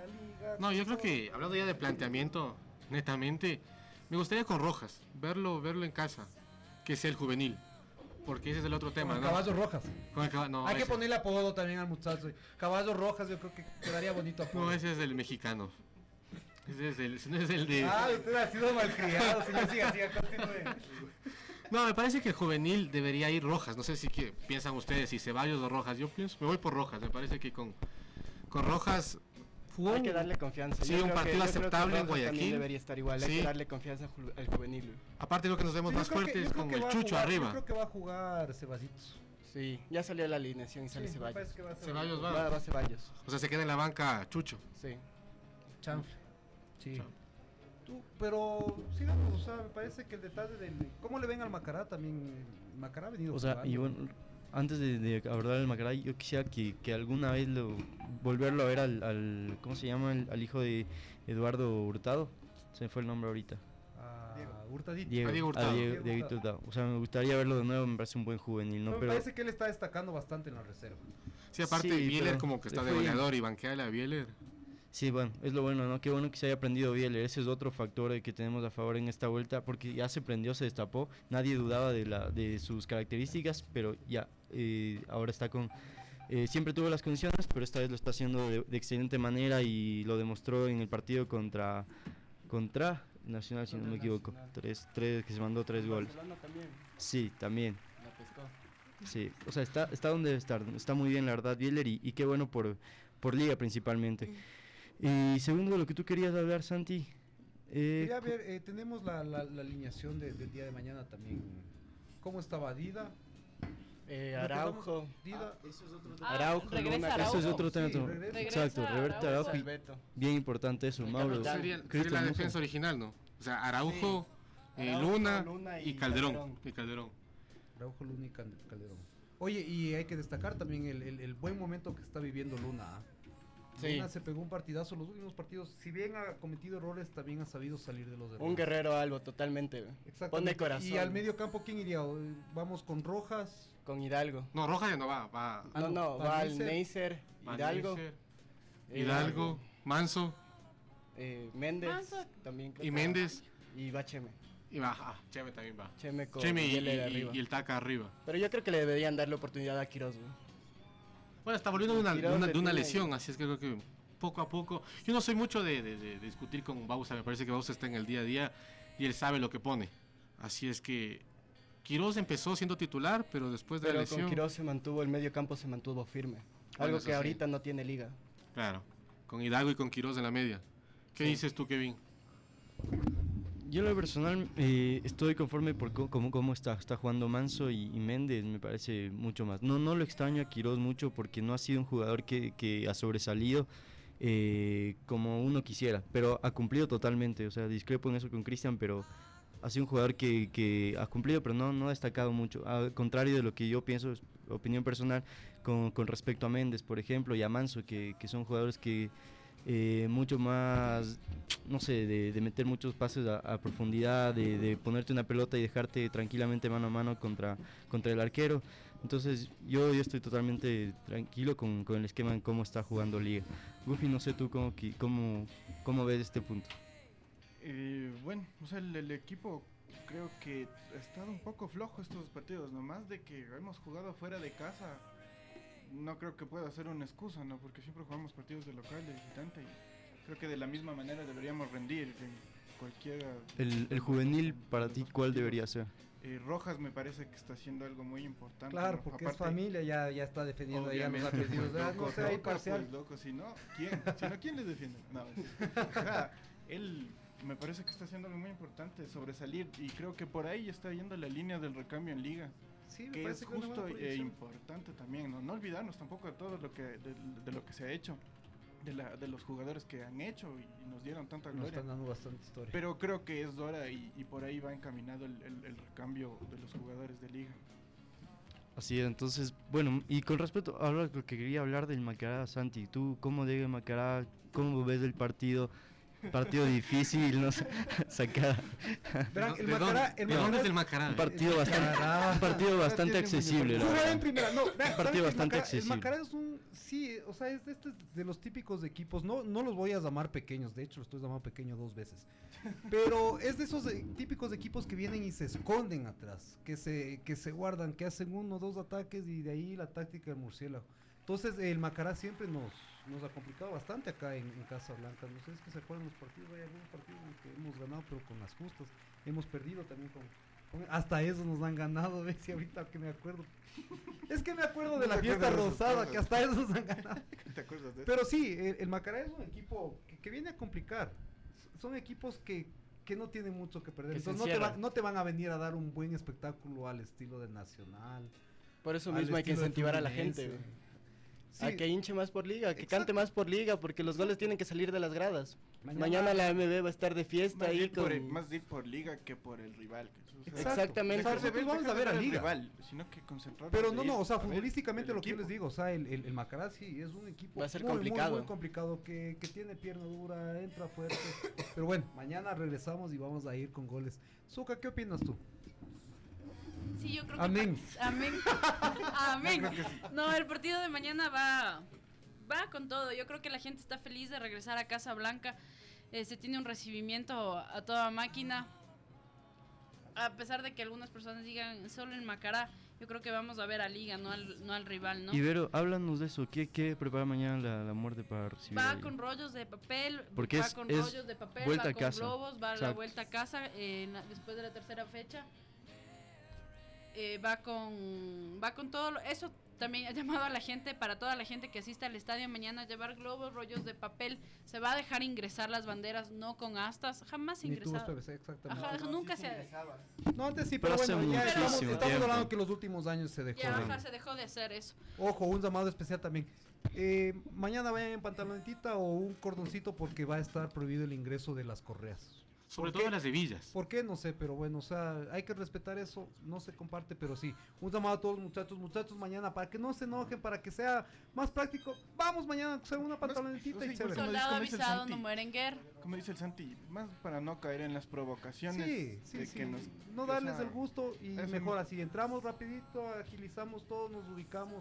No, yo creo que, hablando ya de planteamiento, netamente, me gustaría con Rojas, verlo verlo en casa, que sea el juvenil, porque ese es el otro tema, con ¿no? Caballos Rojas. Con el cab- no, Hay ese. que ponerle apodo también al muchacho. Caballos Rojas, yo creo que quedaría bonito apodo. No, ese es el mexicano. Ese es el, ese no es el de... Ah, usted ha sido malcriado, señor, siga, siga, continúe. No, me parece que el juvenil debería ir Rojas, no sé si que, piensan ustedes, si Ceballos o Rojas, yo pienso, me voy por Rojas, me parece que con, con Rojas... Jugó hay que darle confianza. Sí, Yo un creo partido que, aceptable en Guayaquil. También debería estar igual, Sí. hay que darle confianza al ju- al juvenil. Aparte, lo que nos vemos Sí, más yo creo que- fuertes yo creo con que el va a Chucho jugar- arriba. Yo creo que va a jugar Ceballitos. Sí, ya salió la alineación y sale Sí, me Ceballos. parece que va a ser- Ceballos va. Va, va Ceballos. O sea, se queda en la banca Chucho. Sí. Chanfle. Sí. Tú, pero sigamos, o sea, me parece que el detalle del... ¿Cómo le ven al Macará también? El Macará ha venido O sea, jugando. y bueno, antes de, de abordar el Macará, yo quisiera que, que alguna vez lo volverlo a ver al, al ¿cómo se llama? El, al hijo de Eduardo Hurtado. Se me fue el nombre ahorita. Ah, Hurtadito. Diego, A Diego Hurtado. a Diego- Diego Dieguito Hurtado. O sea, me gustaría verlo de nuevo, me parece un buen juvenil, ¿no? Me Pero parece que él está destacando bastante en la reserva. Sí, aparte, Sí, Bieler pero como que está le de fue bien. goleador y banqueale a Bieler. sí, bueno, es lo bueno, ¿no? Qué bueno que se haya aprendido Bieler. Ese es otro factor eh, que tenemos a favor en esta vuelta, porque ya se prendió, se destapó. Nadie dudaba de la de sus características, pero ya eh, ahora está con... eh, siempre tuvo las condiciones, pero esta vez lo está haciendo de, de excelente manera y lo demostró en el partido contra contra Nacional, si no me equivoco. Tres, tres, que se mandó tres goles. Barcelona también. Sí, también. La pescó. Sí, o sea, está, está donde debe estar, está muy bien la verdad Bieler y, y qué bueno por, por Liga principalmente. Y segundo de lo que tú querías hablar, Santi. eh, Quería ver, eh, tenemos la, la, la alineación de- del día de mañana también. ¿Cómo estaba Dida? Eh, Recordamos, Araujo. Dida. Ah, Araujo, regresa Luna, Araujo. Eso es otro tema. Sí, regresa. Exacto, Regresa Roberto Araujo. Araujo. y- Beto. Bien importante eso, El Mauro. capitán. Sería, sería Cristian la Muso. defensa original, ¿no? O sea, Araujo, eh, Araujo, Luna, Luna y y Calderón. Calderón. Y Calderón. Araujo, Luna y Cal- Calderón. Oye, y hay que destacar también el, el- el buen momento que está viviendo Luna. ¿ah? Sí. Luna se pegó un partidazo los últimos partidos. Si bien ha cometido errores, también ha sabido salir de los errores. Un guerrero Albo, totalmente. Exactamente. Pone corazón. Y al medio campo, ¿quién iría? Eh, Vamos con Rojas. Con Hidalgo. No, Rojas ya no va, va. Ah, no, no, no, va va al Neisser. Neisser, va Hidalgo. Neisser, eh, Hidalgo, Manso eh, Méndez. Manso. También. creo y que- Méndez. Y va Cheme. Y va, ah, Cheme también va. Cheme con Cheme y, Yele de y- arriba. y el Taca arriba. Pero yo creo que le deberían darle oportunidad a Quiroz, güey. Bueno, está volviendo de una, de Quiroz una, le de una tiene- lesión, así es que creo que poco a poco. Yo no soy mucho de, de- de discutir con Bausa, me parece que Bausa está en el día a día y él sabe lo que pone. Así es que Quiroz empezó siendo titular, pero después de Pero la con lesión. Quiroz se mantuvo, el medio campo se mantuvo firme. Bueno, Algo eso que sí. ahorita no tiene liga. Claro, con Hidalgo y con Quiroz en la media. ¿Qué Sí. dices tú, Kevin? Yo en lo personal eh, estoy conforme por co- cómo, cómo está, está jugando Manso y, y Méndez, me parece mucho más. No, no lo extraño a Quiroz mucho porque no ha sido un jugador que, que ha sobresalido eh, como uno quisiera, pero ha cumplido totalmente, o sea, discrepo en eso con Cristian, pero ha sido un jugador que, que ha cumplido, pero no, no ha destacado mucho, al contrario de lo que yo pienso, es opinión personal, con, con respecto a Méndez, por ejemplo, y a Manso, que, que son jugadores que eh, mucho más, no sé, de, de meter muchos pases a, a profundidad, de, de ponerte una pelota y dejarte tranquilamente mano a mano contra, contra el arquero. Entonces yo, yo estoy totalmente tranquilo con, con el esquema en cómo está jugando Liga. Goofy, no sé tú cómo, qui- cómo, cómo ves este punto. Eh, bueno, o sea, el, el equipo creo que ha estado un poco flojo estos partidos, nomás de que hemos jugado fuera de casa. No creo que pueda ser una excusa, ¿no? Porque siempre jugamos partidos de local, de visitante, y creo que de la misma manera deberíamos rendir en cualquiera. El, el juvenil para ti, ¿cuál debería ser? Eh, Rojas me parece que está haciendo algo muy importante. Claro, ¿no? porque es Aparte, familia, ya, ya está defendiendo ya los obviamente, apellidos. pues, Ah, no loco, sé, ahí loco, parcial. pues, loco, si no, ¿quién? Si no, ¿quién les defiende? No, o sea, él me parece que está haciendo algo muy importante, sobresalir, y creo que por ahí está yendo la línea del recambio en Liga. Sí, me Que parece es que es una justo buena e proyección. importante también, ¿no? No olvidarnos tampoco de todo lo que de, de lo que se ha hecho. de, la, de los jugadores que han hecho y, y nos dieron tanta gloria. Nos están dando bastante historia. Pero creo que es hora y, y por ahí va encaminado el, el, el recambio de los jugadores de liga. Así es, entonces, bueno, y con respecto a lo que quería hablar del Macará, Santi, ¿tú cómo debe Macará? ¿Cómo ves el partido? Partido difícil, no sé, sacar. Verán, el ¿De Macará, dónde? el ¿De Macará dónde es es- el Macará? Un partido bastante, un partido bastante accesible, la Jugar verdad. en primera, no, vean, Un ¿saben partido que el bastante Macará- accesible. El Macará es un, sí, o sea, es de, este, de los típicos de equipos, no, no los voy a llamar pequeños, de hecho los estoy llamando pequeño dos veces, pero es de esos eh, típicos de equipos que vienen y se esconden atrás, que se, que se guardan, que hacen uno o dos ataques y de ahí la táctica del murciélago. Entonces el Macará siempre nos, nos ha complicado bastante acá en, en Casa Blanca. No sé, es que se acuerdan los partidos, hay algunos partidos en que hemos ganado pero con las justas, hemos perdido también con, con- hasta eso nos han ganado, ves, y ahorita que me acuerdo, es que me acuerdo de No la te fiesta acuerdas de esas rosada, cosas. que hasta eso nos han ganado. ¿Te acuerdas de eso? Pero sí, el, el Macará es un equipo que, que viene a complicar, S- son equipos que, que no tienen mucho que perder, Que se entonces no te, encierran. va- no te van a venir a dar un buen espectáculo al estilo de Nacional. Por eso al mismo hay que estilo de incentivar a la Fluminense. gente, güey. Sí. A que hinche más por liga, que Exacto. cante más por liga, porque los goles tienen que salir de las gradas. Mañana- Mañana, la M B va a estar de fiesta Más ahí ir, por, el- con... más ir por liga que por el rival. que eso, o sea, Exacto. Exactamente. dejar de Nosotros ver- vamos dejar a ver de a al liga. rival, sino que concentrarnos Pero de no, ir no, o sea, a ver futbolísticamente el lo que yo equipo. les digo, o sea, el, el, el Macará sí es un equipo Va a ser muy, muy, complicado. muy complicado, que, que tiene pierna dura, entra fuerte. Pero bueno, mañana regresamos y vamos a ir con goles. Zuka, ¿qué opinas tú? Sí, yo creo Amén. que... Amén. Amén. Yo creo que sí. No, el partido de mañana va, va con todo. Yo creo que la gente está feliz de regresar a Casa Blanca. Eh, se tiene un recibimiento a toda máquina. A pesar de que algunas personas digan solo en Macará, yo creo que vamos a ver a Liga, no al, no al rival, ¿no? Ibero, háblanos de eso, ¿qué, qué prepara mañana la, la muerte para recibir? Va a Liga? con rollos de papel, Porque va es- con es rollos de papel, vuelta va a con casa. globos, va a la Exacto. vuelta a casa eh, en la- después de la tercera fecha. Eh, va con va con todo lo- eso también ha llamado a la gente, para toda la gente que asista al estadio mañana, a llevar globos, rollos de papel. Se va a dejar ingresar las banderas, no con astas, jamás Ni tubos ingresado. P V C, exactamente. Ajá, nunca se ha... No, antes sí, Pero pero, hace bueno, ya estamos, muchísimo estamos tiempo. hablando que los últimos años se dejó. Ya, de- ajá, se dejó de hacer eso. Ojo, un llamado especial también. Eh, mañana vayan en pantalonetita o un cordoncito porque va a estar prohibido el ingreso de las correas. Sobre ¿Por todo qué? las de Villas. ¿Por qué? No sé, pero bueno, o sea, hay que respetar eso, no se comparte, pero sí. Un llamado a todos los muchachos, muchachos, mañana, para que no se enojen, para que sea más práctico. Vamos mañana, o sea, una pantalonetita y sí, chévere. como Soldado dice el avisado, Santi. no muere en guerra. Como dice el Santi, más para no caer en las provocaciones. Sí, sí, de sí. que nos- no o sea, darles el gusto y eso mejor no- así. Entramos rapidito, agilizamos todo, nos ubicamos.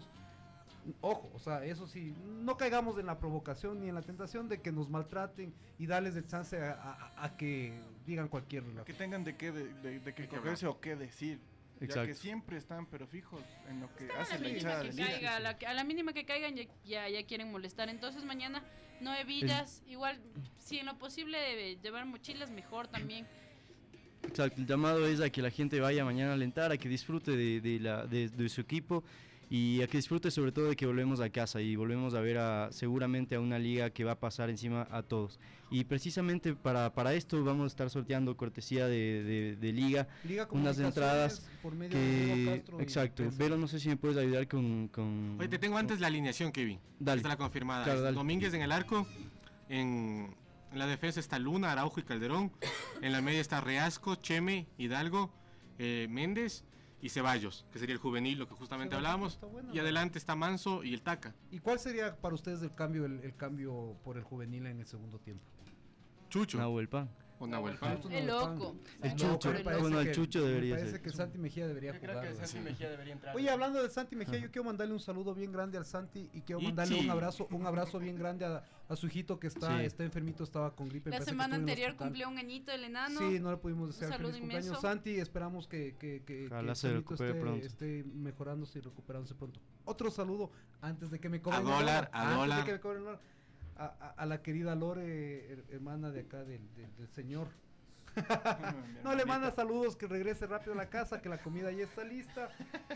Ojo, o sea, eso sí, no caigamos en la provocación ni en la tentación de que nos maltraten y darles el chance a, a- a que digan cualquier relato. Que tengan de qué, de, de, de qué Hay que cogerse o qué decir. Ya Exacto. que siempre están, pero fijos en lo que A hace la la mínima hinchada que de Liga. caiga, a la, a la mínima que caigan ya, ya, ya quieren molestar. Entonces mañana no hay villas, igual si en lo posible eh, llevar mochilas mejor también. Exacto, el llamado es a que la gente vaya mañana a alentar, a que disfrute de, de la, de, de su equipo y a que disfrute sobre todo de que volvemos a casa y volvemos a ver a, seguramente a una liga que va a pasar encima a todos. Y precisamente para, para esto vamos a estar sorteando cortesía de, de, de liga, Liga unas entradas Comunicaciones por medio de Diego que... Castro y Exacto, Prensa. Vero, no sé si me puedes ayudar con... con Oye, te tengo antes la alineación, Kevin. Dale. Está la confirmada. Claro, Es dale. Domínguez en el arco. En, en la defensa está Luna, Araujo y Calderón. En la media está Reasco, Cheme, Hidalgo, eh, Méndez y Ceballos, que sería el juvenil, lo que justamente Ceballos hablábamos. está bueno, Y ¿no? adelante está Manso y el Taca. ¿Y cuál sería para ustedes el cambio, el, el cambio por el juvenil en el segundo tiempo? Chucho. Nahuel Pan. O Nahuel Pan. Justo El Nahuel Pan. loco. El No, Chucho, me parece bueno, el que- Chucho debería Me parece ser. que Santi Mejía debería Yo creo jugar. que güey. Santi Mejía debería entrar. Oye, hablando de Santi Mejía, yo quiero mandarle un saludo bien grande al Santi y quiero Ichi. mandarle un abrazo, un abrazo bien grande a, a su hijito que está, Sí. está enfermito, estaba con gripe. La parece que semana estuvo en el anterior hospital. cumplió un añito el enano. Sí, no le pudimos desear saludo feliz cumpleaños. inmenso. Santi, esperamos que, que, que, Ojalá que el se Sanito recupere esté, pronto. esté mejorándose y recuperándose pronto. Otro saludo antes de que me cobren A el dólar, hora, a antes dólar. de que me cobren el hora, a, a- a la querida Lore, her- hermana de acá del, del, del señor. No le manda saludos, que regrese rápido a la casa, que la comida ya está lista.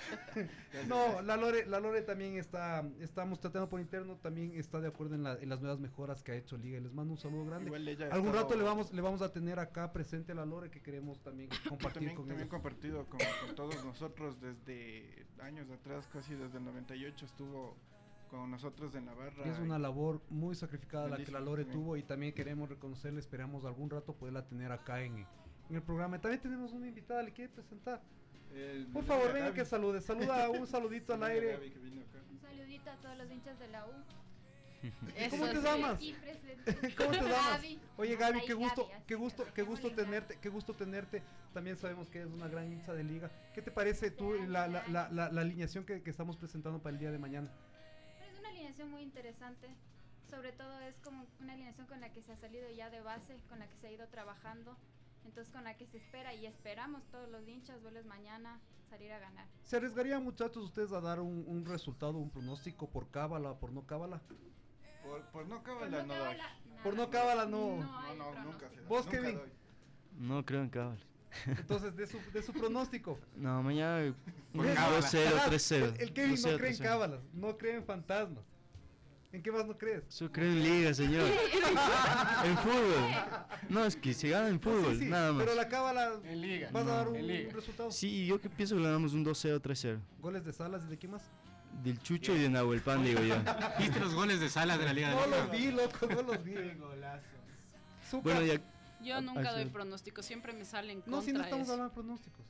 No, la Lore, la Lore también está, estamos tratando por interno, también está de acuerdo en, la- en las nuevas mejoras que ha hecho Liga y les mando un saludo grande. Igual ella ha Algún estado- rato le vamos, le vamos a tener acá presente a la Lore, que queremos también compartir También, con también ella. compartido con, con todos nosotros desde años atrás, casi desde el noventa y ocho estuvo con nosotros en la barra. Y es una labor muy sacrificada la que la Lore sí. tuvo y también queremos reconocerle, esperamos algún rato poderla tener acá en, en el programa. También tenemos una invitada, ¿le quiere presentar? El, Por favor, venga que salude, saluda un saludito al aire. Gaby, que vino acá. Un saludito a todos los hinchas de la U. ¿Cómo te llamas? ¿Cómo te llamas? Oye Gaby, qué gusto, qué gusto, qué gusto tenerte, qué gusto tenerte. También sabemos que eres una gran hincha de Liga. ¿Qué te parece tú la, la, la, la, la alineación que, que estamos presentando para el día de mañana? Es una alineación muy interesante. Sobre todo es como una alineación con la que se ha salido ya de base, con la que se ha ido trabajando. Entonces con la que se espera y esperamos todos los hinchas verles mañana salir a ganar. ¿Se arriesgarían, muchachos, ustedes a dar un, un resultado, un pronóstico por cábala, por no cábala? Por, por no cábala no doy. Por no cábala no. No, no, nunca se da. ¿Vos, Nunca Kevin? doy. No creo en cábala. Entonces, de su, de su pronóstico. No, mañana Por dos cábala. cero, Ajá, tres cero. El, el Kevin dos cero, no cree en tres cero. cábalas, no cree en fantasmas. ¿En qué más no crees? Yo creo en liga, señor. En fútbol. No, es que se gana en fútbol, Sí, sí, nada más. pero la cábala, En Liga. ¿vas a dar un, En Liga. un resultado? Sí, yo que pienso que ganamos un dos cero, tres cero. ¿Goles de Salas y de quién más? Del Chucho y de Nahuel Pan, digo yo. ¿Viste los goles de Salas de la Liga de No Liga? los vi, loco, no los vi. Golazo. Zucca. Bueno, ya. Yo nunca Ah, doy sí. pronósticos, siempre me salen contra No, si no estamos eso. hablando de pronósticos.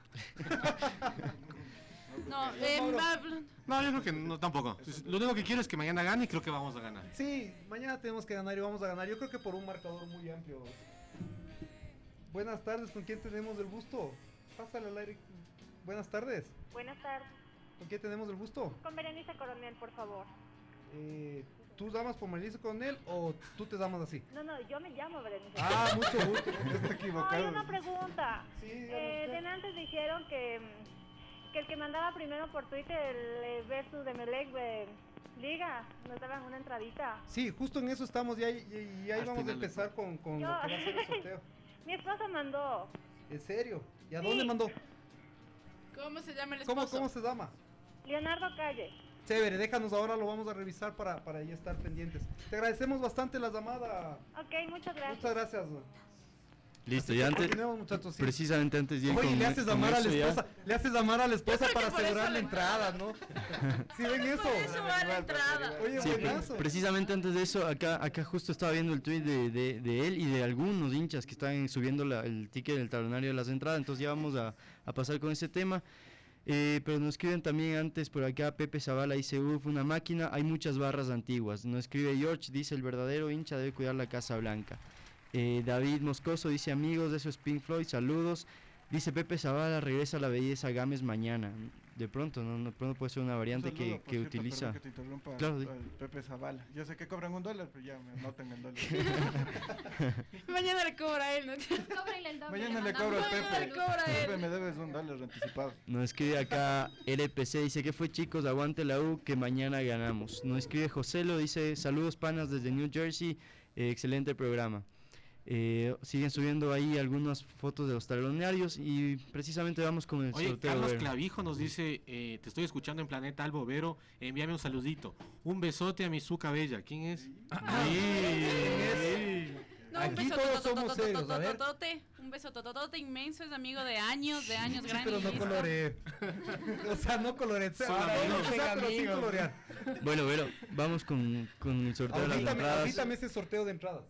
No, eh, Mauro. va- No, yo creo que no, tampoco. Lo único que quiero es que mañana gane y creo que vamos a ganar. Sí, mañana tenemos que ganar y vamos a ganar. Yo creo que por un marcador muy amplio. Buenas tardes, ¿con quién tenemos el gusto? Pásale al aire. Buenas tardes. Buenas tardes. ¿Con quién tenemos el gusto? Con Berenice Coronel, por favor. Eh, ¿Tú llamas por Melissa con él o tú te llamas así? No, no, yo me llamo Berenice. Ah, mucho gusto. Está Hay equivocado. una pregunta. Sí, eh, usted. Delante dijeron que, mm, que el que mandaba primero por Twitter el eh, versus de Melec de Liga nos daban una entradita. Sí, justo en eso estamos y ahí, y- y ahí Al vamos a final. empezar con, con Yo- lo que va a ser el sorteo. Mi esposa mandó. ¿En serio? ¿Y a Sí. dónde mandó? ¿Cómo se llama el ¿Cómo, esposo? ¿Cómo se llama? Leonardo Calle. Chévere, déjanos ahora, lo vamos a revisar para, para ya estar pendientes. Te agradecemos bastante la llamada. Ok, muchas gracias. Muchas gracias. Listo, Así ya que antes. continuemos, muchachos, sí. Precisamente antes de ir Oye, con- le haces con llamar a la eso ya. esposa, le haces llamar a la esposa creo para que por asegurar eso la le- entrada, ¿no? ¿Sí ven eso? Por eso va la entrada. Oye, Sí, buenazo. precisamente antes de eso, acá acá justo estaba viendo el tweet de, de, de él y de algunos hinchas que están subiendo la- el ticket del talonario de las entradas, entonces ya vamos a, a pasar con ese tema. Eh, pero nos escriben también antes por acá, Pepe Zavala dice, uff, una máquina, hay muchas barras antiguas. Nos escribe George, dice, el verdadero hincha debe cuidar la Casa Blanca. Eh, David Moscoso dice, amigos de eso es Pink Floyd, saludos. Dice Pepe Zavala, regresa la belleza Gámez mañana. De pronto, no, no, pronto puede ser una variante Un que, saludo, por que cierto, utiliza. perdón que te interrumpa, Claro, al- di. al Pepe Zavala. Yo sé que cobran un dólar, pero ya me notan el dólar. Mañana le cobra a él, ¿no? Cóbrenle el doble. Mañana le mandamos cobro al el Mañana Pepe. le cobra a él. Pepe, me debes un dólar anticipado. Nos escribe acá L P C, dice que fue chicos, aguante la U, que mañana ganamos. Nos escribe Joselo, dice saludos panas desde New Jersey, eh, excelente programa. Eh, siguen subiendo ahí algunas fotos de los talonarios y precisamente vamos con el Oye, sorteo. Carlos Vero. Clavijo nos dice, eh, te estoy escuchando en Planeta Albo Vero, envíame un saludito. Un besote a mi Zucca Bella. ¿Quién es? Sí. No, un Aquí beso todos somos serios, a ver. tototototote, un beso tototote inmenso, es amigo de años, de años, Sí, gran pero no liguista. coloré. O sea, no coloré. Solo Ahora, amigos. o sea, pero sin colorear. Bueno, Vero, vamos con, con el sorteo de las Ahorita, me- entradas. ahorita me ese sorteo de entradas.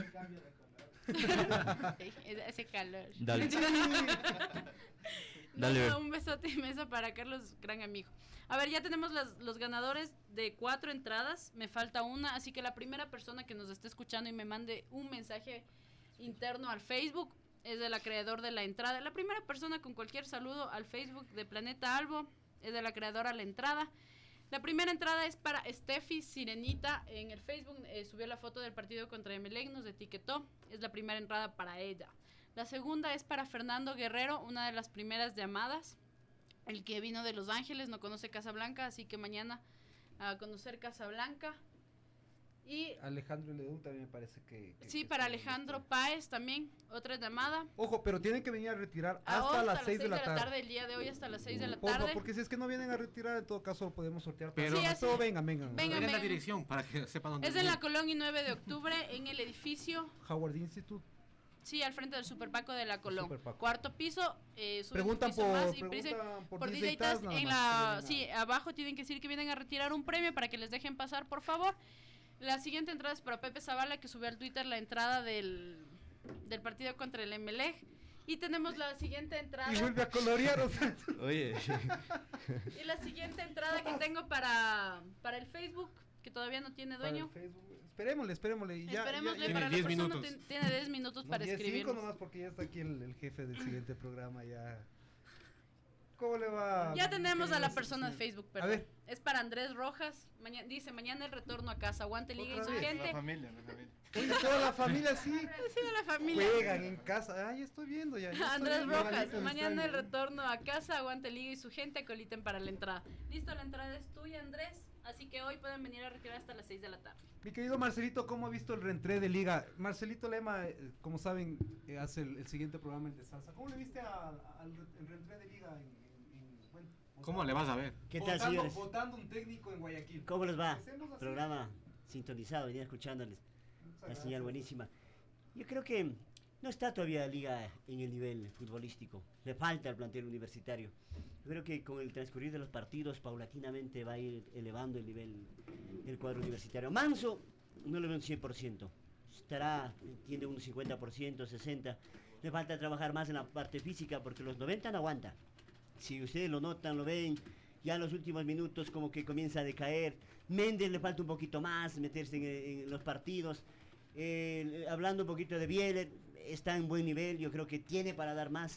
Ese calor. Dale. No, Dale, no, Ver. un besote inmenso para Carlos, gran amigo. A ver, ya tenemos las- los ganadores de cuatro entradas, me falta una, así que la primera persona que nos esté escuchando y me mande un mensaje interno al Facebook es el acreedor de la entrada. La primera persona con cualquier saludo al Facebook de Planeta Albo es de la creadora de la entrada. La primera entrada es para Steffi Sirenita en el Facebook, eh, subió la foto del partido contra Emelec, nos etiquetó, es la primera entrada para ella. La segunda es para Fernando Guerrero, una de las primeras llamadas, el que vino de Los Ángeles, no conoce Casablanca, así que mañana a conocer Casablanca. Y Alejandro Ledón también me parece que... que- sí, que para está- Alejandro Páez también, otra llamada. Ojo, pero tienen que venir a retirar hasta, Ahora las seis de la tarde. el día de hoy hasta las seis de la Porfa, tarde. porque si es que no vienen a retirar, en todo caso lo podemos sortear. Pero- Sí, así- Pero vengan, vengan. Vengan, Miren la vengan. dirección para que sepan dónde Es en la vivir. Colonia nueve de octubre, en el edificio Howard Institute. Sí, al frente del Superpaco de la Colón. Superpaco. Cuarto piso, eh, suben Preguntan un piso por- más y preguntan dicen- por por Disney D J Taz Taz nada en más, la, que sí, abajo tienen que decir que vienen a retirar un premio para que les dejen pasar, por favor. La siguiente entrada es para Pepe Zavala, que subió al Twitter la entrada del, del partido contra el Emelec. Y tenemos la siguiente entrada. Y vuelve a colorear, o sea. Oye. Y la siguiente entrada que tengo para, para el Facebook, que todavía no tiene Para el dueño. Facebook. Esperémosle, esperémosle. y Ya, Esperémosle ya- para ya- la persona, ten- tiene diez minutos No, para diez, escribir. cinco nomás porque ya está aquí el, el jefe del siguiente programa ya. ¿Cómo le va? Ya tenemos a la querido persona de señor? Facebook, A perdón. ver. Es para Andrés Rojas. Maña- dice, mañana el retorno a casa. Aguante Liga y ¿Otra su vez? gente. La familia, la familia. Oye, toda la familia sí. Sí, de la familia. Juegan en casa. Ay, estoy viendo ya. ya estoy Andrés viendo, Rojas, Juanito, me mañana está- el retorno a casa, aguante Liga y su gente, coliten para la entrada. Listo, la entrada es tuya, Andrés, así que hoy pueden venir a retirar hasta las seis de la tarde. Mi querido Marcelito, ¿cómo ha visto el reentré de Liga? Marcelito Lema, eh, como saben, eh, hace el, el siguiente programa, el de salsa. ¿Cómo le viste a- al re- el reentré de Liga en, en- en- bueno, ¿Cómo le vas a ver? ¿Qué tal, votando, señores? votando un técnico en Guayaquil? ¿Cómo les va? Empecemos así. Programa sintonizado, venía escuchándoles. Muchas La gracias. señal buenísima. Yo creo que no está todavía la Liga en el nivel futbolístico. Le falta al plantel universitario. Yo creo que con el transcurrir de los partidos, paulatinamente va a ir elevando el nivel del cuadro universitario. Manso, no le veo un cien por ciento. Estará, tiene un cincuenta por ciento, sesenta por ciento. Le falta trabajar más en la parte física porque los noventa no aguanta. Si ustedes lo notan, lo ven, ya en los últimos minutos como que comienza a decaer. Méndez le falta un poquito más, meterse en, en los partidos. Eh, hablando un poquito de Bieler, está en buen nivel, yo creo que tiene para dar más.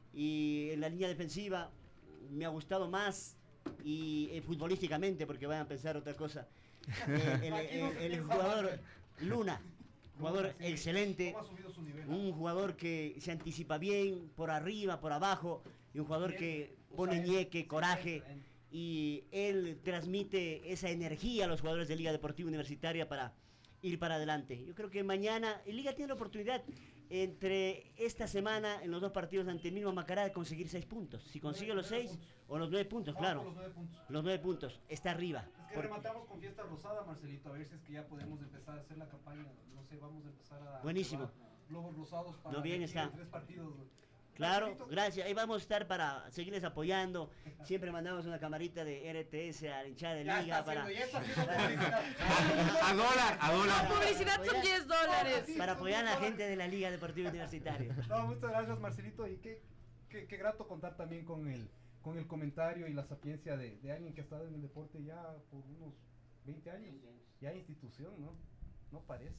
Y en la línea defensiva me ha gustado más y eh, futbolísticamente, porque vayan a pensar otra cosa. Eh, el, el- el- el jugador Luna, jugador Sí. excelente, ¿Cómo ha subido su nivel? un jugador que se anticipa bien, por arriba, por abajo, y un jugador que pone ñeque, coraje, y él transmite esa energía a los jugadores de Liga Deportiva Universitaria para ir para adelante. Yo creo que mañana el Liga tiene la oportunidad entre esta semana en los dos partidos ante el mismo Macará de conseguir seis puntos. Si consigue los seis o los nueve puntos, Vamos claro. por los nueve puntos. Los nueve puntos, está arriba. Es que Porque- rematamos con Fiesta Rosada, Marcelito, a ver si es que ya podemos empezar a hacer la campaña, no sé, vamos a empezar a... Buenísimo. llevar Globos rosados para No, bien aquí está. en tres partidos. Claro, Marcelito, gracias. Ahí vamos a estar para seguirles apoyando. Siempre mandamos una camarita de R T S a la hinchada de Ya Liga está para... haciendo, ya está haciendo publicidad. A dólar, a dólar. La publicidad son diez dólares. Para apoyar a la gente de la Liga Deportiva Universitaria. No, muchas gracias, Marcelito, y qué, qué, qué grato contar también con el, con el comentario y la sapiencia de, de alguien que ha estado en el deporte ya por unos veinte años. Ya institución, ¿no? No parece.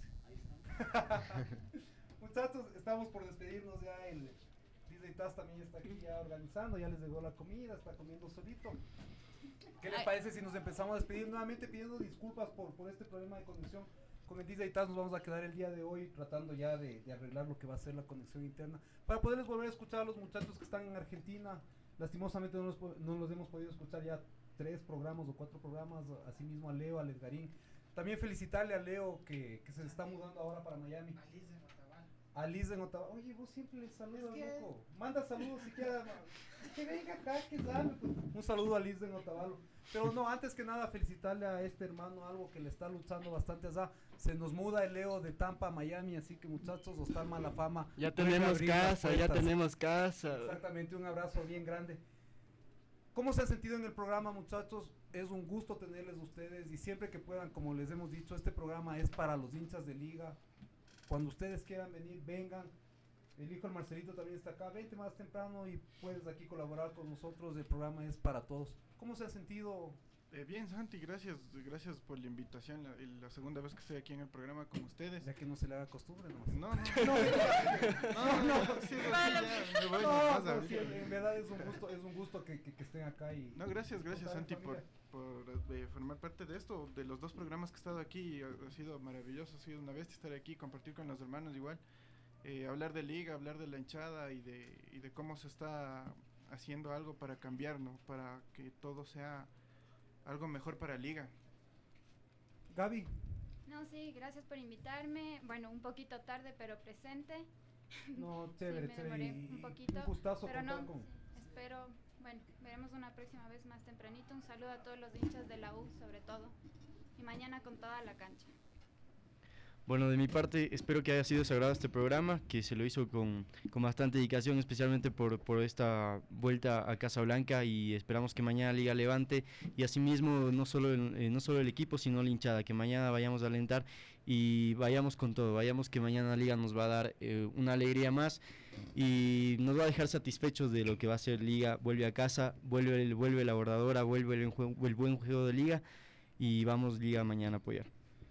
Muchachos, estamos por despedirnos ya. El Disney Taz también está aquí ya organizando, ya les llegó la comida, está comiendo solito. ¿Qué les Ay. parece si nos empezamos a despedir nuevamente pidiendo disculpas por, por este problema de conexión? Con el Disney Taz nos vamos a quedar el día de hoy tratando ya de, de arreglar lo que va a ser la conexión interna para poderles volver a escuchar a los muchachos que están en Argentina. Lastimosamente no los, po- no los hemos podido escuchar ya tres programas o cuatro programas, así mismo a Leo, al Edgarín. También felicitarle a Leo que, que se está mudando ahora para Miami. A Liz en Otavalo. Oye, vos siempre le saludas, loco. Manda saludos siquiera. Que venga acá, que sabe. Pues. Un saludo a Liz en Otavalo. Pero no, antes que nada, felicitarle a este hermano, algo que le está luchando bastante allá. Se nos muda el Leo de Tampa a Miami, así que muchachos, os mala fama. Ya Pueden tenemos abrir las casa, ya puertas. tenemos casa. Exactamente, un abrazo bien grande. ¿Cómo se han sentido en el programa, muchachos? Es un gusto tenerles ustedes y siempre que puedan, como les hemos dicho, este programa es para los hinchas de Liga. Cuando ustedes quieran venir, vengan. El hijo del Marcelito también está acá. Vente más temprano y puedes aquí colaborar con nosotros. El programa es para todos. ¿Cómo se ha sentido? Eh, bien, Santi, gracias, gracias por la invitación. La, la segunda vez que estoy aquí en el programa con ustedes. Ya que no se le haga costumbre, ¿no? No, no, no, no, no, sí, Vale. ya, me voy No, nomás no, ahorita. sí, en verdad es un gusto, es un gusto que, que, que estén acá y... No, gracias, gracias contar en Santi por, familia. por eh, formar parte de esto, de los dos programas que he estado aquí, ha, ha sido maravilloso, ha sido una bestia estar aquí, compartir con los hermanos igual, eh, hablar de Liga, hablar de la hinchada y de, y de cómo se está haciendo algo para cambiar, ¿no? Para que todo sea algo mejor para Liga. Gaby. No, sí, gracias por invitarme. Bueno, un poquito tarde, pero presente. No, chévere, sí, me chévere. demoré y- un y poquito, un gustazo pero contar no, con... espero, bueno, veremos una próxima vez más tempranito. Un saludo a todos los hinchas de la U, sobre todo. Y mañana con toda la cancha. Bueno, de mi parte, espero que haya sido sagrado este programa, que se lo hizo con, con bastante dedicación, especialmente por, por esta vuelta a Casablanca, y esperamos que mañana Liga levante, y asimismo no solo el, eh, no solo el equipo, sino la hinchada, que mañana vayamos a alentar y vayamos con todo, vayamos que mañana Liga nos va a dar eh, una alegría más y nos va a dejar satisfechos de lo que va a ser Liga. Vuelve a casa, vuelve, el, vuelve la bordadora, vuelve el, el buen juego de Liga, y vamos Liga mañana a apoyar.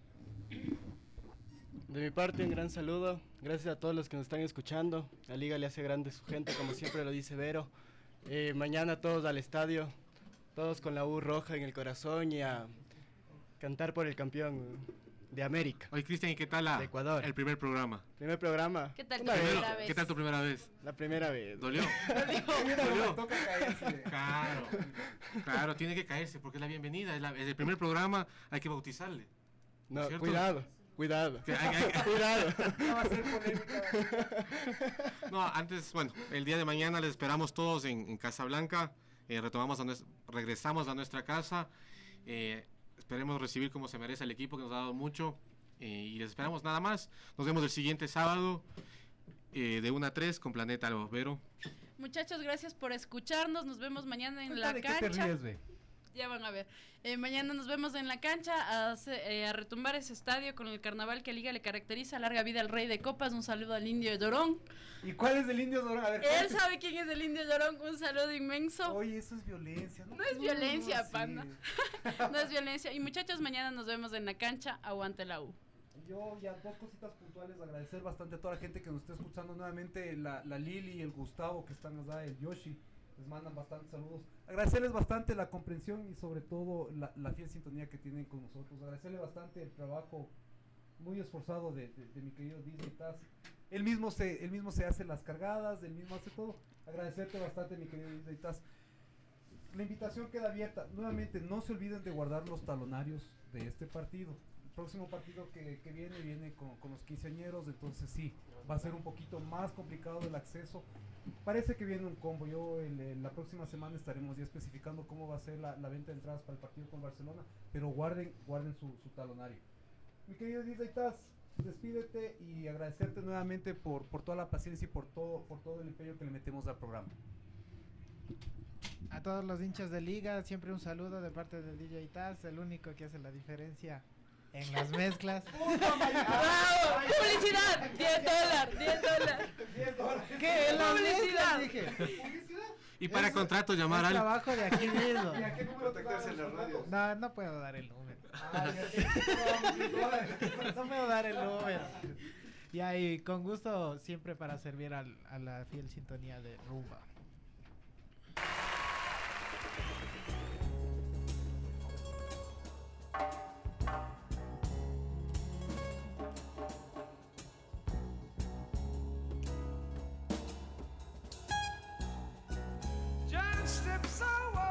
De mi parte, un gran saludo. Gracias a todos los que nos están escuchando. La Liga le hace grande su gente, como siempre lo dice Vero. Eh, mañana todos al estadio, todos con la U roja en el corazón y a cantar por el campeón de América. Oye, Cristian, ¿y qué tal la, de Ecuador. el primer programa? Primer programa. ¿Qué tal tu Una primera vez. vez? ¿Qué tal tu primera vez? La primera vez. ¿Dolió? ¿Dolió? ¿Dolió? Claro, claro, tiene que caerse porque es la bienvenida, es, la, es el primer programa, hay que bautizarle. No, ¿cierto? cuidado. Cuidado. Que hay- hay- Cuidado. No va a ser polémica. No, antes, bueno, el día de mañana les esperamos todos en, en Casablanca. Eh, retomamos a nues- regresamos a nuestra casa. Eh, esperemos recibir como se merece al equipo que nos ha dado mucho. Eh, y les esperamos nada más. Nos vemos el siguiente sábado eh, de una a tres con Planeta Albo. Vero. Muchachos, gracias por escucharnos. Nos vemos mañana en la ¿De qué te cancha. ríes, ve? Ya van a ver. Eh, mañana nos vemos en la cancha a, hace- eh, a retumbar ese estadio con el carnaval que Liga le caracteriza. Larga vida al Rey de Copas. Un saludo al Indio Llorón. ¿Y cuál es el Indio Llorón? A ver, Él sabe quién es el Indio Llorón. Un saludo inmenso. Oye, eso es violencia. No, No es no, violencia, no, sí. panda. No es violencia. Y muchachos, mañana nos vemos en la cancha. Aguante la U. Yo ya dos cositas puntuales, agradecer bastante a toda la gente que nos está escuchando nuevamente, la, la Lili, el Gustavo que están allá, el Yoshi, les mandan bastantes saludos, agradecerles bastante la comprensión y sobre todo la, la fiel sintonía que tienen con nosotros, agradecerle bastante el trabajo muy esforzado de, de, de mi querido Disney Taz, él mismo se, él mismo se hace las cargadas, él mismo hace todo, agradecerte bastante mi querido Disney Taz. La invitación queda abierta, nuevamente no se olviden de guardar los talonarios de este partido. El próximo partido que, que viene, viene con, con los quinceañeros, entonces sí, va a ser un poquito más complicado el acceso. Parece que viene un combo, yo el, el, la próxima semana estaremos ya especificando cómo va a ser la, la venta de entradas para el partido con Barcelona, pero guarden, guarden su, su talonario. Mi querido Disney Taz, despídete y agradecerte nuevamente por, por toda la paciencia y por todo, por todo el empeño que le metemos al programa. A todos los hinchas de Liga, siempre un saludo de parte de D J Taz, el único que hace la diferencia en las mezclas. ¡Bravo! ¡Publicidad! diez dólares, diez dólares. ¿Qué? ¿En las ¡Publicidad! mezclas, dije? Y para Es- contrato llamar es al... trabajo de aquí mismo. ¿Y a qué número te quedas en las radios? No, no puedo dar el número. Ah, ya, No puedo dar el número. Ya, y con gusto siempre para servir al- a la fiel sintonía de Rumba.